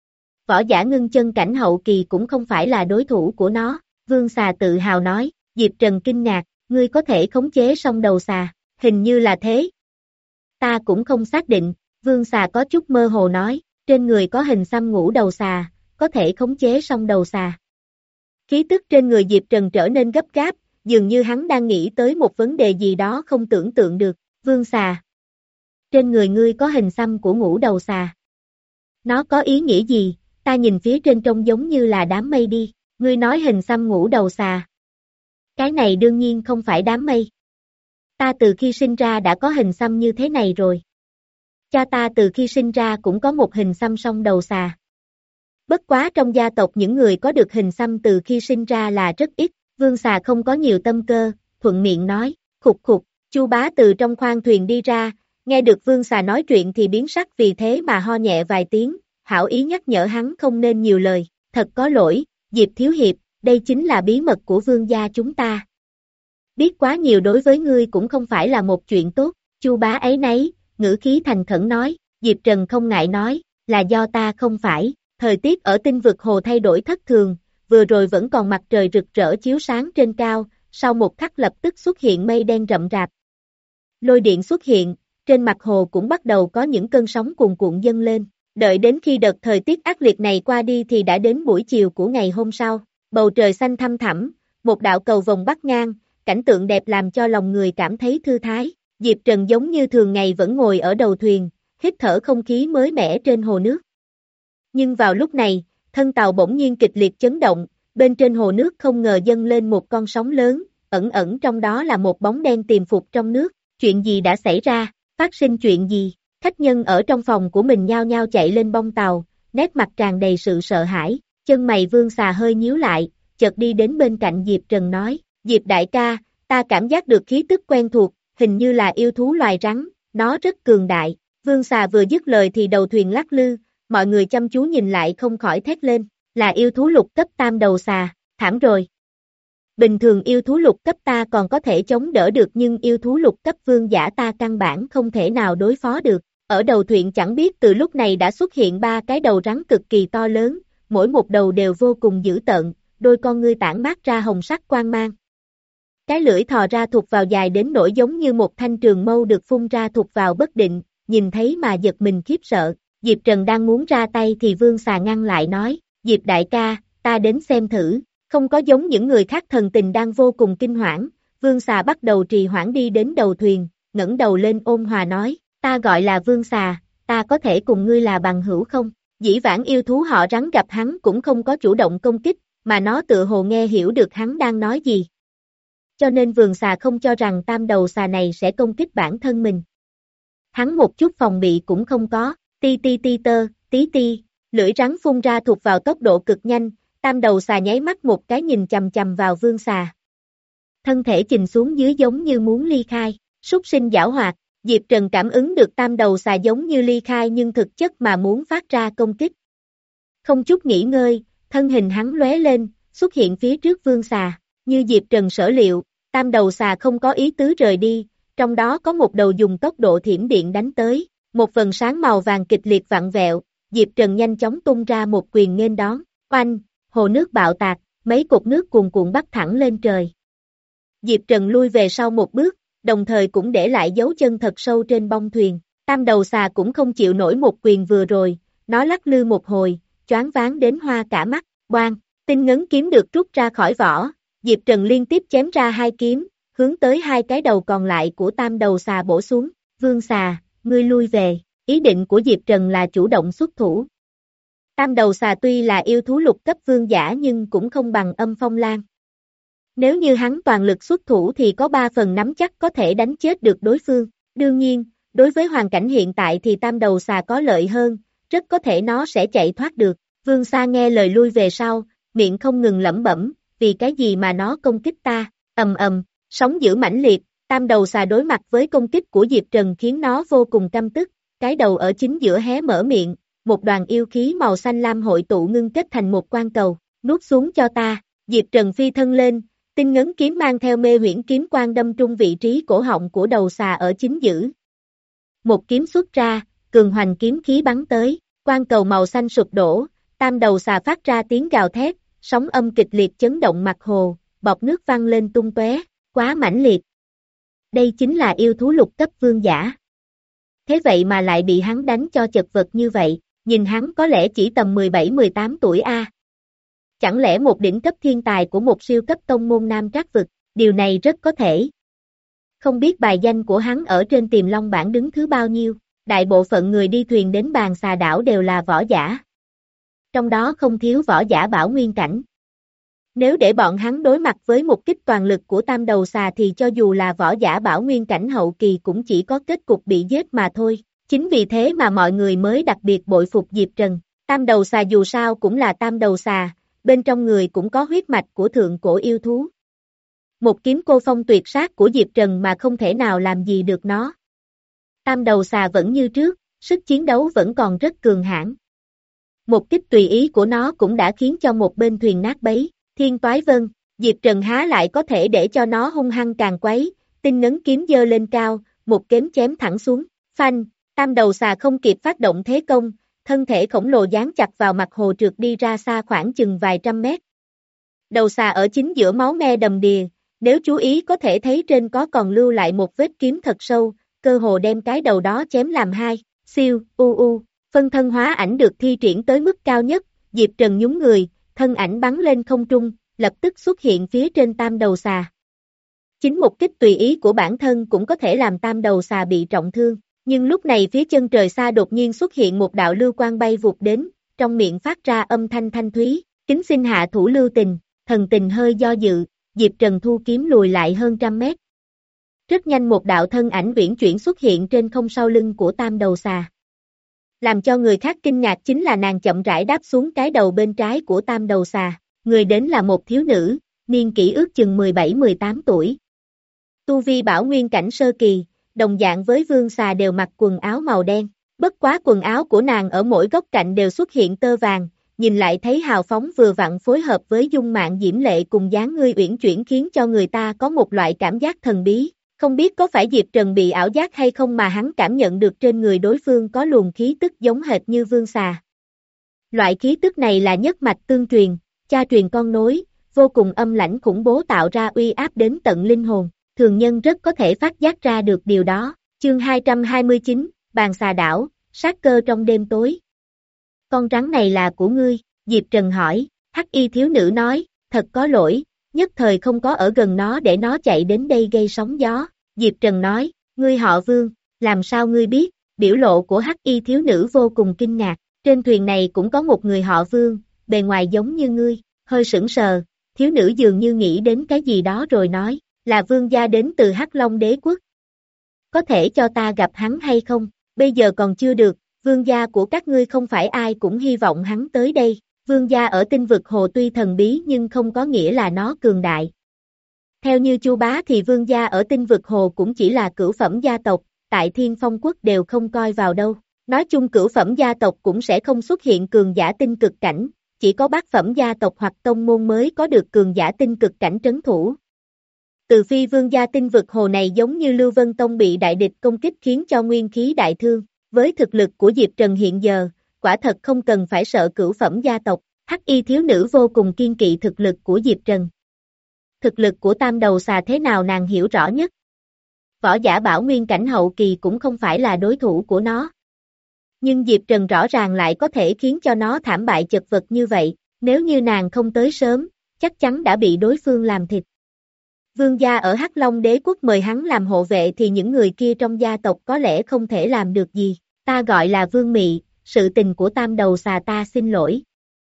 Võ giả ngưng chân cảnh hậu kỳ cũng không phải là đối thủ của nó, Vương Xà tự hào nói, Diệp Trần kinh ngạc, ngươi có thể khống chế song đầu xà, hình như là thế. Ta cũng không xác định, Vương Xà có chút mơ hồ nói, trên người có hình xăm ngũ đầu xà, có thể khống chế song đầu xà. Khí tức trên người Diệp Trần trở nên gấp gáp, dường như hắn đang nghĩ tới một vấn đề gì đó không tưởng tượng được. Vương xà. Trên người ngươi có hình xăm của ngũ đầu xà. Nó có ý nghĩa gì? Ta nhìn phía trên trông giống như là đám mây đi. Ngươi nói hình xăm ngũ đầu xà. Cái này đương nhiên không phải đám mây. Ta từ khi sinh ra đã có hình xăm như thế này rồi. Cha ta từ khi sinh ra cũng có một hình xăm song đầu xà. Bất quá trong gia tộc những người có được hình xăm từ khi sinh ra là rất ít. Vương xà không có nhiều tâm cơ, thuận miệng nói, khục khục. Chu bá từ trong khoang thuyền đi ra, nghe được vương xà nói chuyện thì biến sắc, vì thế mà ho nhẹ vài tiếng, hảo ý nhắc nhở hắn không nên nhiều lời. Thật có lỗi, Diệp thiếu hiệp, đây chính là bí mật của vương gia chúng ta. Biết quá nhiều đối với ngươi cũng không phải là một chuyện tốt. Chu bá ấy nấy, ngữ khí thành khẩn nói. Diệp Trần không ngại nói, là do ta không phải. Thời tiết ở tinh vực hồ thay đổi thất thường, vừa rồi vẫn còn mặt trời rực rỡ chiếu sáng trên cao, sau một khắc lập tức xuất hiện mây đen rậm rạp. Lôi điện xuất hiện, trên mặt hồ cũng bắt đầu có những cơn sóng cuồn cuộn dâng lên. Đợi đến khi đợt thời tiết ác liệt này qua đi thì đã đến buổi chiều của ngày hôm sau. Bầu trời xanh thăm thẳm, một đạo cầu vồng bắc ngang, cảnh tượng đẹp làm cho lòng người cảm thấy thư thái. Diệp Trần giống như thường ngày vẫn ngồi ở đầu thuyền, hít thở không khí mới mẻ trên hồ nước. Nhưng vào lúc này, thân tàu bỗng nhiên kịch liệt chấn động, bên trên hồ nước không ngờ dâng lên một con sóng lớn, ẩn ẩn trong đó là một bóng đen tiềm phục trong nước. Chuyện gì đã xảy ra? Phát sinh chuyện gì? Khách nhân ở trong phòng của mình nhao nhao chạy lên bông tàu, nét mặt tràn đầy sự sợ hãi. Chân mày vương xà hơi nhíu lại, chợt đi đến bên cạnh Diệp Trần nói, Diệp đại ca, ta cảm giác được khí tức quen thuộc, hình như là yêu thú loài rắn, nó rất cường đại. Vương xà vừa dứt lời thì đầu thuyền lắc lư, mọi người chăm chú nhìn lại không khỏi thét lên, là yêu thú lục cấp tam đầu xà, thảm rồi. Bình thường yêu thú lục cấp ta còn có thể chống đỡ được, nhưng yêu thú lục cấp vương giả ta căn bản không thể nào đối phó được. Ở đầu thuyền chẳng biết từ lúc này đã xuất hiện ba cái đầu rắn cực kỳ to lớn, mỗi một đầu đều vô cùng dữ tợn, đôi con ngươi tản mát ra hồng sắc quang mang. Cái lưỡi thò ra thụt vào dài đến nỗi giống như một thanh trường mâu được phun ra thụt vào bất định, nhìn thấy mà giật mình khiếp sợ. Diệp Trần đang muốn ra tay thì vương xà ngăn lại nói, Diệp đại ca, ta đến xem thử. Không có giống những người khác thần tình đang vô cùng kinh hoảng, vương xà bắt đầu trì hoãn đi đến đầu thuyền, ngẩng đầu lên ôn hòa nói, ta gọi là vương xà, ta có thể cùng ngươi là bằng hữu không? Dĩ vãng yêu thú họ rắn gặp hắn cũng không có chủ động công kích, mà nó tự hồ nghe hiểu được hắn đang nói gì. Cho nên vương xà không cho rằng tam đầu xà này sẽ công kích bản thân mình. Hắn một chút phòng bị cũng không có, ti ti ti tơ, tí ti, lưỡi rắn phun ra thụt vào tốc độ cực nhanh. Tam đầu xà nháy mắt một cái nhìn chằm chằm vào vương xà. Thân thể chìm xuống dưới giống như muốn ly khai, súc sinh giảo hoạt. Diệp Trần cảm ứng được tam đầu xà giống như ly khai nhưng thực chất mà muốn phát ra công kích. Không chút nghỉ ngơi, thân hình hắn lóe lên, xuất hiện phía trước vương xà. Như Diệp Trần sở liệu, tam đầu xà không có ý tứ rời đi, trong đó có một đầu dùng tốc độ thiểm điện đánh tới. Một vầng sáng màu vàng kịch liệt vặn vẹo, Diệp Trần nhanh chóng tung ra một quyền nghênh đón. Oanh! Hồ nước bạo tạc, mấy cột nước cuồn cuộn bắt thẳng lên trời. Diệp Trần lui về sau một bước, đồng thời cũng để lại dấu chân thật sâu trên bông thuyền. Tam đầu xà cũng không chịu nổi một quyền vừa rồi, nó lắc lư một hồi, choáng váng đến hoa cả mắt. Boang, tinh ngấn kiếm được rút ra khỏi vỏ, Diệp Trần liên tiếp chém ra hai kiếm, hướng tới hai cái đầu còn lại của tam đầu xà bổ xuống. Vương xà, ngươi lui về. Ý định của Diệp Trần là chủ động xuất thủ. Tam đầu xà tuy là yêu thú lục cấp vương giả nhưng cũng không bằng Âm Phong Lan. Nếu như hắn toàn lực xuất thủ thì có ba phần nắm chắc có thể đánh chết được đối phương. Đương nhiên, đối với hoàn cảnh hiện tại thì tam đầu xà có lợi hơn, rất có thể nó sẽ chạy thoát được. Vương Sa nghe lời lui về sau, miệng không ngừng lẩm bẩm, vì cái gì mà nó công kích ta, ầm ầm, sóng dữ mãnh liệt, tam đầu xà đối mặt với công kích của Diệp Trần khiến nó vô cùng căm tức, cái đầu ở chính giữa hé mở miệng, một đoàn yêu khí màu xanh lam hội tụ ngưng kết thành một quan cầu, nuốt xuống cho ta. Diệp Trần phi thân lên, tinh ngấn kiếm mang theo mê huyễn kiếm quang đâm trúng vị trí cổ họng của đầu xà ở chính giữa. Một kiếm xuất ra, cường hoành kiếm khí bắn tới, quan cầu màu xanh sụp đổ, tam đầu xà phát ra tiếng gào thét, sóng âm kịch liệt chấn động mặt hồ, bọt nước văng lên tung tóe, quá mãnh liệt. Đây chính là yêu thú lục cấp vương giả. Thế vậy mà lại bị hắn đánh cho chật vật như vậy, nhìn hắn có lẽ chỉ tầm mười bảy mười tám tuổi a. Chẳng lẽ một đỉnh cấp thiên tài của một siêu cấp tông môn Nam Trác vực, điều này rất có thể. Không biết bài danh của hắn ở trên Tiềm Long bảng đứng thứ bao nhiêu, đại bộ phận người đi thuyền đến Bàn Xà đảo đều là võ giả. Trong đó không thiếu võ giả bảo nguyên cảnh. Nếu để bọn hắn đối mặt với một kích toàn lực của tam đầu xà thì cho dù là võ giả bảo nguyên cảnh hậu kỳ cũng chỉ có kết cục bị giết mà thôi. Chính vì thế mà mọi người mới đặc biệt bội phục Diệp Trần. Tam đầu xà dù sao cũng là tam đầu xà, bên trong người cũng có huyết mạch của thượng cổ yêu thú. Một kiếm cô phong tuyệt sát của Diệp Trần mà không thể nào làm gì được nó. Tam đầu xà vẫn như trước, sức chiến đấu vẫn còn rất cường hãn. Một kích tùy ý của nó cũng đã khiến cho một bên thuyền nát bấy. Thiên Toái Vân, Diệp Trần há lại có thể để cho nó hung hăng càng quấy, tinh ngấn kiếm giơ lên cao, một kiếm chém thẳng xuống. Phanh, tam đầu xà không kịp phát động thế công, thân thể khổng lồ dán chặt vào mặt hồ trượt đi ra xa khoảng chừng vài trăm mét. Đầu xà ở chính giữa máu me đầm đìa, nếu chú ý có thể thấy trên có còn lưu lại một vết kiếm thật sâu, cơ hồ đem cái đầu đó chém làm hai. Siêu, u u, phân thân hóa ảnh được thi triển tới mức cao nhất, Diệp Trần nhún người, thân ảnh bắn lên không trung, lập tức xuất hiện phía trên tam đầu xà. Chính một kích tùy ý của bản thân cũng có thể làm tam đầu xà bị trọng thương, nhưng lúc này phía chân trời xa đột nhiên xuất hiện một đạo lưu quang bay vụt đến, trong miệng phát ra âm thanh thanh thúy, kính xin hạ thủ lưu tình, thần tình hơi do dự, Diệp Trần thu kiếm lùi lại hơn trăm mét. Rất nhanh một đạo thân ảnh uyển chuyển xuất hiện trên không sau lưng của tam đầu xà. Làm cho người khác kinh ngạc chính là nàng chậm rãi đáp xuống cái đầu bên trái của tam đầu xà, người đến là một thiếu nữ, niên kỷ ước chừng mười bảy mười tám tuổi. Tu vi bảo nguyên cảnh sơ kỳ, đồng dạng với vương xà đều mặc quần áo màu đen, bất quá quần áo của nàng ở mỗi góc cạnh đều xuất hiện tơ vàng, nhìn lại thấy hào phóng vừa vặn phối hợp với dung mạo diễm lệ cùng dáng người uyển chuyển khiến cho người ta có một loại cảm giác thần bí. Không biết có phải Diệp Trần bị ảo giác hay không mà hắn cảm nhận được trên người đối phương có luồng khí tức giống hệt như vương xà. Loại khí tức này là nhất mạch tương truyền, cha truyền con nối, vô cùng âm lãnh khủng bố tạo ra uy áp đến tận linh hồn, thường nhân rất có thể phát giác ra được điều đó. Chương hai trăm hai mươi chín, Bàn Xà Đảo, sát cơ trong đêm tối. Con rắn này là của ngươi, Diệp Trần hỏi, hắc y thiếu nữ nói, thật có lỗi, nhất thời không có ở gần nó để nó chạy đến đây gây sóng gió. Diệp Trần nói, ngươi họ Vương, làm sao ngươi biết, biểu lộ của hắc y thiếu nữ vô cùng kinh ngạc, trên thuyền này cũng có một người họ Vương, bề ngoài giống như ngươi, hơi sững sờ, thiếu nữ dường như nghĩ đến cái gì đó rồi nói, là vương gia đến từ Hắc Long Đế Quốc. Có thể cho ta gặp hắn hay không, bây giờ còn chưa được, vương gia của các ngươi không phải ai cũng hy vọng hắn tới đây, vương gia ở tinh vực hồ tuy thần bí nhưng không có nghĩa là nó cường đại. Theo như Chu Bá thì vương gia ở tinh vực hồ cũng chỉ là cửu phẩm gia tộc, tại Thiên Phong Quốc đều không coi vào đâu. Nói chung cửu phẩm gia tộc cũng sẽ không xuất hiện cường giả tinh cực cảnh, chỉ có bát phẩm gia tộc hoặc tông môn mới có được cường giả tinh cực cảnh trấn thủ. Từ phi vương gia tinh vực hồ này giống như Lưu Vân Tông bị đại địch công kích khiến cho nguyên khí đại thương, với thực lực của Diệp Trần hiện giờ, quả thật không cần phải sợ cửu phẩm gia tộc, hắc y thiếu nữ vô cùng kiên kỵ thực lực của Diệp Trần. Thực lực của tam đầu xà thế nào nàng hiểu rõ nhất. Võ giả bảo nguyên cảnh hậu kỳ cũng không phải là đối thủ của nó. Nhưng Diệp Trần rõ ràng lại có thể khiến cho nó thảm bại chật vật như vậy, nếu như nàng không tới sớm, chắc chắn đã bị đối phương làm thịt. Vương gia ở Hắc Long Đế Quốc mời hắn làm hộ vệ thì những người kia trong gia tộc có lẽ không thể làm được gì, ta gọi là Vương Mị, sự tình của tam đầu xà ta xin lỗi.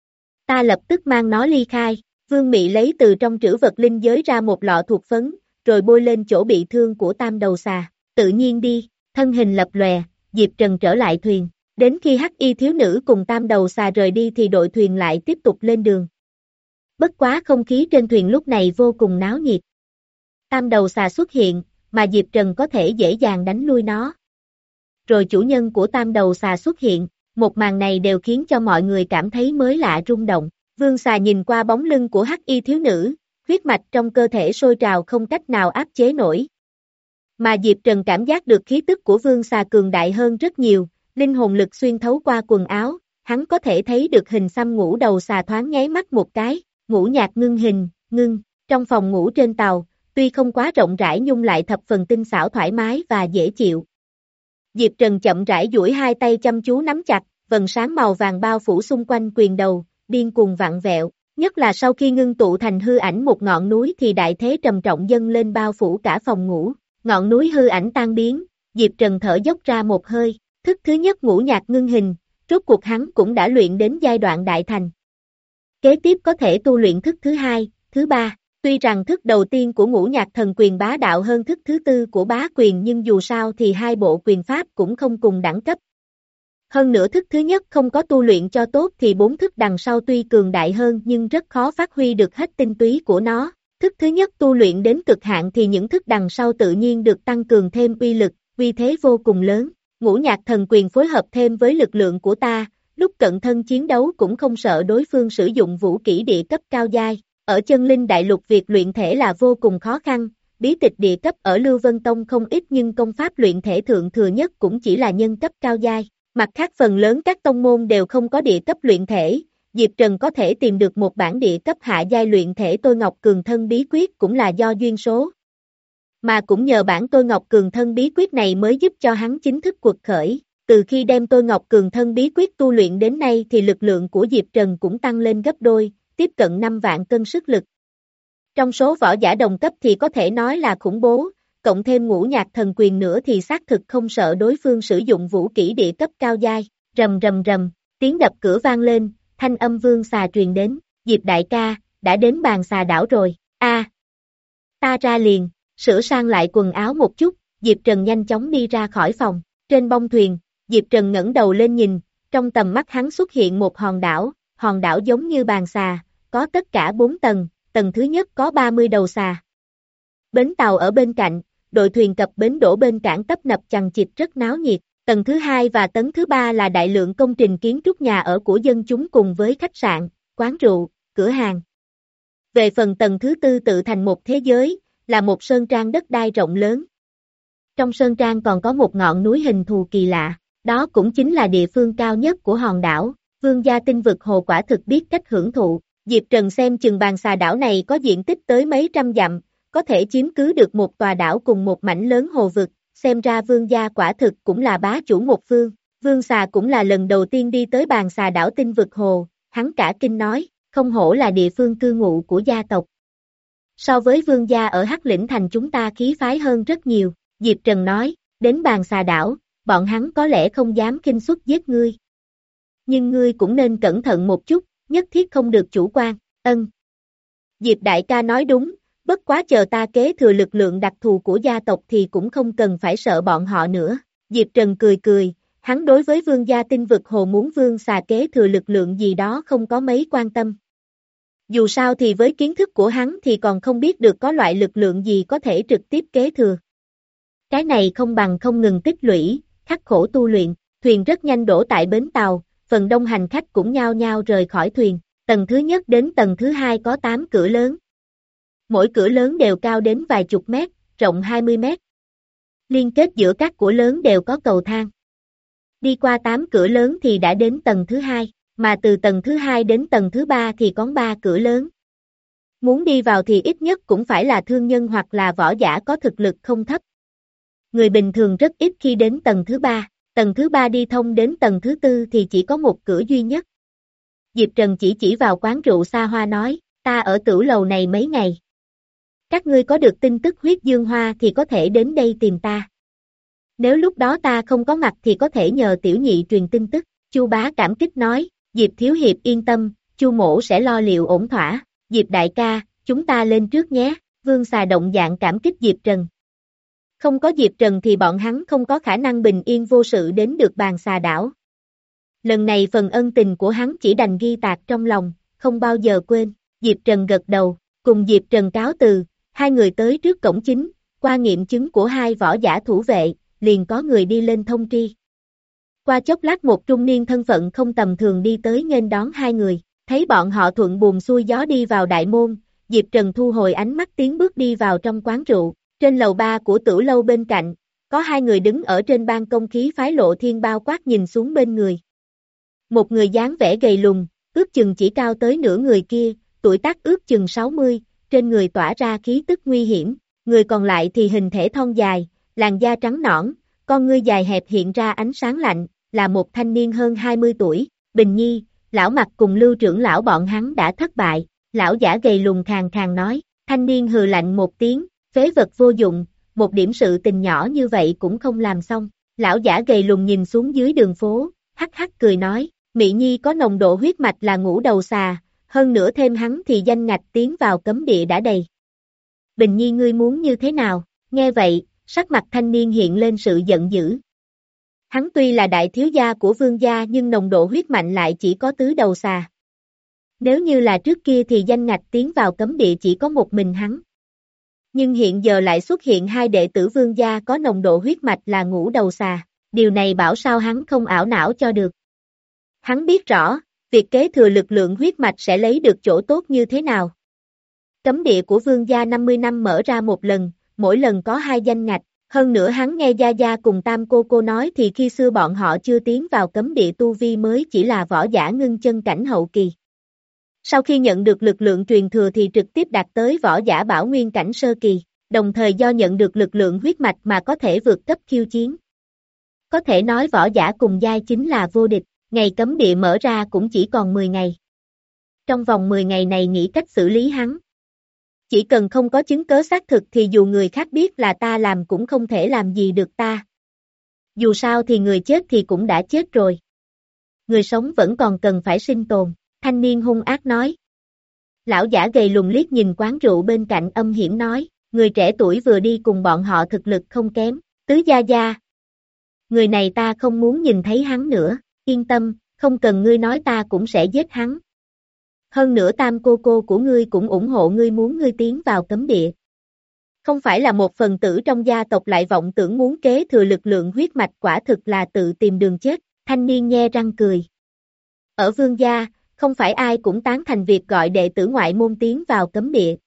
Ta lập tức mang nó ly khai, Vương Mị lấy từ trong trữ vật linh giới ra một lọ thuộc phấn, rồi bôi lên chỗ bị thương của tam đầu xà, tự nhiên đi, thân hình lập lòe, Diệp Trần trở lại thuyền. Đến khi hắc y thiếu nữ cùng tam đầu xà rời đi thì đội thuyền lại tiếp tục lên đường. Bất quá không khí trên thuyền lúc này vô cùng náo nhiệt. Tam đầu xà xuất hiện, mà Diệp Trần có thể dễ dàng đánh lui nó. Rồi chủ nhân của tam đầu xà xuất hiện, một màn này đều khiến cho mọi người cảm thấy mới lạ rung động. Vương xà nhìn qua bóng lưng của hắc y thiếu nữ, huyết mạch trong cơ thể sôi trào không cách nào áp chế nổi. Mà Diệp Trần cảm giác được khí tức của vương xà cường đại hơn rất nhiều. Linh hồn lực xuyên thấu qua quần áo, hắn có thể thấy được hình xăm ngũ đầu xà thoáng nháy mắt một cái, ngũ nhạc ngưng hình, ngưng, trong phòng ngủ trên tàu, tuy không quá rộng rãi nhưng lại thập phần tinh xảo thoải mái và dễ chịu. Diệp Trần chậm rãi duỗi hai tay chăm chú nắm chặt, vầng sáng màu vàng bao phủ xung quanh quyền đầu, điên cuồng vặn vẹo, Nhất là sau khi ngưng tụ thành hư ảnh một ngọn núi thì đại thế trầm trọng dâng lên bao phủ cả phòng ngủ, ngọn núi hư ảnh tan biến, Diệp Trần thở dốc ra một hơi, thức thứ nhất ngũ nhạc ngưng hình, rốt cuộc hắn cũng đã luyện đến giai đoạn đại thành. Kế tiếp có thể tu luyện thức thứ hai, thứ ba, tuy rằng thức đầu tiên của ngũ nhạc thần quyền bá đạo hơn thức thứ tư của bá quyền nhưng dù sao thì hai bộ quyền pháp cũng không cùng đẳng cấp. Hơn nữa thức thứ nhất không có tu luyện cho tốt thì bốn thức đằng sau tuy cường đại hơn nhưng rất khó phát huy được hết tinh túy của nó. Thức thứ nhất tu luyện đến cực hạn thì những thức đằng sau tự nhiên được tăng cường thêm uy lực, uy thế vô cùng lớn. Ngũ nhạc thần quyền phối hợp thêm với lực lượng của ta, lúc cận thân chiến đấu cũng không sợ đối phương sử dụng vũ kỹ địa cấp cao giai. Ở chân linh đại lục việc luyện thể là vô cùng khó khăn, bí tịch địa cấp ở Lưu Vân Tông không ít nhưng công pháp luyện thể thượng thừa nhất cũng chỉ là nhân cấp cao giai. Mặt khác phần lớn các tông môn đều không có địa cấp luyện thể, Diệp Trần có thể tìm được một bản địa cấp hạ giai luyện thể Tôi Ngọc Cường Thân bí quyết cũng là do duyên số. Mà cũng nhờ bản Tôi Ngọc Cường Thân bí quyết này mới giúp cho hắn chính thức quật khởi, từ khi đem Tôi Ngọc Cường Thân bí quyết tu luyện đến nay thì lực lượng của Diệp Trần cũng tăng lên gấp đôi, tiếp cận năm vạn cân sức lực. Trong số võ giả đồng cấp thì có thể nói là khủng bố, cộng thêm ngũ nhạc thần quyền nữa thì xác thực không sợ đối phương sử dụng vũ kỹ địa cấp cao giai, rầm rầm rầm, tiếng đập cửa vang lên, thanh âm vương xà truyền đến, Diệp đại ca, đã đến bàn xà đảo rồi, a ta ra liền, sửa sang lại quần áo một chút, Diệp Trần nhanh chóng đi ra khỏi phòng, trên bông thuyền, Diệp Trần ngẩng đầu lên nhìn, trong tầm mắt hắn xuất hiện một hòn đảo, hòn đảo giống như bàn xà, có tất cả bốn tầng, tầng thứ nhất có ba mươi đầu xà. Bến tàu ở bên cạnh, đội thuyền cập bến đổ bên cảng tấp nập chằng chịt rất náo nhiệt, tầng thứ hai và tầng thứ ba là đại lượng công trình kiến trúc nhà ở của dân chúng cùng với khách sạn, quán rượu, cửa hàng. Về phần tầng thứ tư tự thành một thế giới, là một sơn trang đất đai rộng lớn. Trong sơn trang còn có một ngọn núi hình thù kỳ lạ, đó cũng chính là địa phương cao nhất của hòn đảo, Vương gia tinh vực hồ quả thực biết cách hưởng thụ. Diệp Trần xem chừng bàn xà đảo này có diện tích tới mấy trăm dặm, có thể chiếm cứ được một tòa đảo cùng một mảnh lớn hồ vực, xem ra vương gia quả thực cũng là bá chủ một phương. Vương xà cũng là lần đầu tiên đi tới bàn xà đảo tinh vực hồ, hắn cả kinh nói, không hổ là địa phương cư ngụ của gia tộc. So với vương gia ở Hắc Lĩnh Thành chúng ta khí phái hơn rất nhiều, Diệp Trần nói, đến bàn xà đảo, bọn hắn có lẽ không dám khinh suất giết ngươi. Nhưng ngươi cũng nên cẩn thận một chút, nhất thiết không được chủ quan, ân. Diệp đại ca nói đúng, bất quá chờ ta kế thừa lực lượng đặc thù của gia tộc thì cũng không cần phải sợ bọn họ nữa. Diệp Trần cười cười, hắn đối với vương gia tinh vực hồ muốn vương xà kế thừa lực lượng gì đó không có mấy quan tâm. Dù sao thì với kiến thức của hắn thì còn không biết được có loại lực lượng gì có thể trực tiếp kế thừa. Cái này không bằng không ngừng tích lũy, khắc khổ tu luyện, thuyền rất nhanh đổ tại bến tàu, phần đông hành khách cũng nhao nhao rời khỏi thuyền, tầng thứ nhất đến tầng thứ hai có tám cửa lớn. Mỗi cửa lớn đều cao đến vài chục mét, rộng hai mươi mét. Liên kết giữa các cửa lớn đều có cầu thang. Đi qua tám cửa lớn thì đã đến tầng thứ hai, mà từ tầng thứ hai đến tầng thứ ba thì có ba cửa lớn. Muốn đi vào thì ít nhất cũng phải là thương nhân hoặc là võ giả có thực lực không thấp. Người bình thường rất ít khi đến tầng thứ ba, tầng thứ ba đi thông đến tầng thứ tư thì chỉ có một cửa duy nhất. Diệp Trần chỉ chỉ vào quán rượu xa hoa nói, ta ở tửu lầu này mấy ngày. Các ngươi có được tin tức huyết dương hoa thì có thể đến đây tìm ta. Nếu lúc đó ta không có mặt thì có thể nhờ tiểu nhị truyền tin tức. Chu bá cảm kích nói, Diệp thiếu hiệp yên tâm, Chu mỗ sẽ lo liệu ổn thỏa. Diệp đại ca, chúng ta lên trước nhé. Vương xà động dạng cảm kích Diệp Trần. Không có Diệp Trần thì bọn hắn không có khả năng bình yên vô sự đến được bàn xà đảo. Lần này phần ân tình của hắn chỉ đành ghi tạc trong lòng, không bao giờ quên. Diệp Trần gật đầu, cùng Diệp Trần cáo từ, hai người tới trước cổng chính, qua nghiệm chứng của hai võ giả thủ vệ, liền có người đi lên thông tri. Qua chốc lát một trung niên thân phận không tầm thường đi tới nghênh đón hai người, thấy bọn họ thuận buồm xuôi gió đi vào đại môn, Diệp Trần thu hồi ánh mắt tiến bước đi vào trong quán rượu, trên lầu ba của tửu lâu bên cạnh, có hai người đứng ở trên ban công khí phái lộ thiên bao quát nhìn xuống bên người. Một người dáng vẻ gầy lùn, ước chừng chỉ cao tới nửa người kia, tuổi tác ước chừng sáu mươi, trên người tỏa ra khí tức nguy hiểm, người còn lại thì hình thể thon dài, làn da trắng nõn, con ngươi dài hẹp hiện ra ánh sáng lạnh, là một thanh niên hơn hai mươi tuổi, Bình Nhi, lão Mặc cùng Lưu trưởng lão bọn hắn đã thất bại, lão giả gầy lùn khàn khàn nói, thanh niên hừ lạnh một tiếng, phế vật vô dụng, một điểm sự tình nhỏ như vậy cũng không làm xong, lão giả gầy lùn nhìn xuống dưới đường phố, hắc hắc cười nói, Mị Nhi có nồng độ huyết mạch là ngũ đầu xà, hơn nữa thêm hắn thì danh ngạch tiến vào cấm địa đã đầy. Bình Nhi ngươi muốn như thế nào? Nghe vậy, sắc mặt thanh niên hiện lên sự giận dữ. Hắn tuy là đại thiếu gia của vương gia nhưng nồng độ huyết mạnh lại chỉ có tứ đầu xà. Nếu như là trước kia thì danh ngạch tiến vào cấm địa chỉ có một mình hắn. Nhưng hiện giờ lại xuất hiện hai đệ tử vương gia có nồng độ huyết mạch là ngũ đầu xà. Điều này bảo sao hắn không ảo não cho được. Hắn biết rõ, việc kế thừa lực lượng huyết mạch sẽ lấy được chỗ tốt như thế nào. Cấm địa của vương gia năm mươi năm mở ra một lần, mỗi lần có hai danh ngạch. Hơn nữa hắn nghe Gia Gia cùng Tam cô cô nói thì khi xưa bọn họ chưa tiến vào cấm địa tu vi mới chỉ là võ giả ngưng chân cảnh hậu kỳ. Sau khi nhận được lực lượng truyền thừa thì trực tiếp đạt tới võ giả bảo nguyên cảnh sơ kỳ, đồng thời do nhận được lực lượng huyết mạch mà có thể vượt cấp khiêu chiến. Có thể nói võ giả cùng giai chính là vô địch, ngày cấm địa mở ra cũng chỉ còn mười ngày. Trong vòng mười ngày này nghĩ cách xử lý hắn. Chỉ cần không có chứng cớ xác thực thì dù người khác biết là ta làm cũng không thể làm gì được ta. Dù sao thì người chết thì cũng đã chết rồi. Người sống vẫn còn cần phải sinh tồn, thanh niên hung ác nói. Lão giả gầy lùn liếc nhìn quán rượu bên cạnh âm hiểm nói, người trẻ tuổi vừa đi cùng bọn họ thực lực không kém, Tứ Gia Gia. Người này ta không muốn nhìn thấy hắn nữa, yên tâm, không cần ngươi nói ta cũng sẽ giết hắn. Hơn nữa Tam cô cô của ngươi cũng ủng hộ ngươi muốn ngươi tiến vào cấm địa. Không phải là một phần tử trong gia tộc lại vọng tưởng muốn kế thừa lực lượng huyết mạch quả thực là tự tìm đường chết, thanh niên nhe răng cười. Ở vương gia, không phải ai cũng tán thành việc gọi đệ tử ngoại môn tiến vào cấm địa.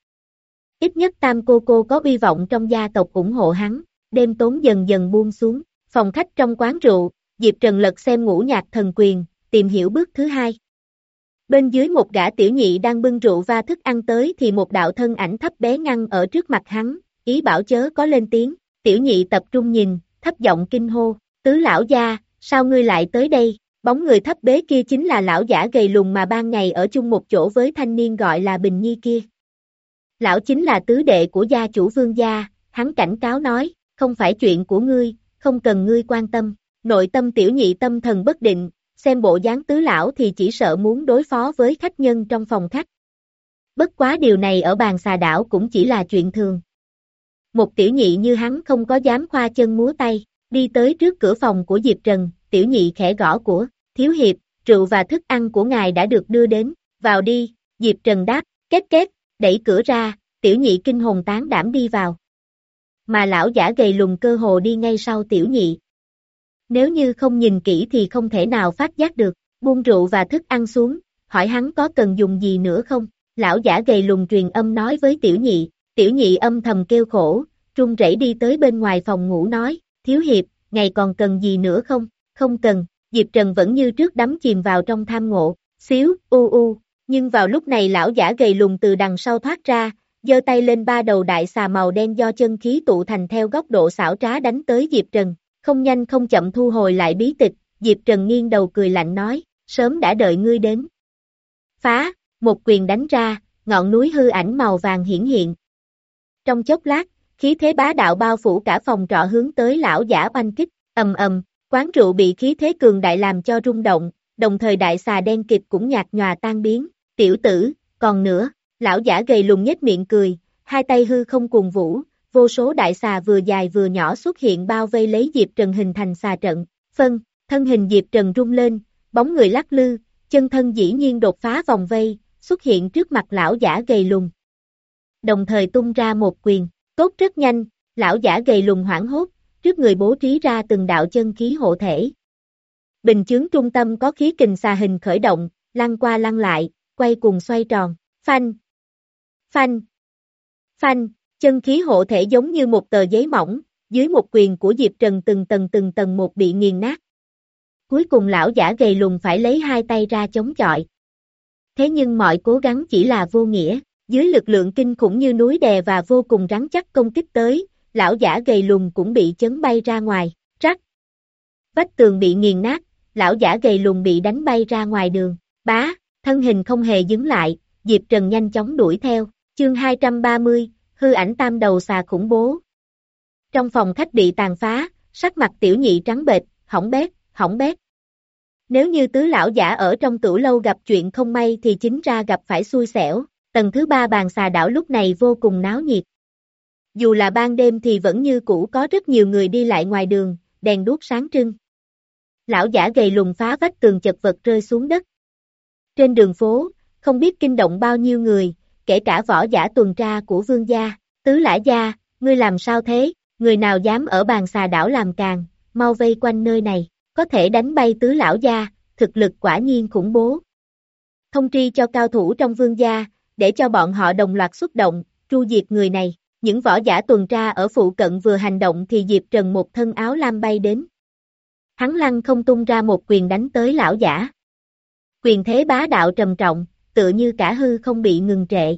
Ít nhất Tam cô cô có uy vọng trong gia tộc ủng hộ hắn, đêm tối dần dần buông xuống, phòng khách trong quán rượu, Diệp Trần lật xem Ngũ Nhạc Thần Quyền, tìm hiểu bước thứ hai. Bên dưới một gã tiểu nhị đang bưng rượu và thức ăn tới thì một đạo thân ảnh thấp bé ngăn ở trước mặt hắn, ý bảo chớ có lên tiếng, tiểu nhị tập trung nhìn, thấp giọng kinh hô, Tứ lão gia, sao ngươi lại tới đây? Bóng người thấp bé kia chính là lão giả gầy lùn mà ban ngày ở chung một chỗ với thanh niên gọi là Bình Nhi kia. Lão chính là tứ đệ của gia chủ vương gia, hắn cảnh cáo nói, không phải chuyện của ngươi, không cần ngươi quan tâm. Nội tâm tiểu nhị tâm thần bất định, xem bộ dáng tứ lão thì chỉ sợ muốn đối phó với khách nhân trong phòng khách. Bất quá điều này ở bàn xà đảo cũng chỉ là chuyện thường. Một tiểu nhị như hắn không có dám khoa chân múa tay, đi tới trước cửa phòng của Diệp Trần, tiểu nhị khẽ gõ của, thiếu hiệp, rượu và thức ăn của ngài đã được đưa đến, vào đi, Diệp Trần đáp, két két, đẩy cửa ra, tiểu nhị kinh hồn tán đảm đi vào. Mà lão giả gầy lùn cơ hồ đi ngay sau tiểu nhị. Nếu như không nhìn kỹ thì không thể nào phát giác được, buông rượu và thức ăn xuống, hỏi hắn có cần dùng gì nữa không, lão giả gầy lùn truyền âm nói với tiểu nhị, tiểu nhị âm thầm kêu khổ, run rẩy đi tới bên ngoài phòng ngủ nói, thiếu hiệp, ngài còn cần gì nữa không, không cần, Diệp Trần vẫn như trước đắm chìm vào trong tham ngộ, xíu, u u, nhưng vào lúc này lão giả gầy lùn từ đằng sau thoát ra, giơ tay lên ba đầu đại xà màu đen do chân khí tụ thành theo góc độ xảo trá đánh tới Diệp Trần. Không nhanh không chậm thu hồi lại bí tịch, Diệp Trần nghiêng đầu cười lạnh nói, sớm đã đợi ngươi đến. Phá, một quyền đánh ra, ngọn núi hư ảnh màu vàng hiển hiện. Trong chốc lát, khí thế bá đạo bao phủ cả phòng trọ hướng tới lão giả oanh kích, ầm ầm, quán rượu bị khí thế cường đại làm cho rung động, đồng thời đại xà đen kịt cũng nhạt nhòa tan biến, tiểu tử, còn nữa, lão giả gầy lùn nhếch miệng cười, hai tay hư không cuồng vũ. Vô số đại xà vừa dài vừa nhỏ xuất hiện bao vây lấy Diệp Trần hình thành xà trận, phân, thân hình Diệp Trần rung lên, bóng người lắc lư, chân thân dĩ nhiên đột phá vòng vây, xuất hiện trước mặt lão giả gầy lùn. Đồng thời tung ra một quyền, cốt rất nhanh, lão giả gầy lùn hoảng hốt, trước người bố trí ra từng đạo chân khí hộ thể. Bình chướng trung tâm có khí kình xà hình khởi động, lăn qua lăn lại, quay cuồng xoay tròn, phanh, phanh, phanh. Chân khí hộ thể giống như một tờ giấy mỏng, dưới một quyền của Diệp Trần từng tầng từng tầng một bị nghiền nát. Cuối cùng lão giả gầy lùn phải lấy hai tay ra chống chọi. Thế nhưng mọi cố gắng chỉ là vô nghĩa, dưới lực lượng kinh khủng như núi đè và vô cùng rắn chắc công kích tới, lão giả gầy lùn cũng bị chấn bay ra ngoài, rắc. Vách tường bị nghiền nát, lão giả gầy lùn bị đánh bay ra ngoài đường, Bá, thân hình không hề dừng lại, Diệp Trần nhanh chóng đuổi theo, chương hai trăm ba mươi, hư ảnh tam đầu xà khủng bố. Trong phòng khách bị tàn phá, sắc mặt tiểu nhị trắng bệch, hỏng bét, hỏng bét. Nếu như tứ lão giả ở trong tửu lâu gặp chuyện không may thì chính ra gặp phải xui xẻo, tầng thứ ba bàn xà đảo lúc này vô cùng náo nhiệt. Dù là ban đêm thì vẫn như cũ có rất nhiều người đi lại ngoài đường, đèn đuốc sáng trưng. Lão giả gầy lùn phá vách tường chật vật rơi xuống đất. Trên đường phố, không biết kinh động bao nhiêu người, kể cả võ giả tuần tra của vương gia. Tứ lã gia, ngươi làm sao thế, người nào dám ở bàn xà đảo làm càn, mau vây quanh nơi này, có thể đánh bay tứ lão gia, thực lực quả nhiên khủng bố. Thông tri cho cao thủ trong vương gia, để cho bọn họ đồng loạt xuất động, tru diệt người này. Những võ giả tuần tra ở phụ cận vừa hành động thì Diệp Trần một thân áo lam bay đến. Hắn lăng không tung ra một quyền đánh tới lão giả. Quyền thế bá đạo trầm trọng, tựa như cả hư không bị ngừng trệ.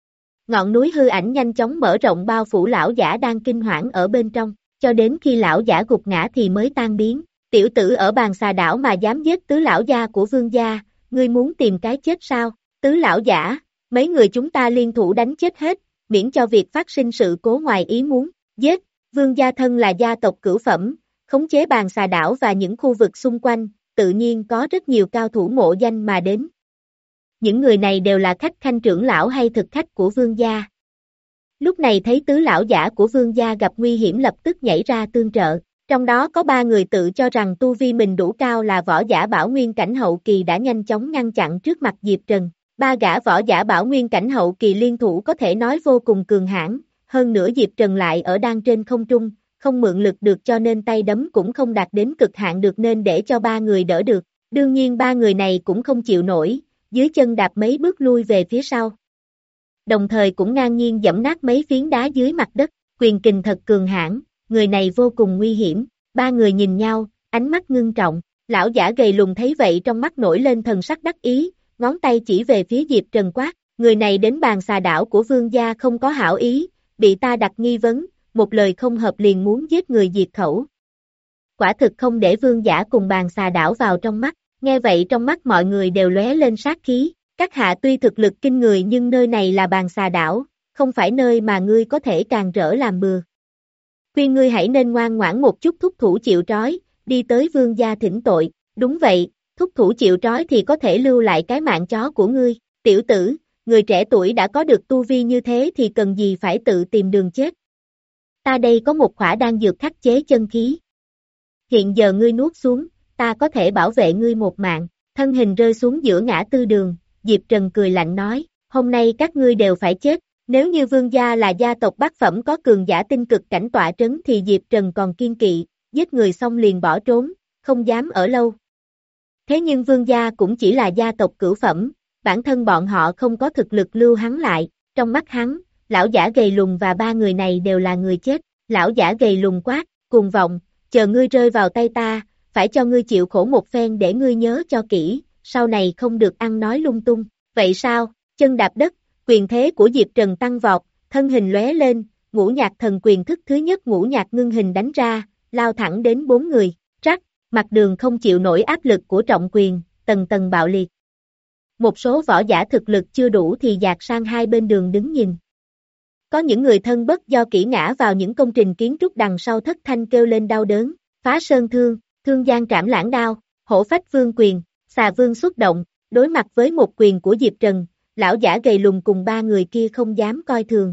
Ngọn núi hư ảnh nhanh chóng mở rộng bao phủ lão giả đang kinh hoảng ở bên trong, cho đến khi lão giả gục ngã thì mới tan biến. Tiểu tử ở bàn xà đảo mà dám giết tứ lão gia của vương gia, ngươi muốn tìm cái chết sao? Tứ lão giả, mấy người chúng ta liên thủ đánh chết hết, miễn cho việc phát sinh sự cố ngoài ý muốn. Giết, vương gia thân là gia tộc cửu phẩm, khống chế bàn xà đảo và những khu vực xung quanh, tự nhiên có rất nhiều cao thủ mộ danh mà đến. Những người này đều là khách khanh trưởng lão hay thực khách của vương gia. Lúc này thấy tứ lão giả của vương gia gặp nguy hiểm lập tức nhảy ra tương trợ. Trong đó có ba người tự cho rằng tu vi mình đủ cao là võ giả bảo nguyên cảnh hậu kỳ đã nhanh chóng ngăn chặn trước mặt Diệp Trần. Ba gã võ giả bảo nguyên cảnh hậu kỳ liên thủ có thể nói vô cùng cường hãn, hơn nữa Diệp Trần lại ở đang trên không trung, không mượn lực được cho nên tay đấm cũng không đạt đến cực hạn được nên để cho ba người đỡ được. Đương nhiên ba người này cũng không chịu nổi, dưới chân đạp mấy bước lui về phía sau. Đồng thời cũng ngang nhiên giẫm nát mấy phiến đá dưới mặt đất, quyền kình thật cường hãn, người này vô cùng nguy hiểm. Ba người nhìn nhau, ánh mắt ngưng trọng, lão giả gầy lùn thấy vậy trong mắt nổi lên thần sắc đắc ý, ngón tay chỉ về phía Diệp Trần quát, người này đến bàn xà đảo của vương gia không có hảo ý, bị ta đặt nghi vấn, một lời không hợp liền muốn giết người diệt khẩu. Quả thực không để vương giả cùng bàn xà đảo vào trong mắt, nghe vậy trong mắt mọi người đều lóe lên sát khí, các hạ tuy thực lực kinh người nhưng nơi này là bàn xà đảo, không phải nơi mà ngươi có thể càn rỡ làm bừa. Khuyên ngươi hãy nên ngoan ngoãn một chút thúc thủ chịu trói, đi tới vương gia thỉnh tội, đúng vậy, thúc thủ chịu trói thì có thể lưu lại cái mạng chó của ngươi, tiểu tử, người trẻ tuổi đã có được tu vi như thế thì cần gì phải tự tìm đường chết. Ta đây có một khỏa đan dược khắc chế chân khí. Hiện giờ ngươi nuốt xuống, ta có thể bảo vệ ngươi một mạng, thân hình rơi xuống giữa ngã tư đường, Diệp Trần cười lạnh nói, hôm nay các ngươi đều phải chết, nếu như vương gia là gia tộc bát phẩm có cường giả tinh cực cảnh tọa trấn thì Diệp Trần còn kiên kỵ, giết người xong liền bỏ trốn, không dám ở lâu. Thế nhưng vương gia cũng chỉ là gia tộc cửu phẩm, bản thân bọn họ không có thực lực lưu hắn lại, trong mắt hắn, lão giả gầy lùn và ba người này đều là người chết, lão giả gầy lùn quát, cuồng vọng, chờ ngươi rơi vào tay ta, phải cho ngươi chịu khổ một phen để ngươi nhớ cho kỹ, sau này không được ăn nói lung tung, vậy sao, chân đạp đất, quyền thế của Diệp Trần tăng vọt, thân hình lóe lên, ngũ nhạc thần quyền thức thứ nhất ngũ nhạc ngưng hình đánh ra, lao thẳng đến bốn người, rắc, mặt đường không chịu nổi áp lực của trọng quyền, tầng tầng bạo liệt. Một số võ giả thực lực chưa đủ thì dạt sang hai bên đường đứng nhìn. Có những người thân bất do kỹ ngã vào những công trình kiến trúc đằng sau thất thanh kêu lên đau đớn, phá sơn thương, thương gian trảm lãng đao, hổ phách vương quyền, xà vương xuất động, đối mặt với một quyền của Diệp Trần, lão giả gầy lùn cùng ba người kia không dám coi thường.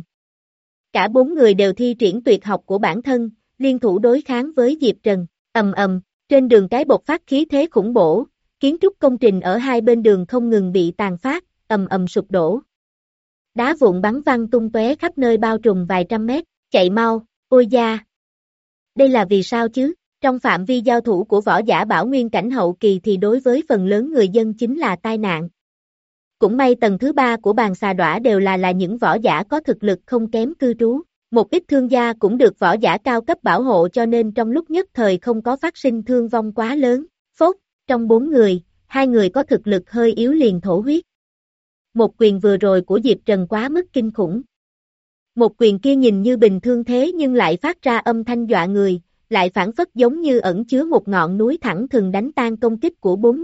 Cả bốn người đều thi triển tuyệt học của bản thân, liên thủ đối kháng với Diệp Trần, ầm ầm, trên đường cái bộc phát khí thế khủng bố, kiến trúc công trình ở hai bên đường không ngừng bị tàn phát, ầm ầm sụp đổ. Đá vụn bắn văng tung tóe khắp nơi bao trùm vài trăm mét, chạy mau, ôi da. Đây là vì sao chứ? Trong phạm vi giao thủ của võ giả bảo nguyên cảnh hậu kỳ thì đối với phần lớn người dân chính là tai nạn. Cũng may tầng thứ ba của bàn xà đỏa đều là là những võ giả có thực lực không kém cư trú. Một ít thương gia cũng được võ giả cao cấp bảo hộ cho nên trong lúc nhất thời không có phát sinh thương vong quá lớn. Phốt, trong bốn người, hai người có thực lực hơi yếu liền thổ huyết. Một quyền vừa rồi của Diệp Trần quá mức kinh khủng. Một quyền kia nhìn như bình thường thế nhưng lại phát ra âm thanh dọa người, lại phản phất giống như ẩn chứa một ngọn núi thẳng thừng đánh tan công kích của bốn người.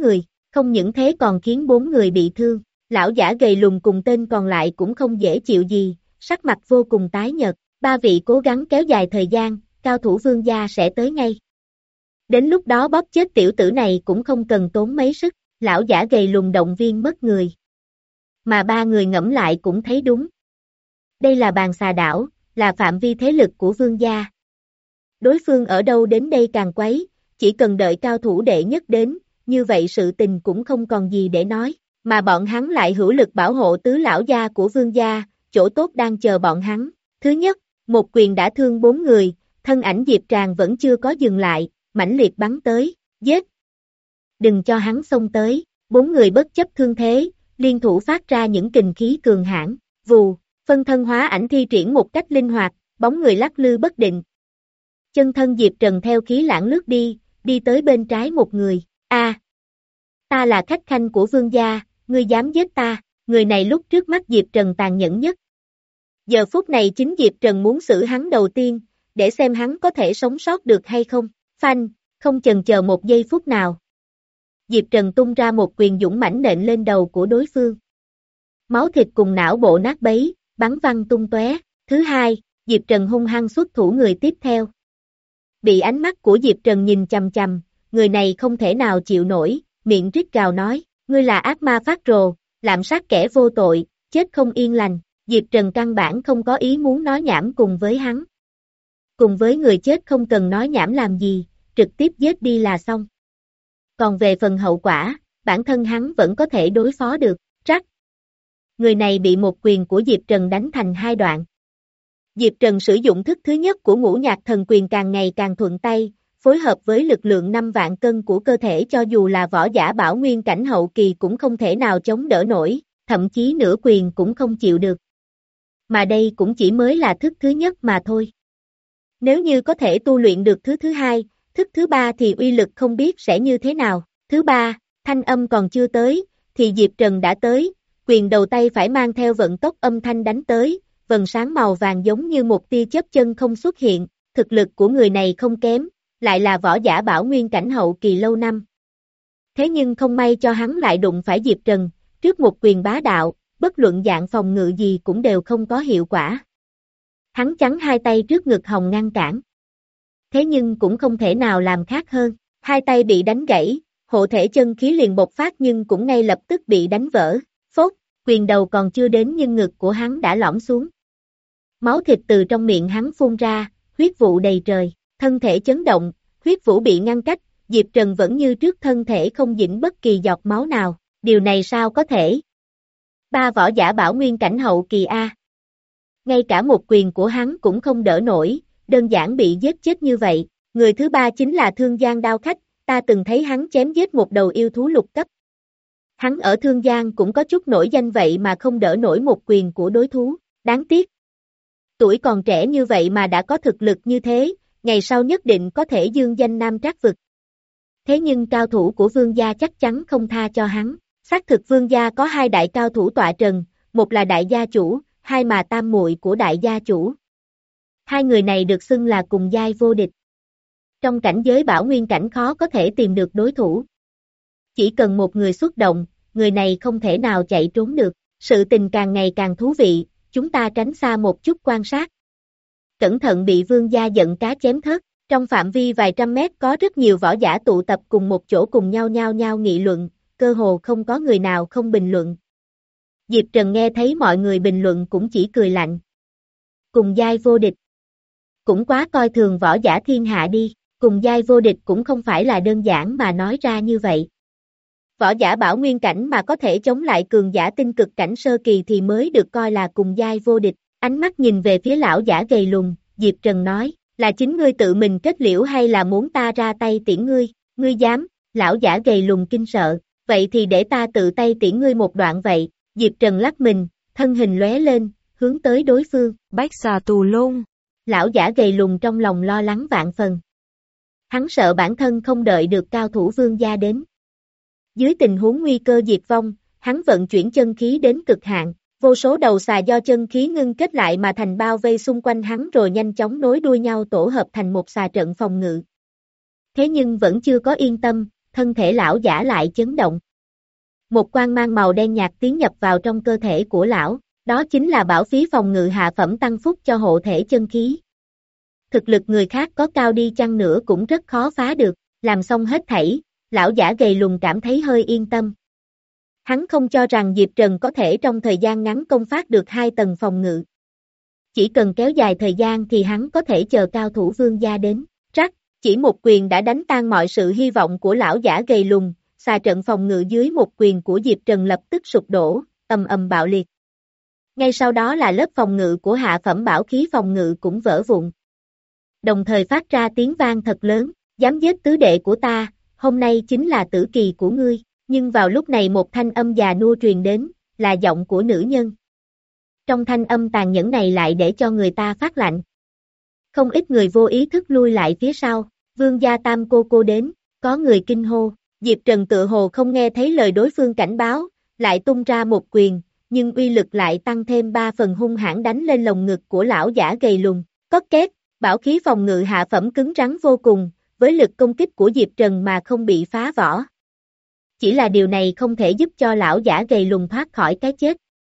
Không những thế còn khiến bốn người bị thương. Lão giả gầy lùn cùng tên còn lại cũng không dễ chịu gì, sắc mặt vô cùng tái nhợt. Ba vị cố gắng kéo dài thời gian, cao thủ Vương gia sẽ tới ngay. Đến lúc đó bóp chết tiểu tử này cũng không cần tốn mấy sức. Lão giả gầy lùn động viên mất người. Mà ba người ngẫm lại cũng thấy đúng. Đây là bàn xà đảo, là phạm vi thế lực của Vương gia. Đối phương ở đâu đến đây càng quấy, chỉ cần đợi cao thủ đệ nhất đến, như vậy sự tình cũng không còn gì để nói. Mà bọn hắn lại hữu lực bảo hộ tứ lão gia của Vương gia, chỗ tốt đang chờ bọn hắn. Thứ nhất, một quyền đã thương bốn người, thân ảnh Diệp Tràng vẫn chưa có dừng lại, mãnh liệt bắn tới, giết. Đừng cho hắn xông tới, bốn người bất chấp thương thế, liên thủ phát ra những kình khí cường hãn, vù, phân thân hóa ảnh thi triển một cách linh hoạt, bóng người lắc lư bất định. Chân thân Diệp Trần theo khí lãng lướt đi, đi tới bên trái một người, a, ta là khách khanh của Vương gia, ngươi dám giết ta, người này lúc trước mắt Diệp Trần tàn nhẫn nhất. Giờ phút này chính Diệp Trần muốn xử hắn đầu tiên, để xem hắn có thể sống sót được hay không, phanh, không chần chờ một giây phút nào. Diệp Trần tung ra một quyền dũng mãnh nện lên đầu của đối phương. Máu thịt cùng não bộ nát bấy, bắn văng tung tóe. Thứ hai, Diệp Trần hung hăng xuất thủ người tiếp theo. Bị ánh mắt của Diệp Trần nhìn chằm chằm, người này không thể nào chịu nổi, miệng rít gào nói, ngươi là ác ma phát rồ, lạm sát kẻ vô tội, chết không yên lành. Diệp Trần căn bản không có ý muốn nói nhảm cùng với hắn. Cùng với người chết không cần nói nhảm làm gì, trực tiếp giết đi là xong. Còn về phần hậu quả, bản thân hắn vẫn có thể đối phó được, rắc. Người này bị một quyền của Diệp Trần đánh thành hai đoạn. Diệp Trần sử dụng thức thứ nhất của ngũ nhạc thần quyền càng ngày càng thuận tay, phối hợp với lực lượng năm vạn cân của cơ thể cho dù là võ giả bảo nguyên cảnh hậu kỳ cũng không thể nào chống đỡ nổi, thậm chí nửa quyền cũng không chịu được. Mà đây cũng chỉ mới là thức thứ nhất mà thôi. Nếu như có thể tu luyện được thứ thứ hai, thức thứ ba thì uy lực không biết sẽ như thế nào. Thứ ba, thanh âm còn chưa tới, thì Diệp Trần đã tới, quyền đầu tay phải mang theo vận tốc âm thanh đánh tới, vầng sáng màu vàng giống như một tia chớp chân không xuất hiện, thực lực của người này không kém, lại là võ giả bảo nguyên cảnh hậu kỳ lâu năm. Thế nhưng không may cho hắn lại đụng phải Diệp Trần, trước một quyền bá đạo, bất luận dạng phòng ngự gì cũng đều không có hiệu quả. Hắn chắn hai tay trước ngực hồng ngăn cản. Thế nhưng cũng không thể nào làm khác hơn, hai tay bị đánh gãy, hộ thể chân khí liền bộc phát nhưng cũng ngay lập tức bị đánh vỡ, phốt, quyền đầu còn chưa đến nhưng ngực của hắn đã lõm xuống. Máu thịt từ trong miệng hắn phun ra, huyết vụ đầy trời, thân thể chấn động, huyết vũ bị ngăn cách, Diệp Trần vẫn như trước thân thể không dính bất kỳ giọt máu nào, điều này sao có thể? Ba võ giả bảo nguyên cảnh hậu kỳ A. Ngay cả một quyền của hắn cũng không đỡ nổi, đơn giản bị giết chết như vậy. Người thứ ba chính là Thương Giang Đao Khách, ta từng thấy hắn chém giết một đầu yêu thú lục cấp. Hắn ở Thương Giang cũng có chút nổi danh vậy mà không đỡ nổi một quyền của đối thú, đáng tiếc. Tuổi còn trẻ như vậy mà đã có thực lực như thế, ngày sau nhất định có thể dương danh Nam Trác vực. Thế nhưng cao thủ của Vương gia chắc chắn không tha cho hắn. Xác thực Vương gia có hai đại cao thủ tọa trần, một là đại gia chủ, hai mà tam muội của đại gia chủ. Hai người này được xưng là cùng giai vô địch. Trong cảnh giới bảo nguyên cảnh khó có thể tìm được đối thủ. Chỉ cần một người xuất động, người này không thể nào chạy trốn được. Sự tình càng ngày càng thú vị, chúng ta tránh xa một chút quan sát. Cẩn thận bị Vương gia giận cá chém thớt. Trong phạm vi vài trăm mét có rất nhiều võ giả tụ tập cùng một chỗ cùng nhau nhau nhau nghị luận, cơ hồ không có người nào không bình luận. Diệp Trần nghe thấy mọi người bình luận cũng chỉ cười lạnh. Cùng giai vô địch. Cũng quá coi thường võ giả thiên hạ đi, cùng giai vô địch cũng không phải là đơn giản mà nói ra như vậy. Võ giả bảo nguyên cảnh mà có thể chống lại cường giả tinh cực cảnh sơ kỳ thì mới được coi là cùng giai vô địch. Ánh mắt nhìn về phía lão giả gầy lùn, Diệp Trần nói, là chính ngươi tự mình kết liễu hay là muốn ta ra tay tiễn ngươi, ngươi dám, lão giả gầy lùn kinh sợ, vậy thì để ta tự tay tiễn ngươi một đoạn vậy. Diệp Trần lắc mình, thân hình lóe lên, hướng tới đối phương, Bách xà tù lung. Lão giả gầy lùn trong lòng lo lắng vạn phần. Hắn sợ bản thân không đợi được cao thủ Vương gia đến. Dưới tình huống nguy cơ diệt vong, hắn vận chuyển chân khí đến cực hạn, vô số đầu xà do chân khí ngưng kết lại mà thành bao vây xung quanh hắn rồi nhanh chóng nối đuôi nhau tổ hợp thành một xà trận phòng ngự. Thế nhưng vẫn chưa có yên tâm, thân thể lão giả lại chấn động. Một quang mang màu đen nhạt tiến nhập vào trong cơ thể của lão, đó chính là bảo khí phòng ngự hạ phẩm tăng phúc cho hộ thể chân khí. Thực lực người khác có cao đi chăng nữa cũng rất khó phá được, làm xong hết thảy, lão giả gầy lùn cảm thấy hơi yên tâm. Hắn không cho rằng Diệp Trần có thể trong thời gian ngắn công phát được hai tầng phòng ngự. Chỉ cần kéo dài thời gian thì hắn có thể chờ cao thủ vương gia đến. Rắc, chỉ một quyền đã đánh tan mọi sự hy vọng của lão giả gầy lùn, xà trận phòng ngự dưới một quyền của Diệp Trần lập tức sụp đổ, ầm ầm bạo liệt. Ngay sau đó là lớp phòng ngự của hạ phẩm bảo khí phòng ngự cũng vỡ vụn. Đồng thời phát ra tiếng vang thật lớn, dám giết tứ đệ của ta, hôm nay chính là tử kỳ của ngươi. Nhưng vào lúc này một thanh âm già nua truyền đến, là giọng của nữ nhân. Trong thanh âm tàn nhẫn này lại để cho người ta phát lạnh. Không ít người vô ý thức lui lại phía sau, vương gia tam cô cô đến, có người kinh hô. Diệp Trần tự hồ không nghe thấy lời đối phương cảnh báo, lại tung ra một quyền, nhưng uy lực lại tăng thêm ba phần hung hãn đánh lên lồng ngực của lão giả gầy lùn. Cót két, bảo khí phòng ngự hạ phẩm cứng rắn vô cùng, với lực công kích của Diệp Trần mà không bị phá vỡ. Chỉ là điều này không thể giúp cho lão giả gầy lùn thoát khỏi cái chết.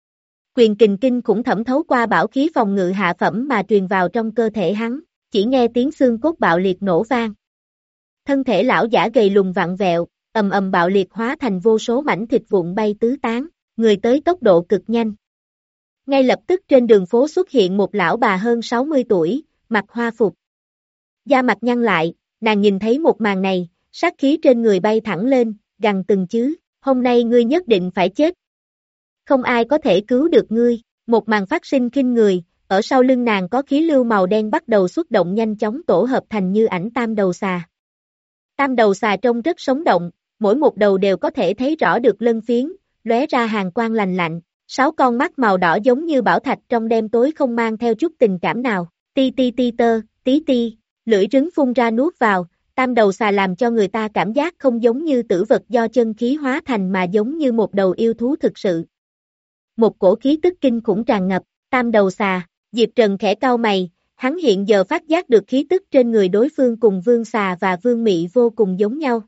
Quyền kình kinh cũng thẩm thấu qua bảo khí phòng ngự hạ phẩm mà truyền vào trong cơ thể hắn, chỉ nghe tiếng xương cốt bạo liệt nổ vang. Thân thể lão giả gầy lùn vặn vẹo, ầm ầm bạo liệt hóa thành vô số mảnh thịt vụn bay tứ tán, người tới tốc độ cực nhanh. Ngay lập tức trên đường phố xuất hiện một lão bà hơn sáu mươi tuổi, mặc hoa phục. Da mặt nhăn lại, nàng nhìn thấy một màn này, sát khí trên người bay thẳng lên, gằn từng chứ, hôm nay ngươi nhất định phải chết. Không ai có thể cứu được ngươi, một màn phát sinh kinh người, ở sau lưng nàng có khí lưu màu đen bắt đầu xuất động nhanh chóng tổ hợp thành như ảnh tam đầu xà. Tam đầu xà trông rất sống động, mỗi một đầu đều có thể thấy rõ được lân phiến, lóe ra hàn quang lành lạnh, sáu con mắt màu đỏ giống như bảo thạch trong đêm tối không mang theo chút tình cảm nào, ti ti ti tơ, tí ti, lưỡi trứng phun ra nuốt vào. Tam đầu xà làm cho người ta cảm giác không giống như tử vật do chân khí hóa thành mà giống như một đầu yêu thú thực sự. Một cổ khí tức kinh khủng tràn ngập, tam đầu xà, Diệp Trần khẽ cau mày, hắn hiện giờ phát giác được khí tức trên người đối phương cùng vương xà và vương mị vô cùng giống nhau.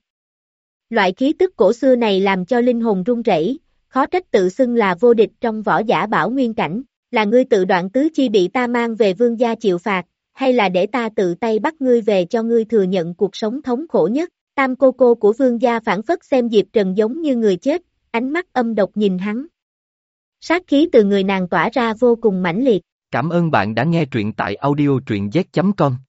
Loại khí tức cổ xưa này làm cho linh hồn run rẩy, khó trách tự xưng là vô địch trong võ giả bảo nguyên cảnh, là ngươi tự đoạn tứ chi bị ta mang về vương gia chịu phạt. Hay là để ta tự tay bắt ngươi về cho ngươi thừa nhận cuộc sống thống khổ nhất. Tam cô cô của vương gia phản phất xem Diệp Trần giống như người chết, ánh mắt âm độc nhìn hắn. Sát khí từ người nàng tỏa ra vô cùng mãnh liệt. Cảm ơn bạn đã nghe truyện tại audio truyện z chấm com.